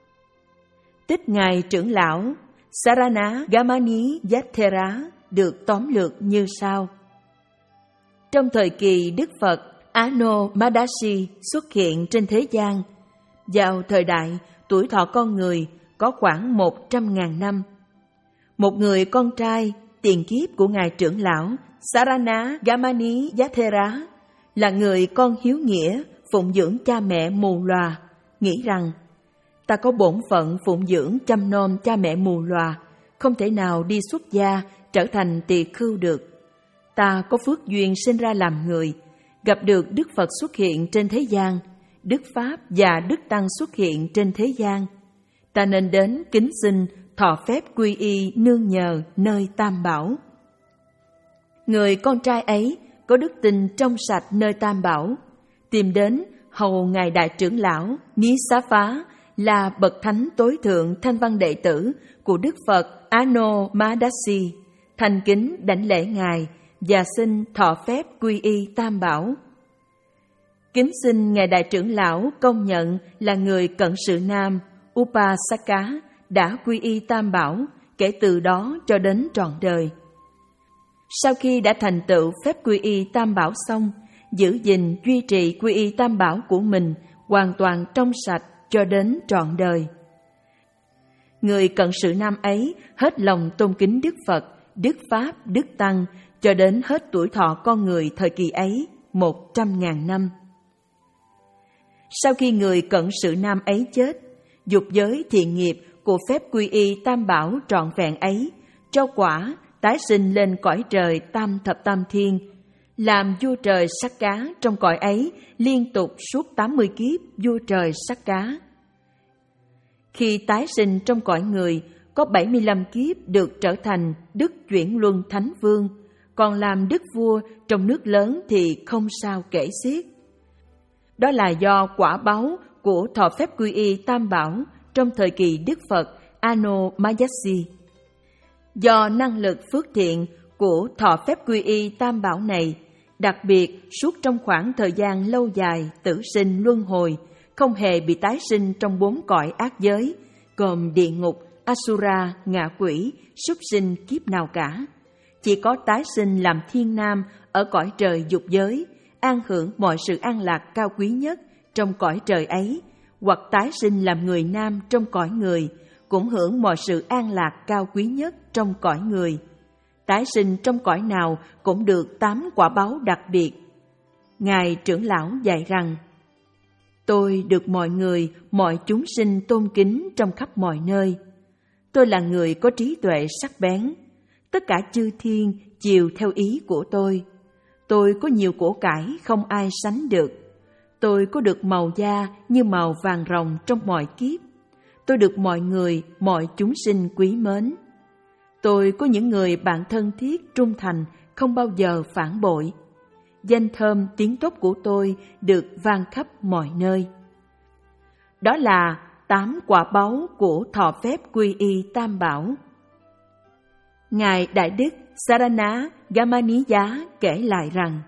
Tích Ngài trưởng lão Saranagamani Yathera được tóm lược như sau. Trong thời kỳ Đức Phật Ano Madasi xuất hiện trên thế gian, vào thời đại tuổi thọ con người có khoảng một trăm ngàn năm, một người con trai tiền kiếp của Ngài trưởng lão Saranagamani Yathera là người con hiếu nghĩa phụng dưỡng cha mẹ mù lòa, nghĩ rằng ta có bổn phận phụng dưỡng chăm nom cha mẹ mù lòa, không thể nào đi xuất gia trở thành tỳ khưu được. Ta có phước duyên sinh ra làm người, gặp được Đức Phật xuất hiện trên thế gian, Đức Pháp và Đức Tăng xuất hiện trên thế gian. Ta nên đến kính xin thọ phép quy y nương nhờ nơi tam bảo. Người con trai ấy có đức tin trong sạch nơi tam bảo, tìm đến hầu Ngài Đại trưởng lão Nisapha là bậc thánh tối thượng thanh văn đệ tử của Đức Phật Ano Madasi, thành kính đảnh lễ Ngài và xin thọ phép quy y tam bảo. Kính xin Ngài Đại trưởng lão công nhận là người cận sự nam Upasaka đã quy y tam bảo kể từ đó cho đến trọn đời. Sau khi đã thành tựu phép quy y tam bảo xong, giữ gìn duy trì quy y tam bảo của mình hoàn toàn trong sạch cho đến trọn đời. Người cận sự nam ấy hết lòng tôn kính Đức Phật, Đức Pháp, Đức Tăng cho đến hết tuổi thọ con người thời kỳ ấy, một trăm ngàn năm. Sau khi người cận sự nam ấy chết, dục giới thiện nghiệp của phép quy y tam bảo trọn vẹn ấy cho quả tái sinh lên cõi trời tam thập tam thiên, làm vua trời sắc cá trong cõi ấy liên tục suốt tám mươi kiếp vua trời sắc cá. Khi tái sinh trong cõi người, có bảy mươi lăm kiếp được trở thành Đức Chuyển Luân Thánh Vương, còn làm Đức Vua trong nước lớn thì không sao kể xiết. Đó là do quả báu của thọ phép quy y tam bảo trong thời kỳ Đức Phật Ano Madasi. Do năng lực phước thiện của thọ phép quy y tam bảo này, đặc biệt suốt trong khoảng thời gian lâu dài tử sinh luân hồi, không hề bị tái sinh trong bốn cõi ác giới, gồm địa ngục, Asura, ngạ quỷ, súc sinh kiếp nào cả. Chỉ có tái sinh làm thiên nam ở cõi trời dục giới, an hưởng mọi sự an lạc cao quý nhất trong cõi trời ấy, hoặc tái sinh làm người nam trong cõi người, cũng hưởng mọi sự an lạc cao quý nhất trong cõi người. Tái sinh trong cõi nào cũng được tám quả báu đặc biệt. Ngài trưởng lão dạy rằng, tôi được mọi người, mọi chúng sinh tôn kính trong khắp mọi nơi. Tôi là người có trí tuệ sắc bén. Tất cả chư thiên chiều theo ý của tôi. Tôi có nhiều của cải không ai sánh được. Tôi có được màu da như màu vàng ròng trong mọi kiếp. Tôi được mọi người, mọi chúng sinh quý mến. Tôi có những người bạn thân thiết, trung thành, không bao giờ phản bội. Danh thơm tiếng tốt của tôi được vang khắp mọi nơi. Đó là tám quả báu của thọ phép quy y tam bảo. Ngài Đại Đức Saranagamaniya kể lại rằng,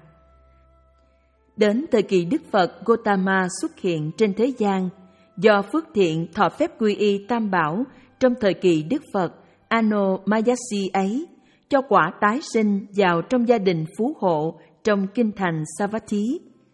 đến thời kỳ Đức Phật Gotama xuất hiện trên thế gian, do phước thiện thọ phép quy y tam bảo trong thời kỳ Đức Phật Ano Madasi ấy, cho quả tái sinh vào trong gia đình phú hộ trong kinh thành Savatthi.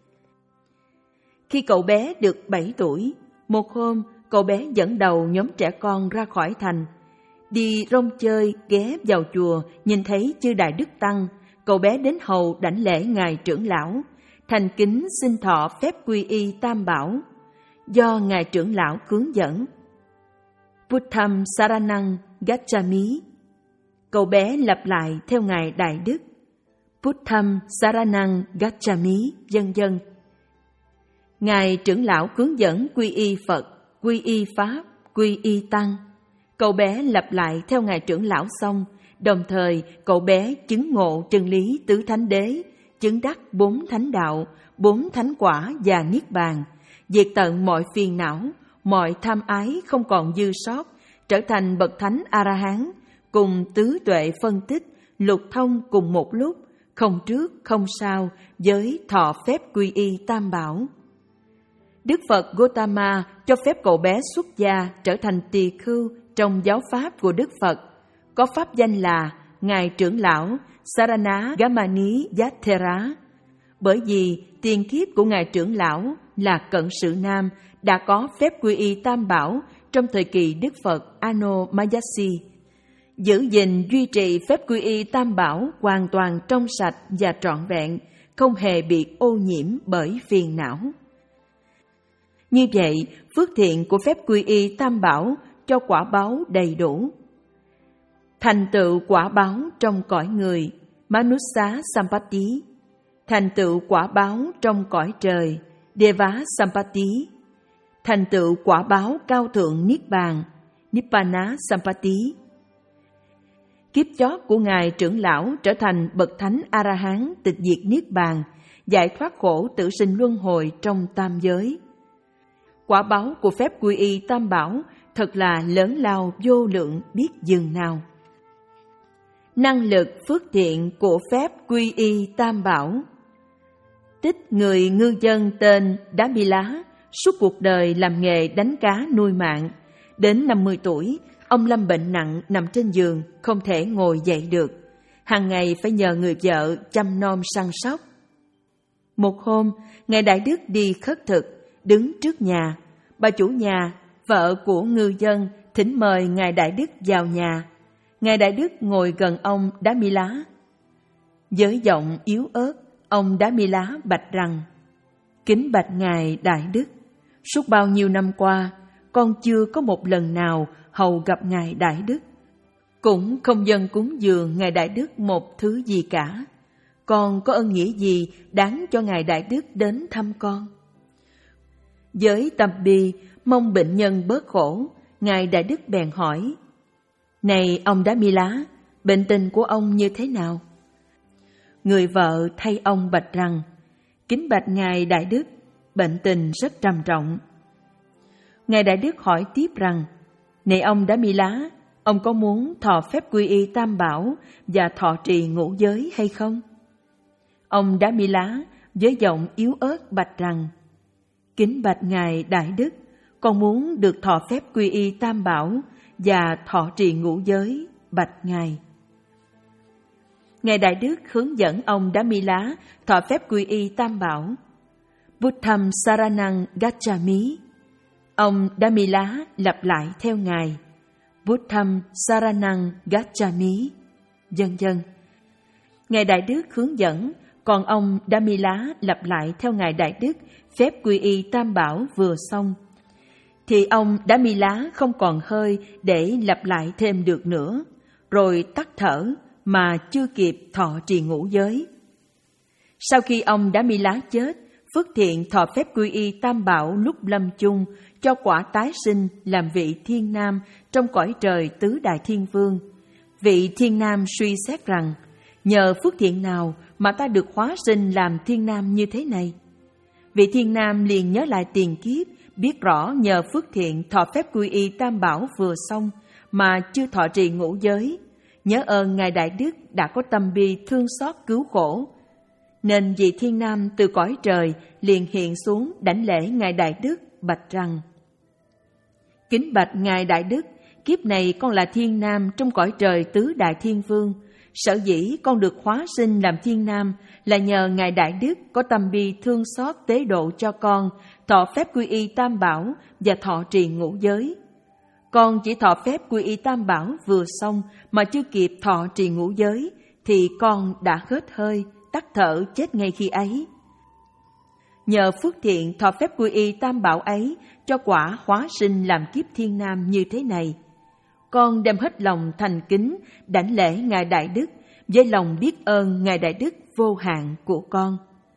Khi cậu bé được bảy tuổi, một hôm cậu bé dẫn đầu nhóm trẻ con ra khỏi thành. Đi rong chơi, ghé vào chùa, nhìn thấy chư Đại Đức Tăng, cậu bé đến hầu đảnh lễ ngài trưởng lão, thành kính xin thọ phép quy y Tam Bảo, do ngài trưởng lão hướng dẫn. Buddham Saranang Gacchami. Cậu bé lặp lại theo ngài Đại Đức. Buddham Saranang Gacchami, vân vân. Ngài trưởng lão hướng dẫn quy y Phật, quy y Pháp, quy y Tăng. Cậu bé lặp lại theo ngài trưởng lão xong, đồng thời cậu bé chứng ngộ chân lý tứ thánh đế, chứng đắc bốn thánh đạo, bốn thánh quả và niết bàn, diệt tận mọi phiền não, mọi tham ái không còn dư sót, trở thành bậc thánh A-la-hán, cùng tứ tuệ phân tích, lục thông cùng một lúc, không trước không sau, với thọ phép quy y Tam Bảo. Đức Phật Gotama cho phép cậu bé xuất gia trở thành tỳ khưu trong giáo pháp của Đức Phật, có pháp danh là ngài trưởng lão Saranagamani Yathera, bởi vì tiền kiếp của ngài trưởng lão là Cận Sự Nam đã có phép quy y Tam Bảo trong thời kỳ Đức Phật Ano Mayasi. Giữ gìn duy trì phép quy y Tam Bảo hoàn toàn trong sạch và trọn vẹn, không hề bị ô nhiễm bởi phiền não. Như vậy, phước thiện của phép quy y Tam Bảo cho quả báo đầy đủ. Thành tựu quả báo trong cõi người, Manusa Sampatti. Thành tựu quả báo trong cõi trời, Deva Sampatti. Thành tựu quả báo cao thượng Niết Bàn, Nibbana Sampatti. Kiếp chót của ngài trưởng lão trở thành bậc thánh A-la-hán tịch diệt Niết Bàn, giải thoát khổ tự sinh luân hồi trong tam giới. Quả báo của phép quy y Tam Bảo thật là lớn lao vô lượng biết dường nào. Năng lực phước thiện của phép quy y Tam Bảo. Tích người ngư dân tên Đá Bi Lá, suốt cuộc đời làm nghề đánh cá nuôi mạng. Đến năm mươi tuổi, ông lâm bệnh nặng nằm trên giường, không thể ngồi dậy được. Hàng ngày phải nhờ người vợ chăm nom săn sóc. Một hôm, ngài Đại Đức đi khất thực, đứng trước nhà. Bà chủ nhà, vợ của ngư dân, thỉnh mời ngài Đại Đức vào nhà. Ngài Đại Đức ngồi gần ông Đá Mi Lá. Với giọng yếu ớt, ông Đá Mi Lá bạch rằng: Kính bạch ngài Đại Đức, suốt bao nhiêu năm qua, con chưa có một lần nào hầu gặp ngài Đại Đức, cũng không dâng cúng dường ngài Đại Đức một thứ gì cả. Con có ân nghĩa gì đáng cho ngài Đại Đức đến thăm con? Với tâm bi mong bệnh nhân bớt khổ, ngài Đại Đức bèn hỏi: Này ông Đá Mi Lá, bệnh tình của ông như thế nào? Người vợ thay ông bạch rằng: Kính bạch ngài Đại Đức, bệnh tình rất trầm trọng. Ngài Đại Đức hỏi tiếp rằng: Này ông Đá Mi Lá, ông có muốn thọ phép quy y Tam Bảo và thọ trì ngũ giới hay không? Ông Đá Mi Lá với giọng yếu ớt bạch rằng: Kính bạch ngài Đại Đức, con muốn được thọ phép quy y Tam Bảo và thọ trì ngũ giới, bạch ngài. Ngài Đại Đức hướng dẫn ông Đá Mi Lá thọ phép quy y Tam Bảo. Buddham Saranang Gacchami. Ông Đá Mi Lá lặp lại theo ngài: Buddham Saranang Gacchami, vân vân. Ngài Đại Đức hướng dẫn, còn ông Đá Mi Lá lặp lại theo ngài Đại Đức phép quy y Tam Bảo vừa xong, thì ông Đá Mi Lá không còn hơi để lặp lại thêm được nữa, rồi tắt thở mà chưa kịp thọ trì ngũ giới. Sau khi ông Đá Mi Lá chết, phước thiện thọ phép quy y Tam Bảo lúc lâm chung cho quả tái sinh làm vị thiên nam trong cõi trời tứ đại thiên vương. Vị thiên nam suy xét rằng: nhờ phước thiện nào mà ta được hóa sinh làm thiên nam như thế này? Vị thiên nam liền nhớ lại tiền kiếp, biết rõ nhờ phước thiện thọ phép quy y Tam Bảo vừa xong mà chưa thọ trì ngũ giới, nhớ ơn ngài Đại Đức đã có tâm bi thương xót cứu khổ, nên vị thiên nam từ cõi trời liền hiện xuống đảnh lễ ngài Đại Đức bạch rằng: Kính bạch ngài Đại Đức, kiếp này con là thiên nam trong cõi trời tứ đại thiên vương, sở dĩ con được hóa sinh làm thiên nam là nhờ Ngài Đại Đức có tâm bi thương xót tế độ cho con, thọ phép quy y Tam Bảo và thọ trì ngũ giới. Con chỉ thọ phép quy y Tam Bảo vừa xong mà chưa kịp thọ trì ngũ giới, thì con đã hết hơi, tắt thở chết ngay khi ấy. Nhờ phước thiện thọ phép quy y Tam Bảo ấy cho quả hóa sinh làm kiếp thiên nam như thế này, con đem hết lòng thành kính đảnh lễ Ngài Đại Đức với lòng biết ơn Ngài Đại Đức vô hạn của con.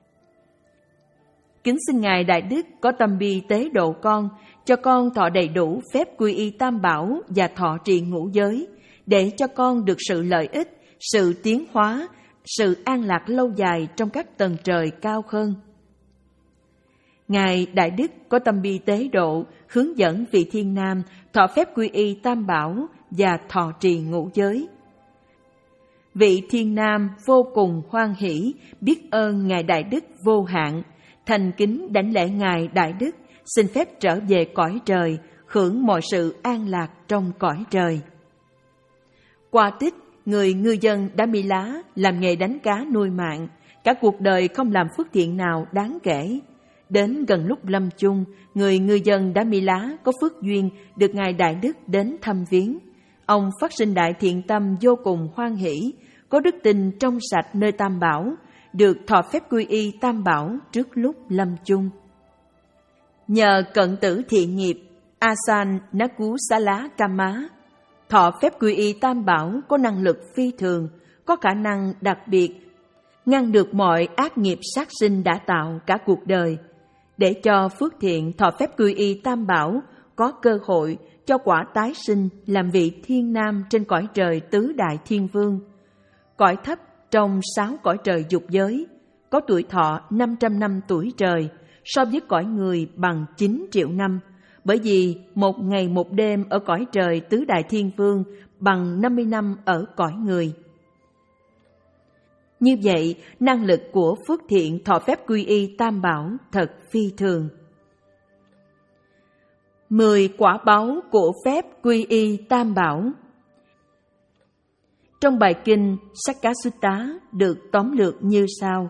Kính xin Ngài Đại Đức có tâm bi tế độ con, cho con thọ đầy đủ phép quy y Tam Bảo và thọ trì ngũ giới, để cho con được sự lợi ích, sự tiến hóa, sự an lạc lâu dài trong các tầng trời cao hơn. Ngài Đại Đức có tâm bi tế độ, hướng dẫn vị thiên nam thọ phép quy y Tam Bảo và thọ trì ngũ giới. Vị thiên nam vô cùng hoan hỷ, biết ơn Ngài Đại Đức vô hạn, thành kính đảnh lễ Ngài Đại Đức, xin phép trở về cõi trời, hưởng mọi sự an lạc trong cõi trời. Qua tích, người ngư dân đã bị lá, làm nghề đánh cá nuôi mạng, cả cuộc đời không làm phước thiện nào đáng kể. Đến gần lúc lâm chung, người ngư dân đã bị lá có phước duyên được Ngài Đại Đức đến thăm viếng. Ông phát sinh đại thiện tâm vô cùng hoan hỷ, có đức tin trong sạch nơi Tam Bảo, được thọ phép quy y Tam Bảo trước lúc lâm chung. Nhờ cận tử thiện nghiệp Asan Nakusala Kama, thọ phép quy y Tam Bảo có năng lực phi thường, có khả năng đặc biệt, ngăn được mọi ác nghiệp sát sinh đã tạo cả cuộc đời, để cho phước thiện thọ phép quy y Tam Bảo có cơ hội cho quả tái sinh làm vị thiên nam trên cõi trời tứ đại thiên vương, cõi thấp trong sáu cõi trời dục giới, có tuổi thọ năm trăm năm tuổi trời, so với cõi người bằng chín triệu năm, bởi vì một ngày một đêm ở cõi trời tứ đại thiên vương bằng năm mươi năm ở cõi người. Như vậy, năng lực của phước thiện thọ phép quy y Tam Bảo thật phi thường. Mười quả báu của phép quy y Tam Bảo. Trong bài kinh Sakasutta được tóm lược như sau.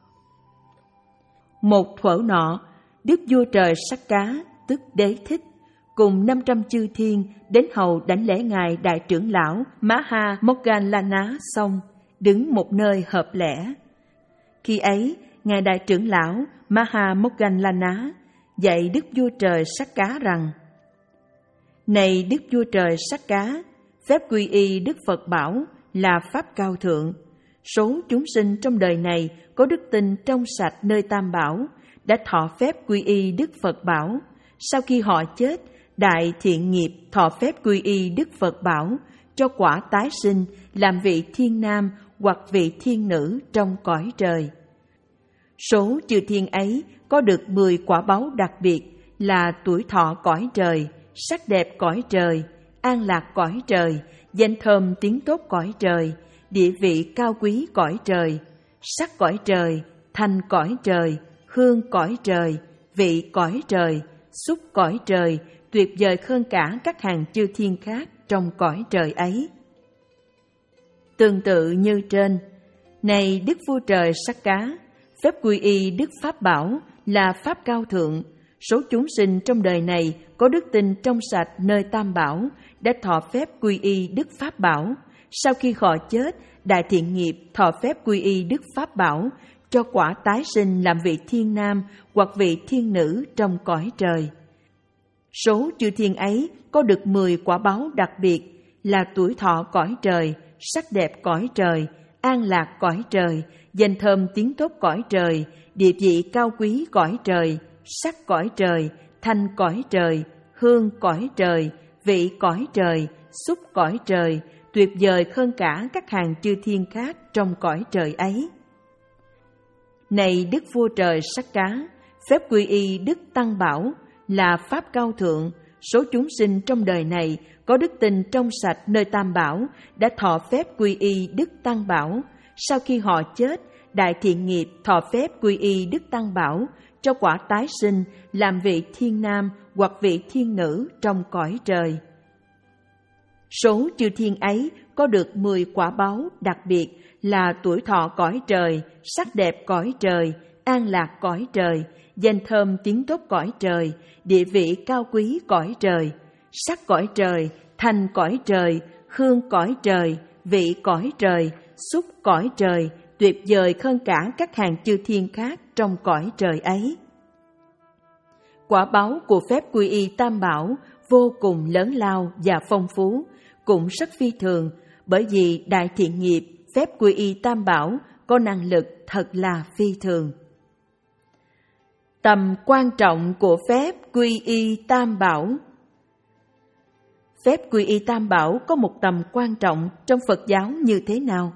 Một thuở nọ, Đức Vua Trời Sakka, tức Đế Thích, cùng năm trăm chư thiên đến hầu đảnh lễ Ngài Đại trưởng lão Maha Moggallana xong, đứng một nơi hợp lẽ. Khi ấy, Ngài Đại trưởng lão Maha Moggallana dạy Đức Vua Trời Sakka rằng: Này Đức Vua Trời Sakka, phép quy y Đức Phật Bảo là pháp cao thượng. Số chúng sinh trong đời này có đức tin trong sạch nơi Tam Bảo, đã thọ phép quy y Đức Phật Bảo. Sau khi họ chết, đại thiện nghiệp thọ phép quy y Đức Phật Bảo cho quả tái sinh làm vị thiên nam hoặc vị thiên nữ trong cõi trời. Số chư thiên ấy có được mười quả báu đặc biệt là tuổi thọ cõi trời, sắc đẹp cõi trời, an lạc cõi trời, danh thơm tiếng tốt cõi trời, địa vị cao quý cõi trời, sắc cõi trời, thanh cõi trời, hương cõi trời, vị cõi trời, xúc cõi trời, tuyệt vời hơn cả các hàng chư thiên khác trong cõi trời ấy. Tương tự như trên, này Đức Vua Trời Sakka, phép quy y Đức Pháp Bảo là pháp cao thượng. Số chúng sinh trong đời này có đức tin trong sạch nơi Tam Bảo, đã thọ phép quy y Đức Pháp Bảo. Sau khi họ chết, đại thiện nghiệp thọ phép quy y Đức Pháp Bảo cho quả tái sinh làm vị thiên nam hoặc vị thiên nữ trong cõi trời. Số chư thiên ấy có được mười quả báu đặc biệt là tuổi thọ cõi trời, sắc đẹp cõi trời, an lạc cõi trời, danh thơm tiếng tốt cõi trời, địa vị cao quý cõi trời, sắc cõi trời, thanh cõi trời, hương cõi trời, vị cõi trời, xúc cõi trời, tuyệt vời hơn cả các hàng chư thiên khác trong cõi trời ấy. Này Đức Vua Trời Sakka, phép quy y Đức Tăng Bảo là pháp cao thượng. Số chúng sinh trong đời này có đức tin trong sạch nơi Tam Bảo, đã thọ phép quy y Đức Tăng Bảo. Sau khi họ chết, đại thiện nghiệp thọ phép quy y Đức Tăng Bảo cho quả tái sinh làm vị thiên nam hoặc vị thiên nữ trong cõi trời. Số chư thiên ấy có được mười quả báu đặc biệt là tuổi thọ cõi trời, sắc đẹp cõi trời, an lạc cõi trời, danh thơm tiếng tốt cõi trời, địa vị cao quý cõi trời, sắc cõi trời, thanh cõi trời, hương cõi trời, vị cõi trời, xúc cõi trời, tuyệt vời hơn cả các hàng chư thiên khác trong cõi trời ấy. Quả báu của phép quy y Tam Bảo vô cùng lớn lao và phong phú, cũng rất phi thường, bởi vì đại thiện nghiệp phép quy y Tam Bảo có năng lực thật là phi thường. Tầm quan trọng của phép quy y Tam Bảo. Phép quy y Tam Bảo có một tầm quan trọng trong Phật giáo như thế nào?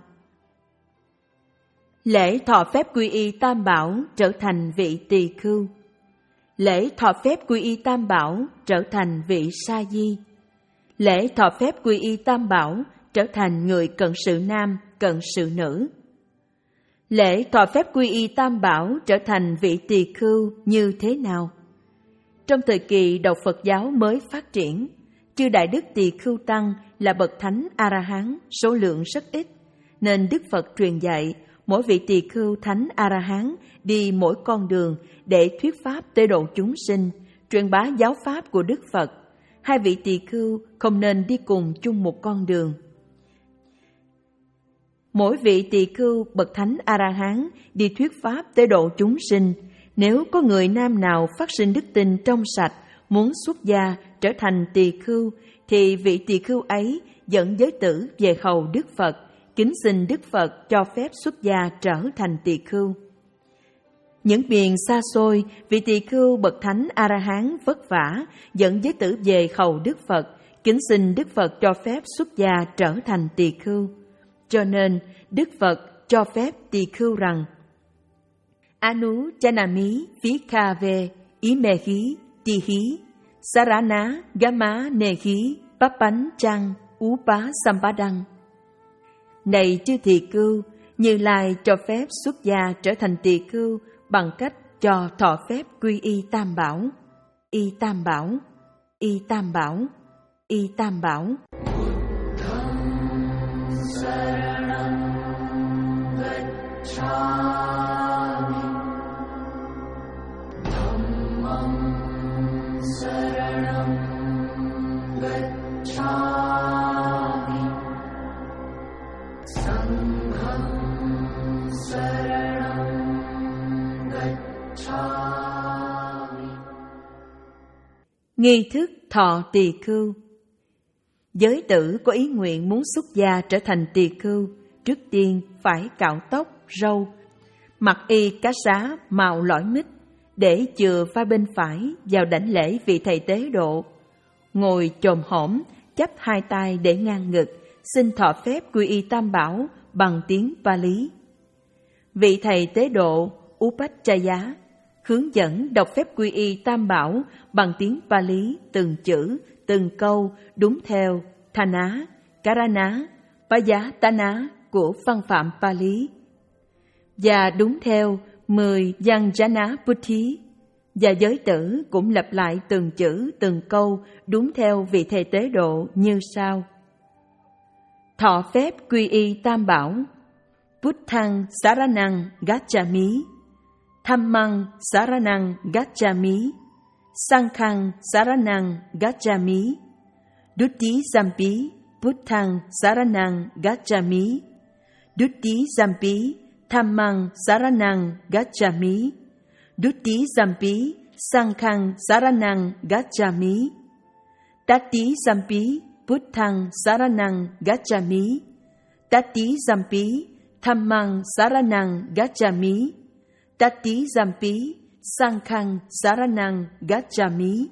Lễ thọ phép quy y Tam Bảo trở thành vị tỳ khưu. Lễ thọ phép quy y Tam Bảo trở thành vị sa di. Lễ thọ phép quy y Tam Bảo trở thành người cận sự nam, cận sự nữ. Lễ thọ phép quy y Tam Bảo trở thành vị tỳ khưu như thế nào? Trong thời kỳ đầu Phật giáo mới phát triển, chư Đại Đức Tỳ Khưu Tăng là bậc thánh A-la-hán, số lượng rất ít, nên Đức Phật truyền dạy mỗi vị tỳ khưu thánh A-la-hán đi mỗi con đường để thuyết pháp tế độ chúng sinh, truyền bá giáo pháp của Đức Phật. Hai vị tỳ khưu không nên đi cùng chung một con đường. Mỗi vị tỳ khưu bậc thánh A-la-hán đi thuyết pháp tế độ chúng sinh. Nếu có người nam nào phát sinh đức tin trong sạch, muốn xuất gia trở thành tỳ khưu, thì vị tỳ khưu ấy dẫn giới tử về hầu Đức Phật, kính xin Đức Phật cho phép xuất gia trở thành tỳ khưu. Những miền xa xôi, vị tỳ khưu bậc thánh A-la-hán vất vả dẫn giới tử về hầu Đức Phật, kính xin Đức Phật cho phép xuất gia trở thành tỳ khưu. Cho nên Đức Phật cho phép tỳ khưu rằng: Anu chanami phikave imehi tihi sarana gama nehi papan chang upa sampadang. Này chư tỳ khưu, Như Lai cho phép xuất gia trở thành tỳ khưu bằng cách cho thọ phép quy y Tam Bảo. Y Tam Bảo, Y Tam Bảo, Y Tam Bảo. Nghi thức thọ tỳ khưu. Giới tử có ý nguyện muốn xuất gia trở thành tỳ khưu, trước tiên phải cạo tóc, râu, mặc y cá sá màu lõi mít, để chừa vai bên phải vào đảnh lễ vị thầy tế độ, ngồi chồm hổm, chắp hai tay để ngang ngực, xin thọ phép quy y Tam Bảo bằng tiếng Pali. Vị thầy tế độ Upachaya hướng dẫn đọc phép quy y Tam Bảo bằng tiếng Pali từng chữ, từng câu đúng theo Thana, Karana, Payatana của văn phạm Pali, và đúng theo mười Yanjana Puthi, và giới tử cũng lặp lại từng chữ, từng câu đúng theo vị thầy tế độ như sau: Thọ phép quy y Tam Bảo. Buddhang Saranang Gacchami, Dhammang Saranang Gacchami, Sanghang Saranang Gacchami, Dutti Sampi Buddhang Saranang Gacchami, Dutti Sampi Dhammang Saranang Gacchami, Dutti Sampi Sanghang Saranang Gacchami, Tatti Sampi Buddhang Saranang Gacchami, Tatti Sampi Dhammang Saranang Gacchami, Tatti Sampi Sanghang Saranang Gacchami.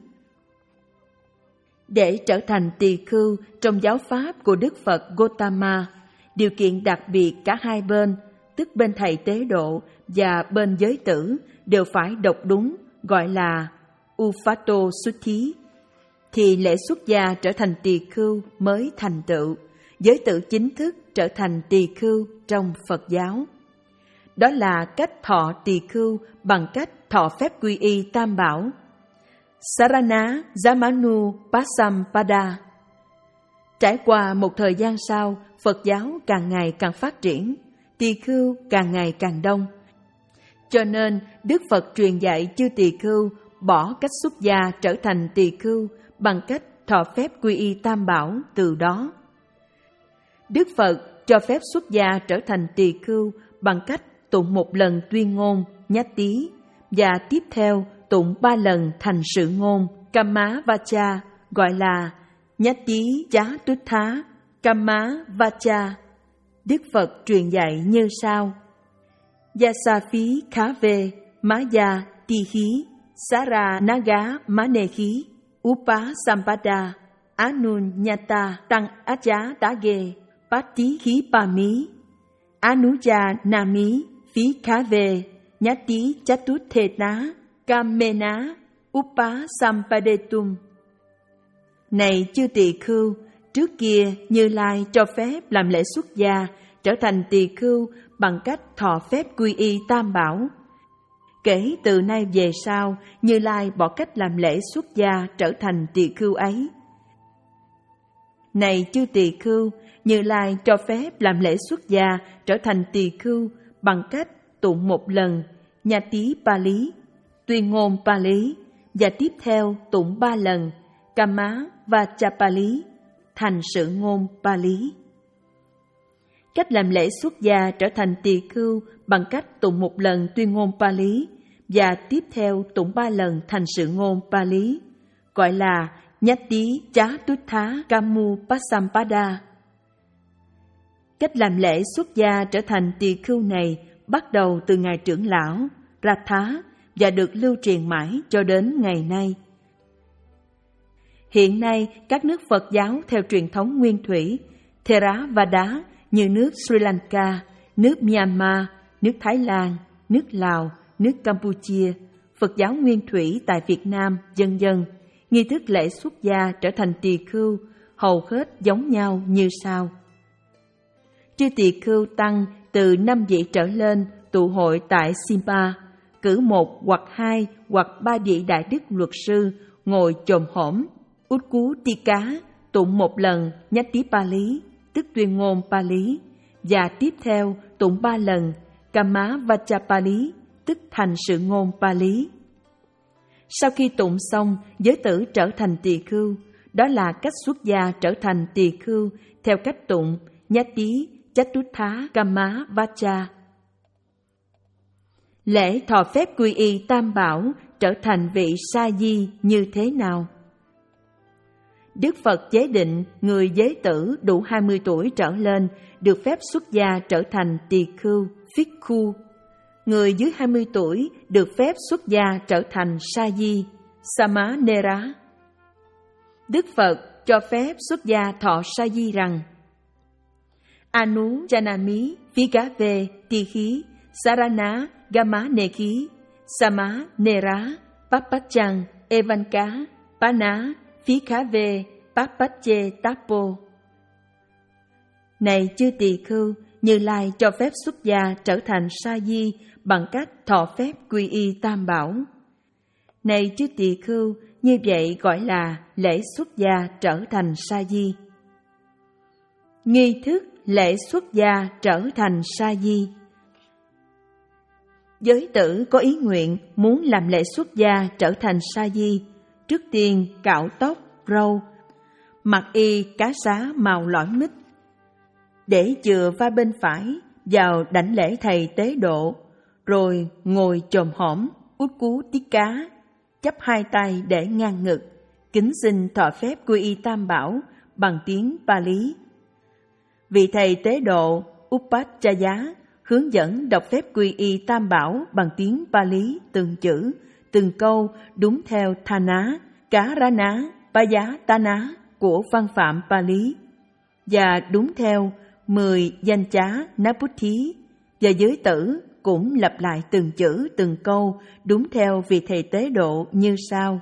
Để trở thành tỳ khưu trong giáo pháp của Đức Phật Gautama, điều kiện đặc biệt cả hai bên, tức bên thầy tế độ và bên giới tử, đều phải đọc đúng, gọi là Ufato Suthi, thì lễ xuất gia trở thành tỳ khưu mới thành tựu, giới tử chính thức trở thành tỳ khưu trong Phật giáo. Đó là cách thọ tỳ khưu bằng cách thọ phép quy y Tam Bảo. Sarana Jamanu Pasampada. Trải qua một thời gian sau, Phật giáo càng ngày càng phát triển, tỳ khưu càng ngày càng đông. Cho nên, Đức Phật truyền dạy chư tỳ khưu bỏ cách xuất gia trở thành tỳ khưu bằng cách thọ phép quy y Tam Bảo từ đó. Đức Phật cho phép xuất gia trở thành tỳ khưu bằng cách tụng một lần tuyên ngôn nhát tí và tiếp theo tụng ba lần thành sự ngôn Kamma Vacha, gọi là nhát tí chá tút thá Kamma Vacha. Đức Phật truyền dạy như sau: Yasafi khave Maya tihi Sara naga manehi Upa sampada Anun nyata tăng aja tage Pati khí pami Anuja nami phí khave Nhati chatut thê ná Kamena Upa sampadetum. Này chư tỳ khưu, trước kia Như Lai cho phép làm lễ xuất gia trở thành tỳ khưu bằng cách thọ phép quy y Tam Bảo. Kể từ nay về sau, Như Lai bỏ cách làm lễ xuất gia trở thành tỳ khưu ấy. Này chư tỳ khưu, Như Lai cho phép làm lễ xuất gia trở thành tỳ khưu bằng cách tụng một lần Nhati Pali, tuyên ngôn Pali, và tiếp theo tụng ba lần Kamma Vacha Pali, thành sự ngôn Pali. Cách làm lễ xuất gia trở thành tỳ khưu bằng cách tụng một lần tuyên ngôn Pali và tiếp theo tụng ba lần thành sự ngôn Pali, gọi là Nhati chá tút thá Kammu Pasampada. Cách làm lễ xuất gia trở thành tỳ khưu này bắt đầu từ ngày trưởng lão Ratha và được lưu truyền mãi cho đến ngày nay. Hiện nay, các nước Phật giáo theo truyền thống nguyên thủy, Theravada như nước Sri Lanka, nước Myanmar, nước Thái Lan, nước Lào, nước Campuchia, Phật giáo nguyên thủy tại Việt Nam, vân vân, nghi thức lễ xuất gia trở thành tỳ khưu hầu hết giống nhau như sau. Chư tỳ khưu tăng từ năm vị trở lên tụ hội tại Simpa, cử một hoặc hai hoặc ba vị đại đức luật sư ngồi chồm hổm, Utkutika tụng một lần Nhati Pali, tức tuyên ngôn Pali, và tiếp theo tụng ba lần Kamma Vacha Pali, tức thành sự ngôn Pali. Sau khi tụng xong, giới tử trở thành tỳ khưu. Đó là cách xuất gia trở thành tỳ khưu theo cách tụng Nhati Chatutthá Kamma Vacha. Lễ thọ phép quy y Tam Bảo trở thành vị sa di như thế nào? Đức Phật chế định người giới tử đủ hai mươi tuổi trở lên được phép xuất gia trở thành tỳ khưu, Phikku. Người dưới hai mươi tuổi được phép xuất gia trở thành sa di, Samanera. Đức Phật cho phép xuất gia thọ sa di rằng: Anu Janami Vigave Tihi Sarana Gama Neki Sama Nera Papachang Evanka Pana Phikave Papache Tapo. Này chư tỳ khưu, Như Lai cho phép xuất gia trở thành sa di bằng cách thọ phép quy y Tam Bảo. Này chư tỳ khưu, như vậy gọi là lễ xuất gia trở thành sa di. Nghi thức lễ xuất gia trở thành sa di. Giới tử có ý nguyện muốn làm lễ xuất gia trở thành sa di, trước tiên cạo tóc, râu, mặc y cá sá màu lõi mít, để chừa vai bên phải vào đảnh lễ thầy tế độ, rồi ngồi chồm hổm, út cú tiết cá, chắp hai tay để ngang ngực, kính xin thọ phép quy y Tam Bảo bằng tiếng Pali. Vị thầy tế độ Upachaya hướng dẫn đọc phép quy y Tam Bảo bằng tiếng Pali từng chữ, từng câu đúng theo Thana, Karana, Payatana của văn phạm Pali và đúng theo mười danh chá Naputhi, và giới tử cũng lặp lại từng chữ từng câu đúng theo vị thầy tế độ như sau: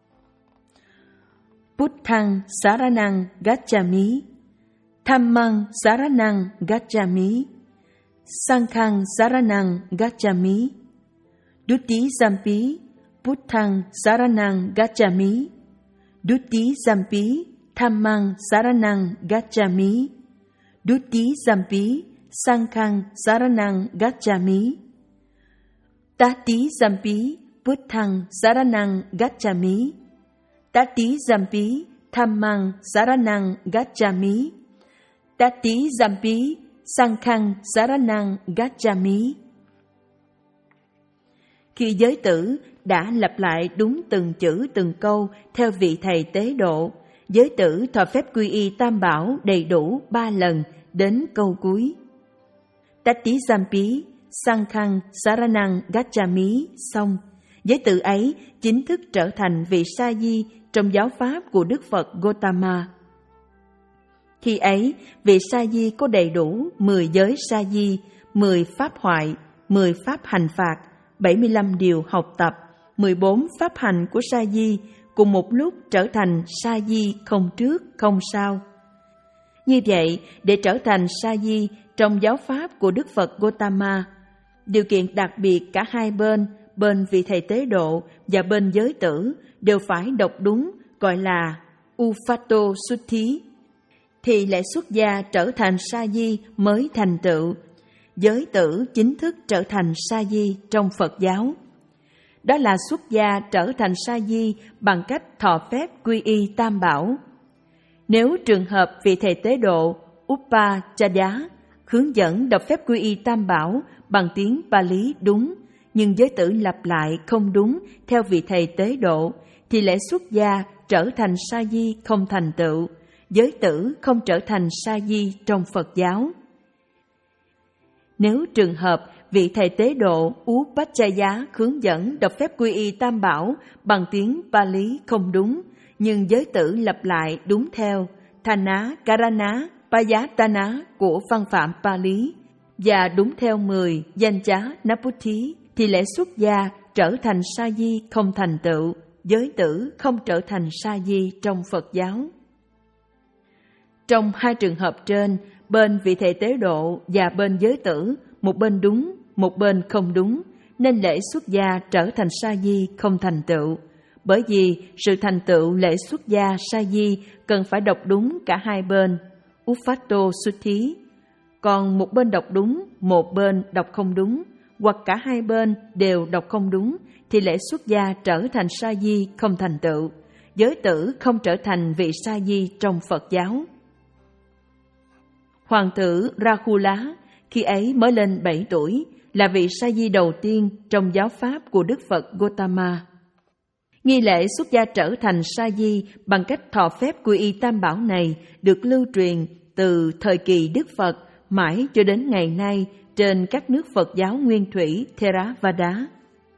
Buddhang Saranang Gacchami, Dhammang Saranang Gacchami, Sanghang Saranang Gacchami, Dutti Sampi Buddhang Saranang Gacchami, Dutti Sampi Dhammang Saranang Gacchami. Dutiyampi Sanghang Saranang Gacchami. Tatiyampi Buddhang Saranang Gacchami. Tatiyampi Dhammang Saranang Gacchami. Tatiyampi Sanghang Saranang Gacchami. Khi giới tử đã lặp lại đúng từng chữ từng câu theo vị thầy tế độ, giới tử thọ phép quy y Tam Bảo đầy đủ ba lần đến câu cuối. Tatiyampi Sanghang Saranang Gacchami xong, giới tử ấy chính thức trở thành vị sa di trong giáo pháp của Đức Phật Gautama. Khi ấy, vị sa di có đầy đủ mười giới sa di, mười pháp hoại, mười pháp hành phạt, bảy mươi lăm điều học tập, mười bốn pháp hành của sa di cùng một lúc trở thành sa di không trước không sau. Như vậy, để trở thành sa di trong giáo pháp của Đức Phật Gautama, điều kiện đặc biệt cả hai bên, bên vị thầy tế độ và bên giới tử đều phải đọc đúng, gọi là Ufato Sutti, thì lễ xuất gia trở thành sa di mới thành tựu. Giới tử chính thức trở thành sa di trong Phật giáo. Đó là xuất gia trở thành sa di bằng cách thọ phép quy y Tam Bảo. Nếu trường hợp vị thầy tế độ Upachadya hướng dẫn đọc phép quy y Tam Bảo bằng tiếng Pali đúng, nhưng giới tử lặp lại không đúng theo vị thầy tế độ, thì lễ xuất gia trở thành sa di không thành tựu. Giới tử không trở thành sa di trong Phật giáo. Nếu trường hợp vị thầy tế độ Upachaya hướng dẫn đọc phép quy y Tam Bảo bằng tiếng Pali không đúng, nhưng giới tử lặp lại đúng theo Thana, Karana, Payatana của văn phạm Pali và đúng theo mười danh chá Naputhi, thì lễ xuất gia trở thành sa di không thành tựu. Giới tử không trở thành sa di trong Phật giáo. Trong hai trường hợp trên, bên vị thầy tế độ và bên giới tử, một bên đúng, một bên không đúng, nên lễ xuất gia trở thành sa di không thành tựu. Bởi vì sự thành tựu lễ xuất gia sa di cần phải đọc đúng cả hai bên, Ufato Sutti. Còn một bên đọc đúng, một bên đọc không đúng, hoặc cả hai bên đều đọc không đúng, thì lễ xuất gia trở thành sa di không thành tựu. Giới tử không trở thành vị sa di trong Phật giáo. Hoàng tử Rahula khi ấy mới lên bảy tuổi, là vị sa di đầu tiên trong giáo pháp của Đức Phật Gautama. Nghi lễ xuất gia trở thành sa di bằng cách thọ phép quy y Tam Bảo này được lưu truyền từ thời kỳ Đức Phật mãi cho đến ngày nay trên các nước Phật giáo nguyên thủy Theravada.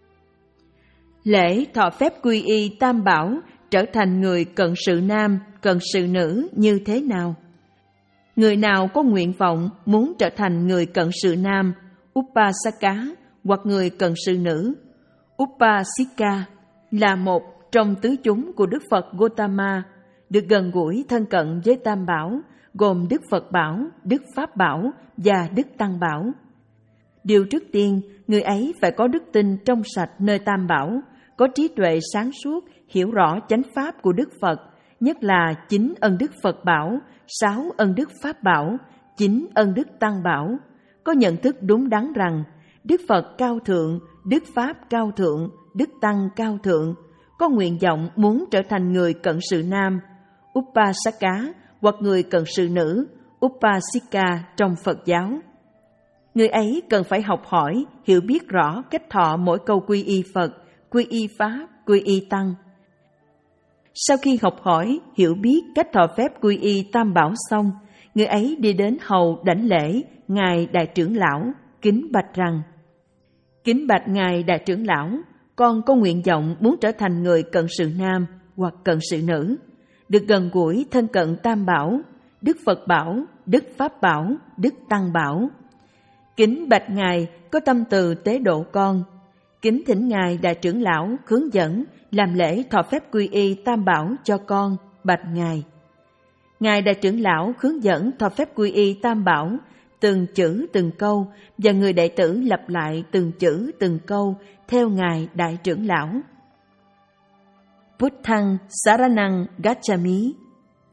Lễ thọ phép quy y Tam Bảo trở thành người cận sự nam, cận sự nữ như thế nào? Người nào có nguyện vọng muốn trở thành người cận sự nam, Upasaka, hoặc người cận sự nữ, Upasika, là một trong tứ chúng của Đức Phật Gautama, được gần gũi thân cận với Tam Bảo, gồm Đức Phật Bảo, Đức Pháp Bảo và Đức Tăng Bảo. Điều trước tiên, người ấy phải có đức tin trong sạch nơi Tam Bảo, có trí tuệ sáng suốt, hiểu rõ chánh pháp của Đức Phật, nhất là chín ân đức Phật Bảo, sáu ân đức Pháp Bảo, chín ân đức Tăng Bảo, có nhận thức đúng đắn rằng Đức Phật cao thượng, Đức Pháp cao thượng, Đức Tăng cao thượng, có nguyện vọng muốn trở thành người cận sự nam, Upasaka, hoặc người cận sự nữ, Upasika trong Phật giáo. Người ấy cần phải học hỏi, hiểu biết rõ cách thọ mỗi câu quy y Phật, quy y Pháp, quy y Tăng. Sau khi học hỏi, hiểu biết cách thọ phép quy y Tam Bảo xong, người ấy đi đến hầu đảnh lễ Ngài Đại trưởng lão, kính bạch rằng: Kính bạch Ngài Đại trưởng lão, con có nguyện vọng muốn trở thành người cận sự nam hoặc cận sự nữ, được gần gũi thân cận Tam Bảo, Đức Phật Bảo, Đức Pháp Bảo, Đức Tăng Bảo. Kính bạch Ngài có tâm từ tế độ con. Kính thỉnh Ngài Đại trưởng lão hướng dẫn làm lễ thọ phép quy y Tam Bảo cho con, bạch Ngài. Ngài Đại trưởng lão hướng dẫn thọ phép quy y Tam Bảo, từng chữ từng câu, và người đệ tử lặp lại từng chữ từng câu theo Ngài Đại trưởng lão. Buddhang Saranang Gacchami,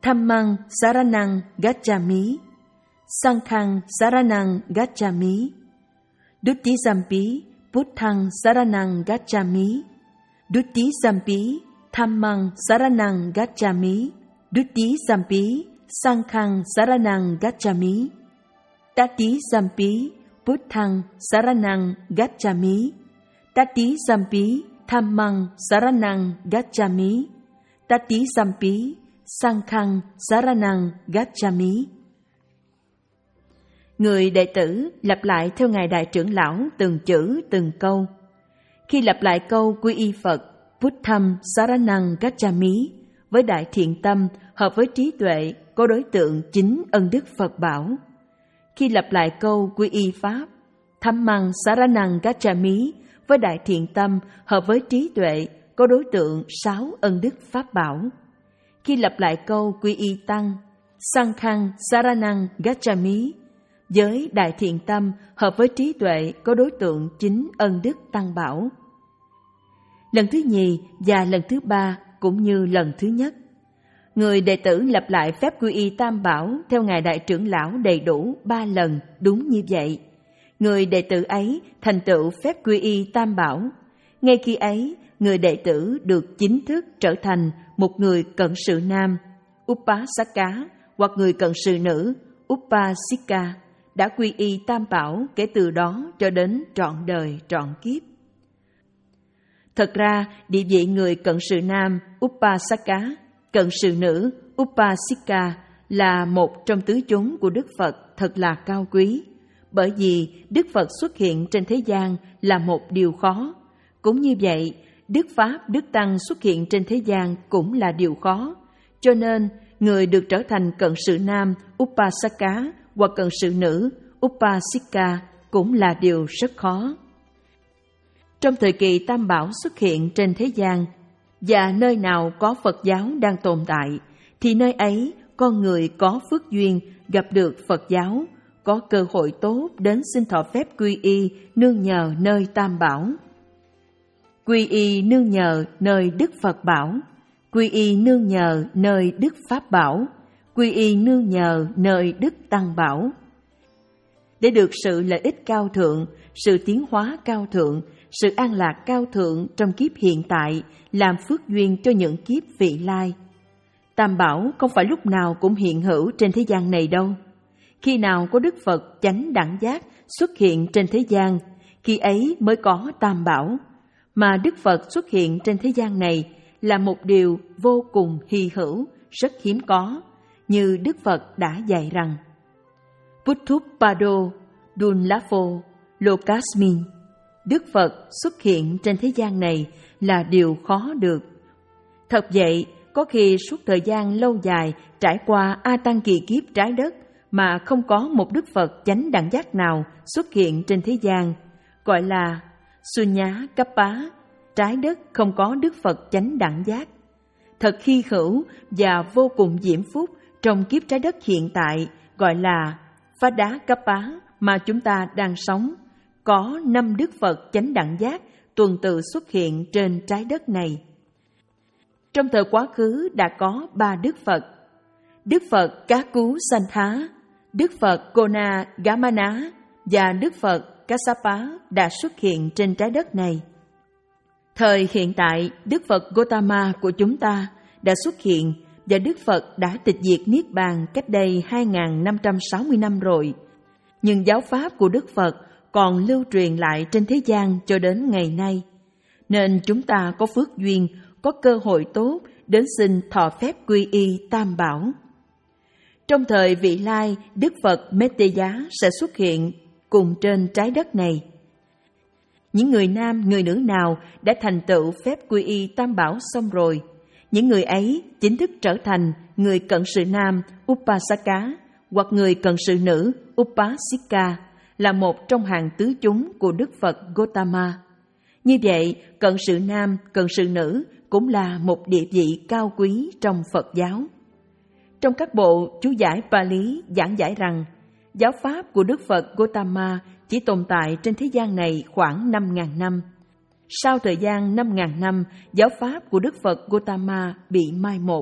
Dhammang Saranang Gacchami, Sanghang Saranang Gacchami, Duttisampi Buddhang Saranang Gacchami, Duttisampi Dhammang Saranang Gacchami, Duttisampi Sanghang Saranang Gacchami, Tattisampi Buddhang Saranang Gacchami, Tattisampi Dhammang Saranang Gacchami, Tattisampi Sanghang Saranang Gacchami. Người đệ tử lặp lại theo Ngài Đại trưởng lão từng chữ từng câu. Khi lặp lại câu quy y Phật Buddham Saranang Gacchami với đại thiện tâm hợp với trí tuệ có đối tượng chính ân đức Phật bảo. Khi lặp lại câu quy y Pháp Dhammang Saranang Gacchami với đại thiện tâm hợp với trí tuệ có đối tượng sáu ân đức Pháp bảo. Khi lặp lại câu quy y Tăng Sanghang Saranang Gacchami với đại thiện tâm hợp với trí tuệ có đối tượng chính ân đức Tăng bảo. Lần thứ nhì và lần thứ ba cũng như lần thứ nhất, người đệ tử lặp lại phép quy y Tam bảo theo Ngài Đại trưởng lão đầy đủ ba lần đúng như vậy. Người đệ tử ấy thành tựu phép quy y Tam bảo. Ngay khi ấy, người đệ tử được chính thức trở thành một người cận sự nam Upasaka hoặc người cận sự nữ Upasika, đã quy y Tam bảo kể từ đó cho đến trọn đời trọn kiếp. Thật ra, địa vị người cận sự nam Upasaka, cận sự nữ Upasika là một trong tứ chúng của Đức Phật thật là cao quý, bởi vì Đức Phật xuất hiện trên thế gian là một điều khó. Cũng như vậy, Đức Pháp, Đức Tăng xuất hiện trên thế gian cũng là điều khó. Cho nên, người được trở thành cận sự nam Upasaka hoặc cận sự nữ Upasika cũng là điều rất khó. Trong thời kỳ Tam bảo xuất hiện trên thế gian, và nơi nào có Phật giáo đang tồn tại, thì nơi ấy con người có phước duyên gặp được Phật giáo, có cơ hội tốt đến xin thọ phép quy y nương nhờ nơi Tam bảo. Quy y nương nhờ nơi Đức Phật bảo, quy y nương nhờ nơi Đức Pháp bảo, quy y nương nhờ nơi Đức Tăng bảo. Để được sự lợi ích cao thượng, sự tiến hóa cao thượng, sự an lạc cao thượng trong kiếp hiện tại, làm phước duyên cho những kiếp vị lai. Tam bảo không phải lúc nào cũng hiện hữu trên thế gian này đâu. Khi nào có Đức Phật chánh đẳng giác xuất hiện trên thế gian, khi ấy mới có Tam bảo. Mà Đức Phật xuất hiện trên thế gian này là một điều vô cùng hy hữu, rất hiếm có, như Đức Phật đã dạy rằng Puthupado Dunlapho Lokasmin. Đức Phật xuất hiện trên thế gian này là điều khó được. Thật vậy, có khi suốt thời gian lâu dài trải qua A Tăng kỳ kiếp trái đất mà không có một Đức Phật chánh đẳng giác nào xuất hiện trên thế gian, gọi là Sunya Kappa, trái đất không có Đức Phật chánh đẳng giác. Thật hy hữu và vô cùng diễm phúc trong kiếp trái đất hiện tại, gọi là Phada Kappa mà chúng ta đang sống, có năm Đức Phật chánh đẳng giác tuần tự xuất hiện trên trái đất này. Trong thời quá khứ đã có ba Đức Phật: Đức Phật Kaku Santha, Đức Phật Kona Gamana và Đức Phật Kassapa đã xuất hiện trên trái đất này. Thời hiện tại, Đức Phật Gautama của chúng ta đã xuất hiện và Đức Phật đã tịch diệt Niết Bàn cách đây hai nghìn năm trăm sáu mươi năm rồi. Nhưng giáo pháp của Đức Phật còn lưu truyền lại trên thế gian cho đến ngày nay. Nên chúng ta có phước duyên, có cơ hội tốt đến xin thọ phép quy y Tam bảo. Trong thời vị lai, Đức Phật Metteya sẽ xuất hiện cùng trên trái đất này. Những người nam, người nữ nào đã thành tựu phép quy y Tam bảo xong rồi, những người ấy chính thức trở thành người cận sự nam Upasaka hoặc người cận sự nữ Upasika, là một trong hàng tứ chúng của Đức Phật Gautama. Như vậy, cận sự nam, cận sự nữ cũng là một địa vị cao quý trong Phật giáo. Trong các bộ chú giải Pali giảng giải rằng, giáo pháp của Đức Phật Gautama chỉ tồn tại trên thế gian này khoảng năm nghìn năm. Sau thời gian năm nghìn năm, giáo pháp của Đức Phật Gautama bị mai một,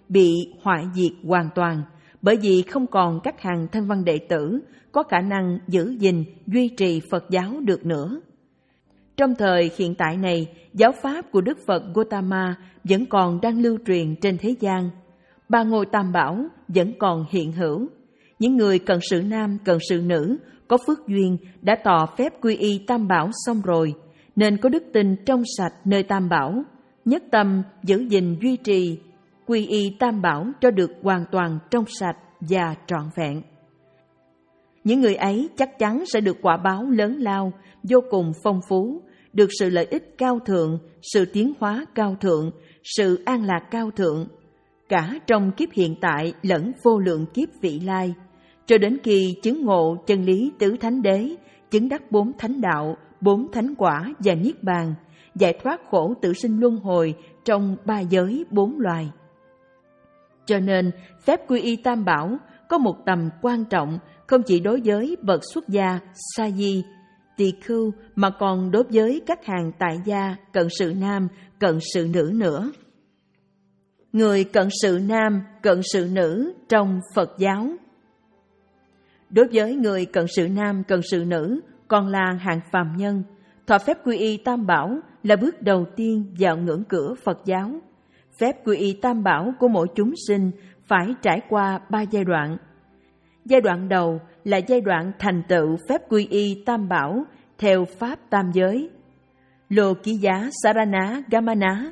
bị hoại diệt hoàn toàn, bởi vì không còn các hàng thanh văn đệ tử có khả năng giữ gìn, duy trì Phật giáo được nữa. Trong thời hiện tại này, giáo pháp của Đức Phật Gautama vẫn còn đang lưu truyền trên thế gian. Ba ngôi Tam Bảo vẫn còn hiện hữu. Những người cận sự nam, cận sự nữ có phước duyên đã tỏ phép quy y Tam Bảo xong rồi, nên có đức tin trong sạch nơi Tam Bảo, nhất tâm giữ gìn duy trì quy y Tam Bảo cho được hoàn toàn trong sạch và trọn vẹn. Những người ấy chắc chắn sẽ được quả báo lớn lao, vô cùng phong phú, được sự lợi ích cao thượng, sự tiến hóa cao thượng, sự an lạc cao thượng, cả trong kiếp hiện tại lẫn vô lượng kiếp vị lai, cho đến khi chứng ngộ chân lý tứ thánh đế, chứng đắc bốn thánh đạo, bốn thánh quả và niết bàn, giải thoát khổ tử sinh luân hồi trong ba giới bốn loài. Cho nên, phép quy y Tam Bảo có một tầm quan trọng không chỉ đối với bậc xuất gia, sa di, tỳ khưu, mà còn đối với các hàng tại gia, cận sự nam, cận sự nữ nữa. Người cận sự nam, cận sự nữ trong Phật giáo. Đối với người cận sự nam, cận sự nữ còn là hạng phàm nhân, thọ phép quy y Tam Bảo là bước đầu tiên vào ngưỡng cửa Phật giáo. Phép quy y Tam Bảo của mỗi chúng sinh phải trải qua ba giai đoạn. Giai đoạn đầu là giai đoạn thành tựu phép quy y Tam Bảo theo Pháp Tam Giới, Lô Ký Giá Sarana Gamana.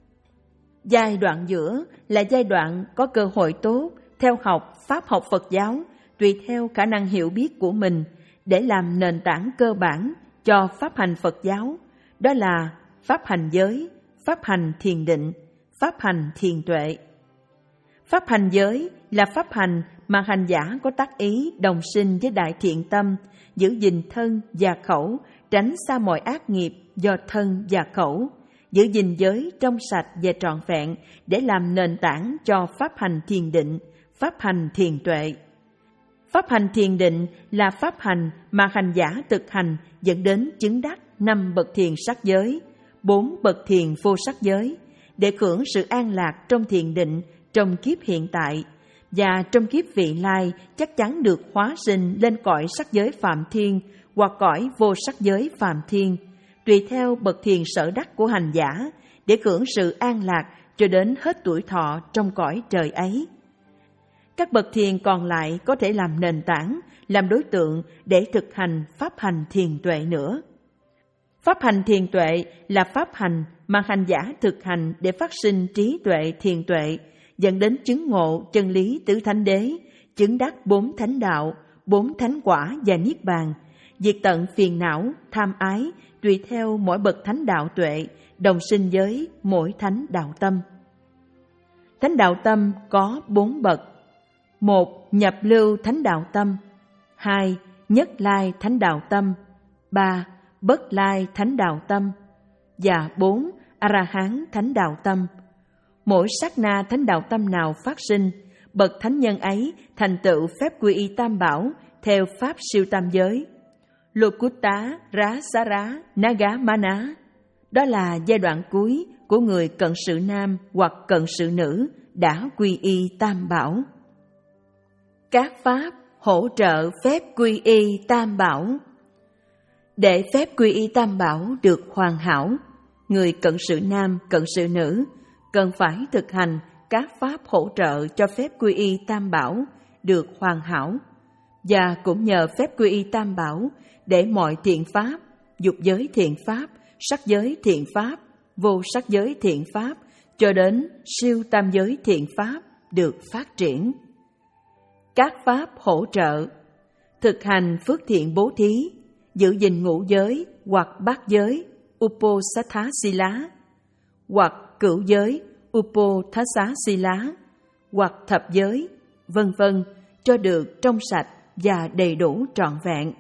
Giai đoạn giữa là giai đoạn có cơ hội tốt theo học Pháp học Phật giáo tùy theo khả năng hiểu biết của mình để làm nền tảng cơ bản cho Pháp hành Phật giáo, đó là Pháp hành giới, Pháp hành thiền định, Pháp hành thiền tuệ. Pháp hành giới là pháp hành mà hành giả có tác ý đồng sinh với đại thiện tâm, giữ gìn thân và khẩu, tránh xa mọi ác nghiệp do thân và khẩu, giữ gìn giới trong sạch và trọn vẹn để làm nền tảng cho pháp hành thiền định, pháp hành thiền tuệ. Pháp hành thiền định là pháp hành mà hành giả thực hành dẫn đến chứng đắc năm bậc thiền sắc giới, bốn bậc thiền vô sắc giới, để hưởng sự an lạc trong thiền định trong kiếp hiện tại, và trong kiếp vị lai chắc chắn được hóa sinh lên cõi sắc giới Phạm Thiên hoặc cõi vô sắc giới Phạm Thiên, tùy theo bậc thiền sở đắc của hành giả, để hưởng sự an lạc cho đến hết tuổi thọ trong cõi trời ấy. Các bậc thiền còn lại có thể làm nền tảng, làm đối tượng để thực hành pháp hành thiền tuệ nữa. Pháp hành thiền tuệ là pháp hành mà hành giả thực hành để phát sinh trí tuệ thiền tuệ, dẫn đến chứng ngộ chân lý tứ thánh đế, chứng đắc bốn thánh đạo, bốn thánh quả và niết bàn, diệt tận phiền não, tham ái, tùy theo mỗi bậc thánh đạo tuệ, đồng sinh với mỗi thánh đạo tâm. Thánh đạo tâm có bốn bậc: một, nhập lưu thánh đạo tâm; hai, nhất lai thánh đạo tâm; ba, bất lai thánh đạo tâm; và bốn, A-la-hán thánh đạo tâm. Mỗi sát na thánh đạo tâm nào phát sinh, bậc thánh nhân ấy thành tựu phép quy y Tam Bảo theo pháp siêu tam giới, Lokutta Rá Xá Rá Naga Mana. Đó là giai đoạn cuối của người cận sự nam hoặc cận sự nữ đã quy y Tam Bảo. Các pháp hỗ trợ phép quy y Tam Bảo. Để phép quy y Tam Bảo được hoàn hảo, người cận sự nam, cận sự nữ cần phải thực hành các pháp hỗ trợ cho phép quy y Tam Bảo được hoàn hảo, và cũng nhờ phép quy y Tam Bảo để mọi thiện pháp, dục giới thiện pháp, sắc giới thiện pháp, vô sắc giới thiện pháp, cho đến siêu tam giới thiện pháp được phát triển. Các pháp hỗ trợ: thực hành phước thiện bố thí, giữ gìn ngũ giới hoặc bát giới Uposatthasila, hoặc cửu giới Upothasasila, hoặc thập giới, vân vân, cho được trong sạch và đầy đủ trọn vẹn.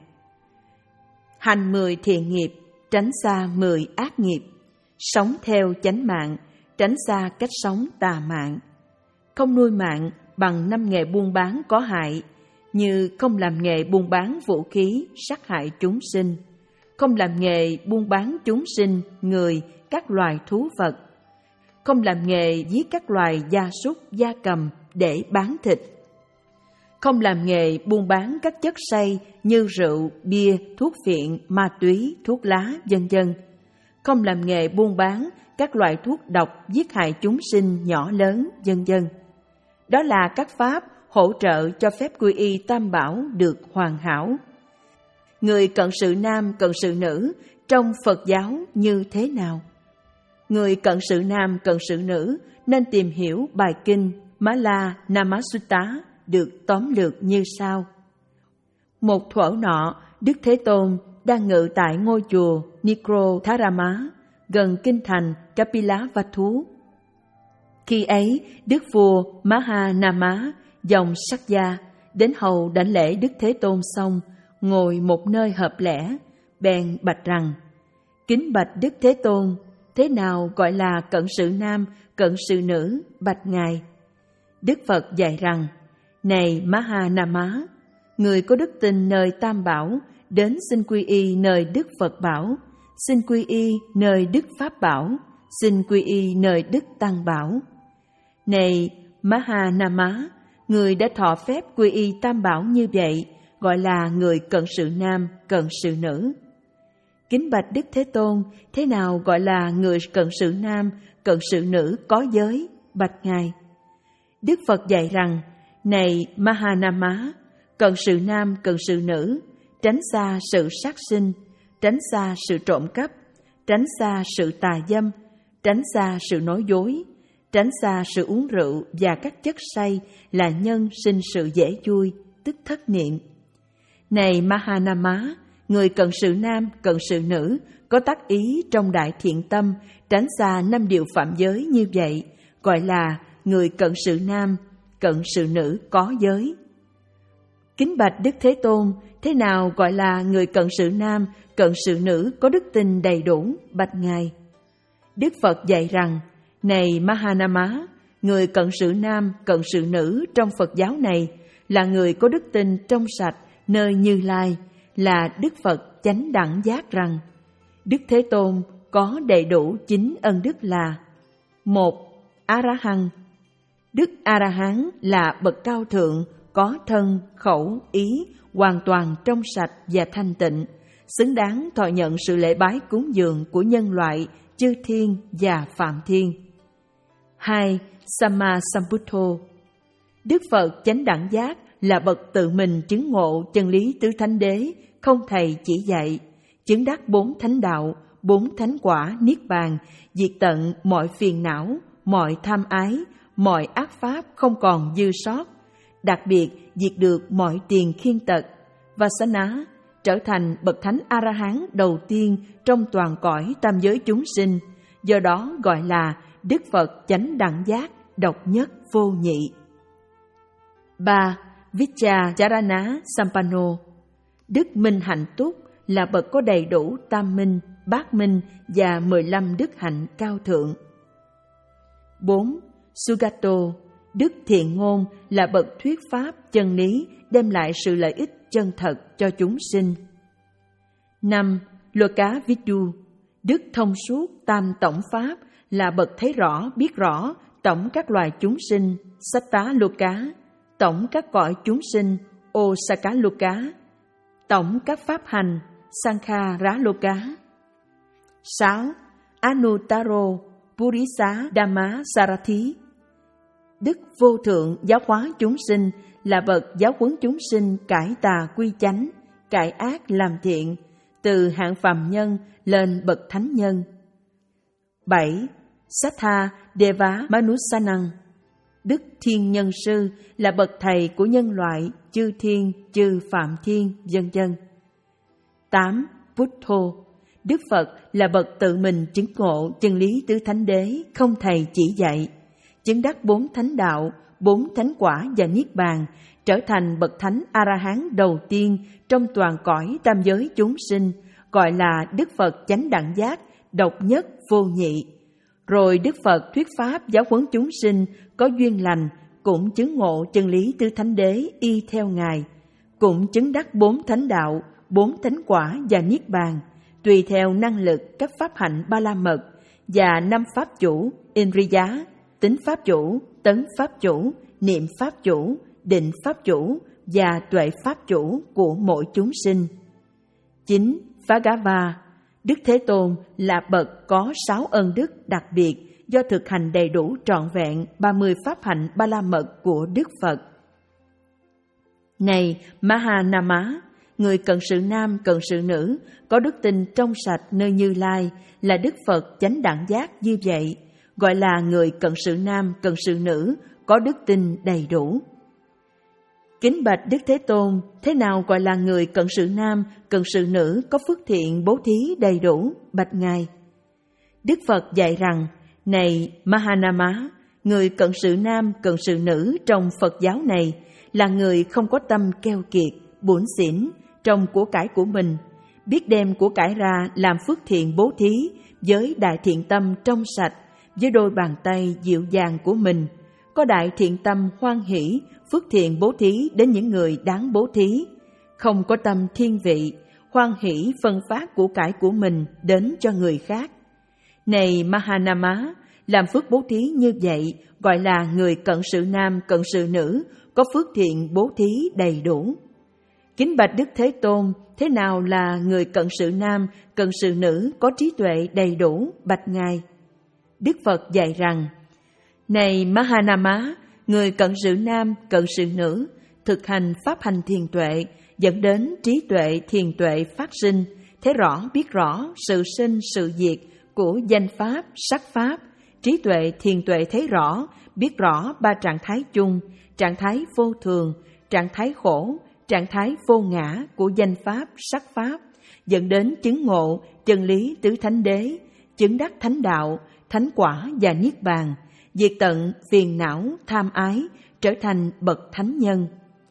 Hành mười thiện nghiệp, tránh xa mười ác nghiệp. Sống theo chánh mạng, tránh xa cách sống tà mạng. Không nuôi mạng bằng năm nghề buôn bán có hại, như không làm nghề buôn bán vũ khí sát hại chúng sinh, không làm nghề buôn bán chúng sinh, người, các loài thú vật, không làm nghề giết các loài gia súc, gia cầm để bán thịt, không làm nghề buôn bán các chất say như rượu, bia, thuốc phiện, ma túy, thuốc lá, vân vân, không làm nghề buôn bán các loại thuốc độc giết hại chúng sinh nhỏ lớn, vân vân. Đó là các pháp hỗ trợ cho phép quy y tam bảo được hoàn hảo. Người cận sự nam, cận sự nữ trong Phật giáo như thế nào? Người cận sự nam, cận sự nữ nên tìm hiểu bài kinh Mala Namasutta được tóm lược như sau. Một thuở nọ, Đức Thế Tôn đang ngự tại ngôi chùa Nikrodharama gần kinh thành Kapilavatthu. Khi ấy, Đức vua Mahanama dòng Sắc Gia đến hầu đảnh lễ Đức Thế Tôn xong, ngồi một nơi hợp lẽ, bèn bạch rằng: Kính bạch Đức Thế Tôn, thế nào gọi là cận sự nam, cận sự nữ, bạch Ngài? Đức Phật dạy rằng: Này Mahanama, người có đức tin nơi Tam Bảo, đến xin quy y nơi Đức Phật Bảo, xin quy y nơi Đức Pháp Bảo, xin quy y nơi Đức Tăng Bảo. Này Mahanama, người đã thọ phép quy y Tam Bảo như vậy, gọi là người cận sự nam, cận sự nữ. Kính bạch Đức Thế Tôn, thế nào gọi là người cận sự nam, cận sự nữ có giới, bạch Ngài? Đức Phật dạy rằng: Này Mahanama, cận sự nam, cận sự nữ, tránh xa sự sát sinh, tránh xa sự trộm cắp, tránh xa sự tà dâm, tránh xa sự nói dối, tránh xa sự uống rượu và các chất say là nhân sinh sự dễ vui, tức thất niệm. Này Mahanama, người cận sự nam, cận sự nữ có tác ý trong đại thiện tâm, tránh xa năm điều phạm giới như vậy, gọi là người cận sự nam, cận sự nữ có giới. Kính bạch Đức Thế Tôn, thế nào gọi là người cận sự nam, cận sự nữ có đức tin đầy đủ, bạch Ngài? Đức Phật dạy rằng: Này Mahanama, người cận sự nam, cận sự nữ trong Phật giáo này là người có đức tin trong sạch nơi Như Lai, là Đức Phật chánh đẳng giác rằng Đức Thế Tôn có đầy đủ chín ân đức là: một. A-ra-hăng. Đức A-ra-hán là bậc cao thượng, có thân, khẩu, ý hoàn toàn trong sạch và thanh tịnh, xứng đáng thọ nhận sự lễ bái cúng dường của nhân loại, chư thiên và phạm thiên. Hai. Samma Sambuddho. Đức Phật chánh đẳng giác là bậc tự mình chứng ngộ chân lý tứ thánh đế, không thầy chỉ dạy, chứng đắc bốn thánh đạo, bốn thánh quả niết bàn, diệt tận mọi phiền não, mọi tham ái, mọi ác pháp không còn dư sót, đặc biệt diệt được mọi tiền khiên tật, và sa ná trở thành bậc thánh A-ra-hán đầu tiên trong toàn cõi tam giới chúng sinh, do đó gọi là Đức Phật chánh đẳng giác, độc nhất vô nhị. Ba. Vichacharana Sampanno. Đức minh hạnh túc là bậc có đầy đủ tam minh, bát minh và mười lăm đức hạnh cao thượng. Bốn. Sugato. Đức thiện ngôn là bậc thuyết pháp chân lý, đem lại sự lợi ích chân thật cho chúng sinh. Năm. Loka Vidu. Đức thông suốt tam tổng pháp là bậc thấy rõ, biết rõ tổng các loài chúng sinh, Satta Loka, tổng các cõi chúng sinh, Osaka Loka, tổng các pháp hành, Sankhara Loka. Sáu. Anuttaro Purisa Dhamma Sarathi. Đức vô thượng giáo hóa chúng sinh là bậc giáo huấn chúng sinh cải tà quy chánh, cải ác làm thiện, từ hạng phàm nhân lên bậc thánh nhân. Bảy. Sattha Deva Manusanang. Đức thiên nhân sư là bậc thầy của nhân loại, chư thiên, chư phạm thiên, vân vân. Tám. Buddho. Đức Phật là bậc tự mình chứng ngộ chân lý tứ thánh đế, không thầy chỉ dạy, chứng đắc bốn thánh đạo, bốn thánh quả và niết bàn, trở thành bậc thánh A-ra-hán đầu tiên trong toàn cõi tam giới chúng sinh, gọi là Đức Phật chánh đẳng giác, độc nhất vô nhị. Rồi Đức Phật thuyết pháp giáo huấn chúng sinh có duyên lành, cũng chứng ngộ chân lý tứ thánh đế y theo Ngài, cũng chứng đắc bốn thánh đạo, bốn thánh quả và niết bàn, tùy theo năng lực các pháp hạnh ba la mật và năm pháp chủ Indriya, tính pháp chủ, tấn pháp chủ, niệm pháp chủ, định pháp chủ và tuệ pháp chủ của mỗi chúng sinh. Chín. Phagava, Đức Thế Tôn là bậc có sáu ân đức đặc biệt do thực hành đầy đủ trọn vẹn ba mươi pháp hạnh ba la mật của Đức Phật. Này Mahanama, người cận sự nam cận sự nữ, có đức tin trong sạch nơi Như Lai là Đức Phật chánh đẳng giác như vậy, gọi là người cận sự nam cận sự nữ có đức tin đầy đủ. Kính bạch Đức Thế Tôn, thế nào gọi là người cận sự nam cận sự nữ có phước thiện bố thí đầy đủ? Bạch Ngài. Đức Phật dạy rằng, này Mahanama, người cận sự nam cận sự nữ trong Phật giáo này là người không có tâm keo kiệt, bủn xỉn trong của cải của mình, biết đem của cải ra làm phước thiện bố thí với đại thiện tâm trong sạch, với đôi bàn tay dịu dàng của mình, có đại thiện tâm hoan hỷ, phước thiện bố thí đến những người đáng bố thí, không có tâm thiên vị, hoan hỷ phân phát của cải của mình đến cho người khác. Này Mahanama, làm phước bố thí như vậy gọi là người cận sự nam cận sự nữ có phước thiện bố thí đầy đủ. Kính bạch Đức Thế Tôn, thế nào là người cận sự nam cận sự nữ có trí tuệ đầy đủ? Bạch Ngài. Đức Phật dạy rằng, này Mahanama, người cận sự nam cận sự nữ thực hành pháp hành thiền tuệ dẫn đến trí tuệ thiền tuệ phát sinh, thấy rõ biết rõ sự sinh sự diệt của danh pháp sắc pháp. Trí tuệ thiền tuệ thấy rõ biết rõ ba trạng thái chung, trạng thái vô thường, trạng thái khổ, trạng thái vô ngã của danh pháp sắc pháp, dẫn đến chứng ngộ chân lý tứ thánh đế, chứng đắc thánh đạo, thánh quả và niết bàn, diệt tận phiền não tham ái, trở thành bậc thánh nhân.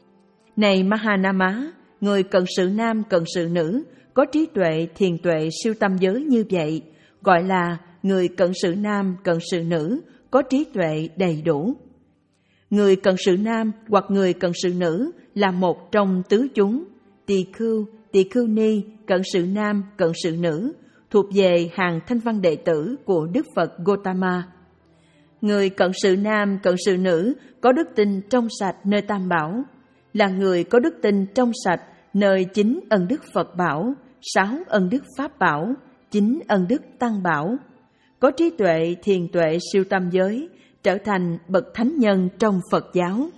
Này Mahanama, người cận sự nam cận sự nữ có trí tuệ thiền tuệ siêu tâm giới như vậy, gọi là người cận sự nam cận sự nữ có trí tuệ đầy đủ. Người cận sự nam hoặc người cận sự nữ là một trong tứ chúng tỳ khưu, tỳ khưu ni, cận sự nam cận sự nữ, thuộc về hàng thanh văn đệ tử của Đức Phật Gotama. Người cận sự nam cận sự nữ có đức tin trong sạch nơi Tam Bảo, là người có đức tin trong sạch nơi chín ân đức Phật Bảo, sáu ân đức Pháp Bảo, chín ân đức Tăng Bảo, có trí tuệ thiền tuệ siêu tâm giới, trở thành bậc thánh nhân trong Phật giáo.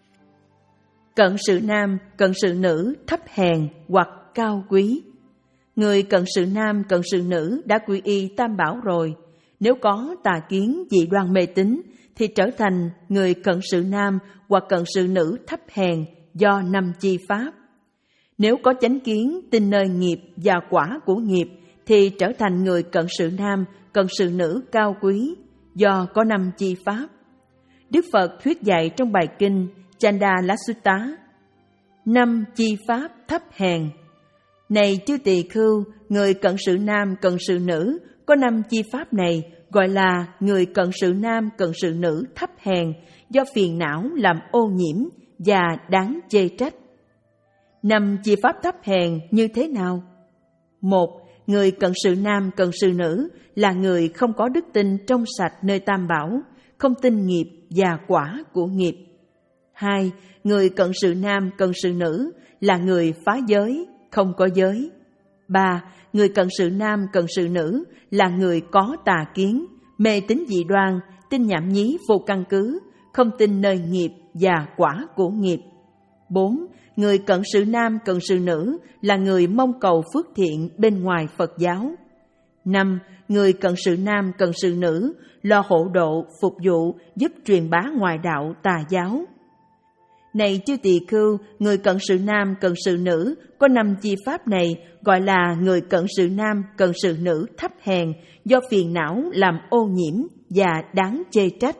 Cận sự nam cận sự nữ thấp hèn hoặc cao quý. Người cận sự nam cận sự nữ đã quy y Tam Bảo rồi, nếu có tà kiến dị đoan mê tín thì trở thành người cận sự nam hoặc cận sự nữ thấp hèn do năm chi pháp. Nếu có chánh kiến tin nơi nghiệp và quả của nghiệp thì trở thành người cận sự nam cận sự nữ cao quý do có năm chi pháp. Đức Phật thuyết dạy trong bài kinh Chandala Sutta, năm chi pháp thấp hèn. Này chư tỳ khưu, người cận sự nam cận sự nữ có năm chi pháp này gọi là người cận sự nam cận sự nữ thấp hèn do phiền não làm ô nhiễm và đáng chê trách. Năm chi pháp thấp hèn như thế nào? Một, người cận sự nam cận sự nữ là người không có đức tin trong sạch nơi Tam Bảo, không tin nghiệp và quả của nghiệp. Hai, người cận sự nam cận sự nữ là người phá giới, không có giới. Ba, người cận sự nam cận sự nữ là người có tà kiến, mê tín dị đoan, tin nhảm nhí vô căn cứ, không tin nơi nghiệp và quả của nghiệp. Bốn, người cận sự nam cận sự nữ là người mong cầu phước thiện bên ngoài Phật giáo. Năm, người cận sự nam cận sự nữ lo hộ độ, phục vụ, giúp truyền bá ngoại đạo tà giáo. Này chư tỳ khưu, người cận sự nam cận sự nữ có năm chi pháp này gọi là người cận sự nam cận sự nữ thấp hèn do phiền não làm ô nhiễm và đáng chê trách.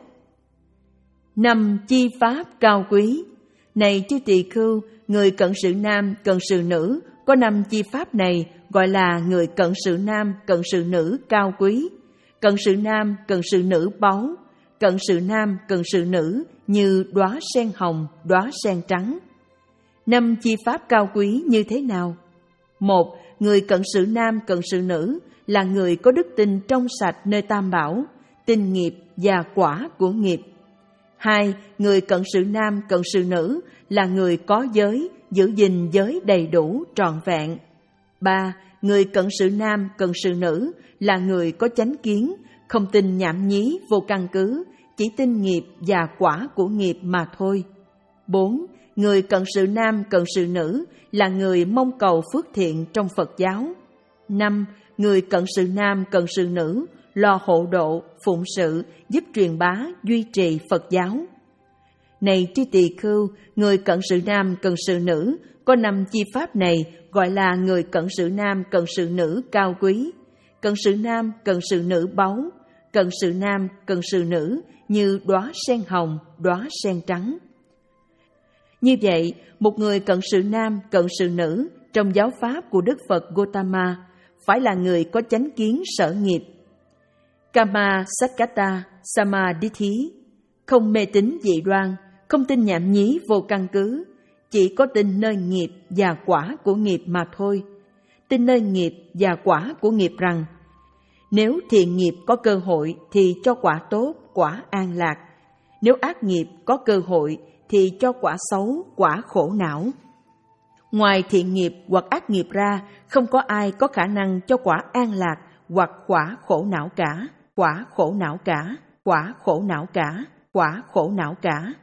Năm chi pháp cao quý. Này chư tỳ khưu, người cận sự nam cận sự nữ có năm chi pháp này gọi là người cận sự nam cận sự nữ cao quý. Cận sự nam cận sự nữ báu, cận sự nam cận sự nữ như đóa sen hồng, đóa sen trắng. Năm chi pháp cao quý như thế nào? Một, người cận sự nam cận sự nữ là người có đức tin trong sạch nơi Tam Bảo, tin nghiệp và quả của nghiệp. Hai, người cận sự nam cận sự nữ là người có giới, giữ gìn giới đầy đủ trọn vẹn. Ba, người cận sự nam cận sự nữ là người có chánh kiến, không tin nhảm nhí vô căn cứ, chỉ tin nghiệp và quả của nghiệp mà thôi. Bốn, người cận sự nam cận sự nữ là người mong cầu phước thiện trong Phật giáo. Năm, người cận sự nam cận sự nữ lo hộ độ, phụng sự, giúp truyền bá, duy trì Phật giáo. Này tri tỳ khưu, người cận sự nam cận sự nữ có năm chi pháp này gọi là người cận sự nam cận sự nữ cao quý. Cận sự nam cận sự nữ báu, cận sự nam cận sự nữ như đóa sen hồng, đóa sen trắng. Như vậy, một người cận sự nam cận sự nữ trong giáo pháp của Đức Phật Gautama phải là người có chánh kiến sở nghiệp. Kama Sakkata Samadhi, không mê tín dị đoan, không tin nhảm nhí vô căn cứ, chỉ có tin nơi nghiệp và quả của nghiệp mà thôi. Tin nơi nghiệp và quả của nghiệp rằng nếu thiện nghiệp có cơ hội thì cho quả tốt, quả an lạc. Nếu ác nghiệp có cơ hội thì cho quả xấu, quả khổ não. Ngoài thiện nghiệp hoặc ác nghiệp ra, không có ai có khả năng cho quả an lạc hoặc quả khổ não cả, quả khổ não cả, quả khổ não cả, quả khổ não cả.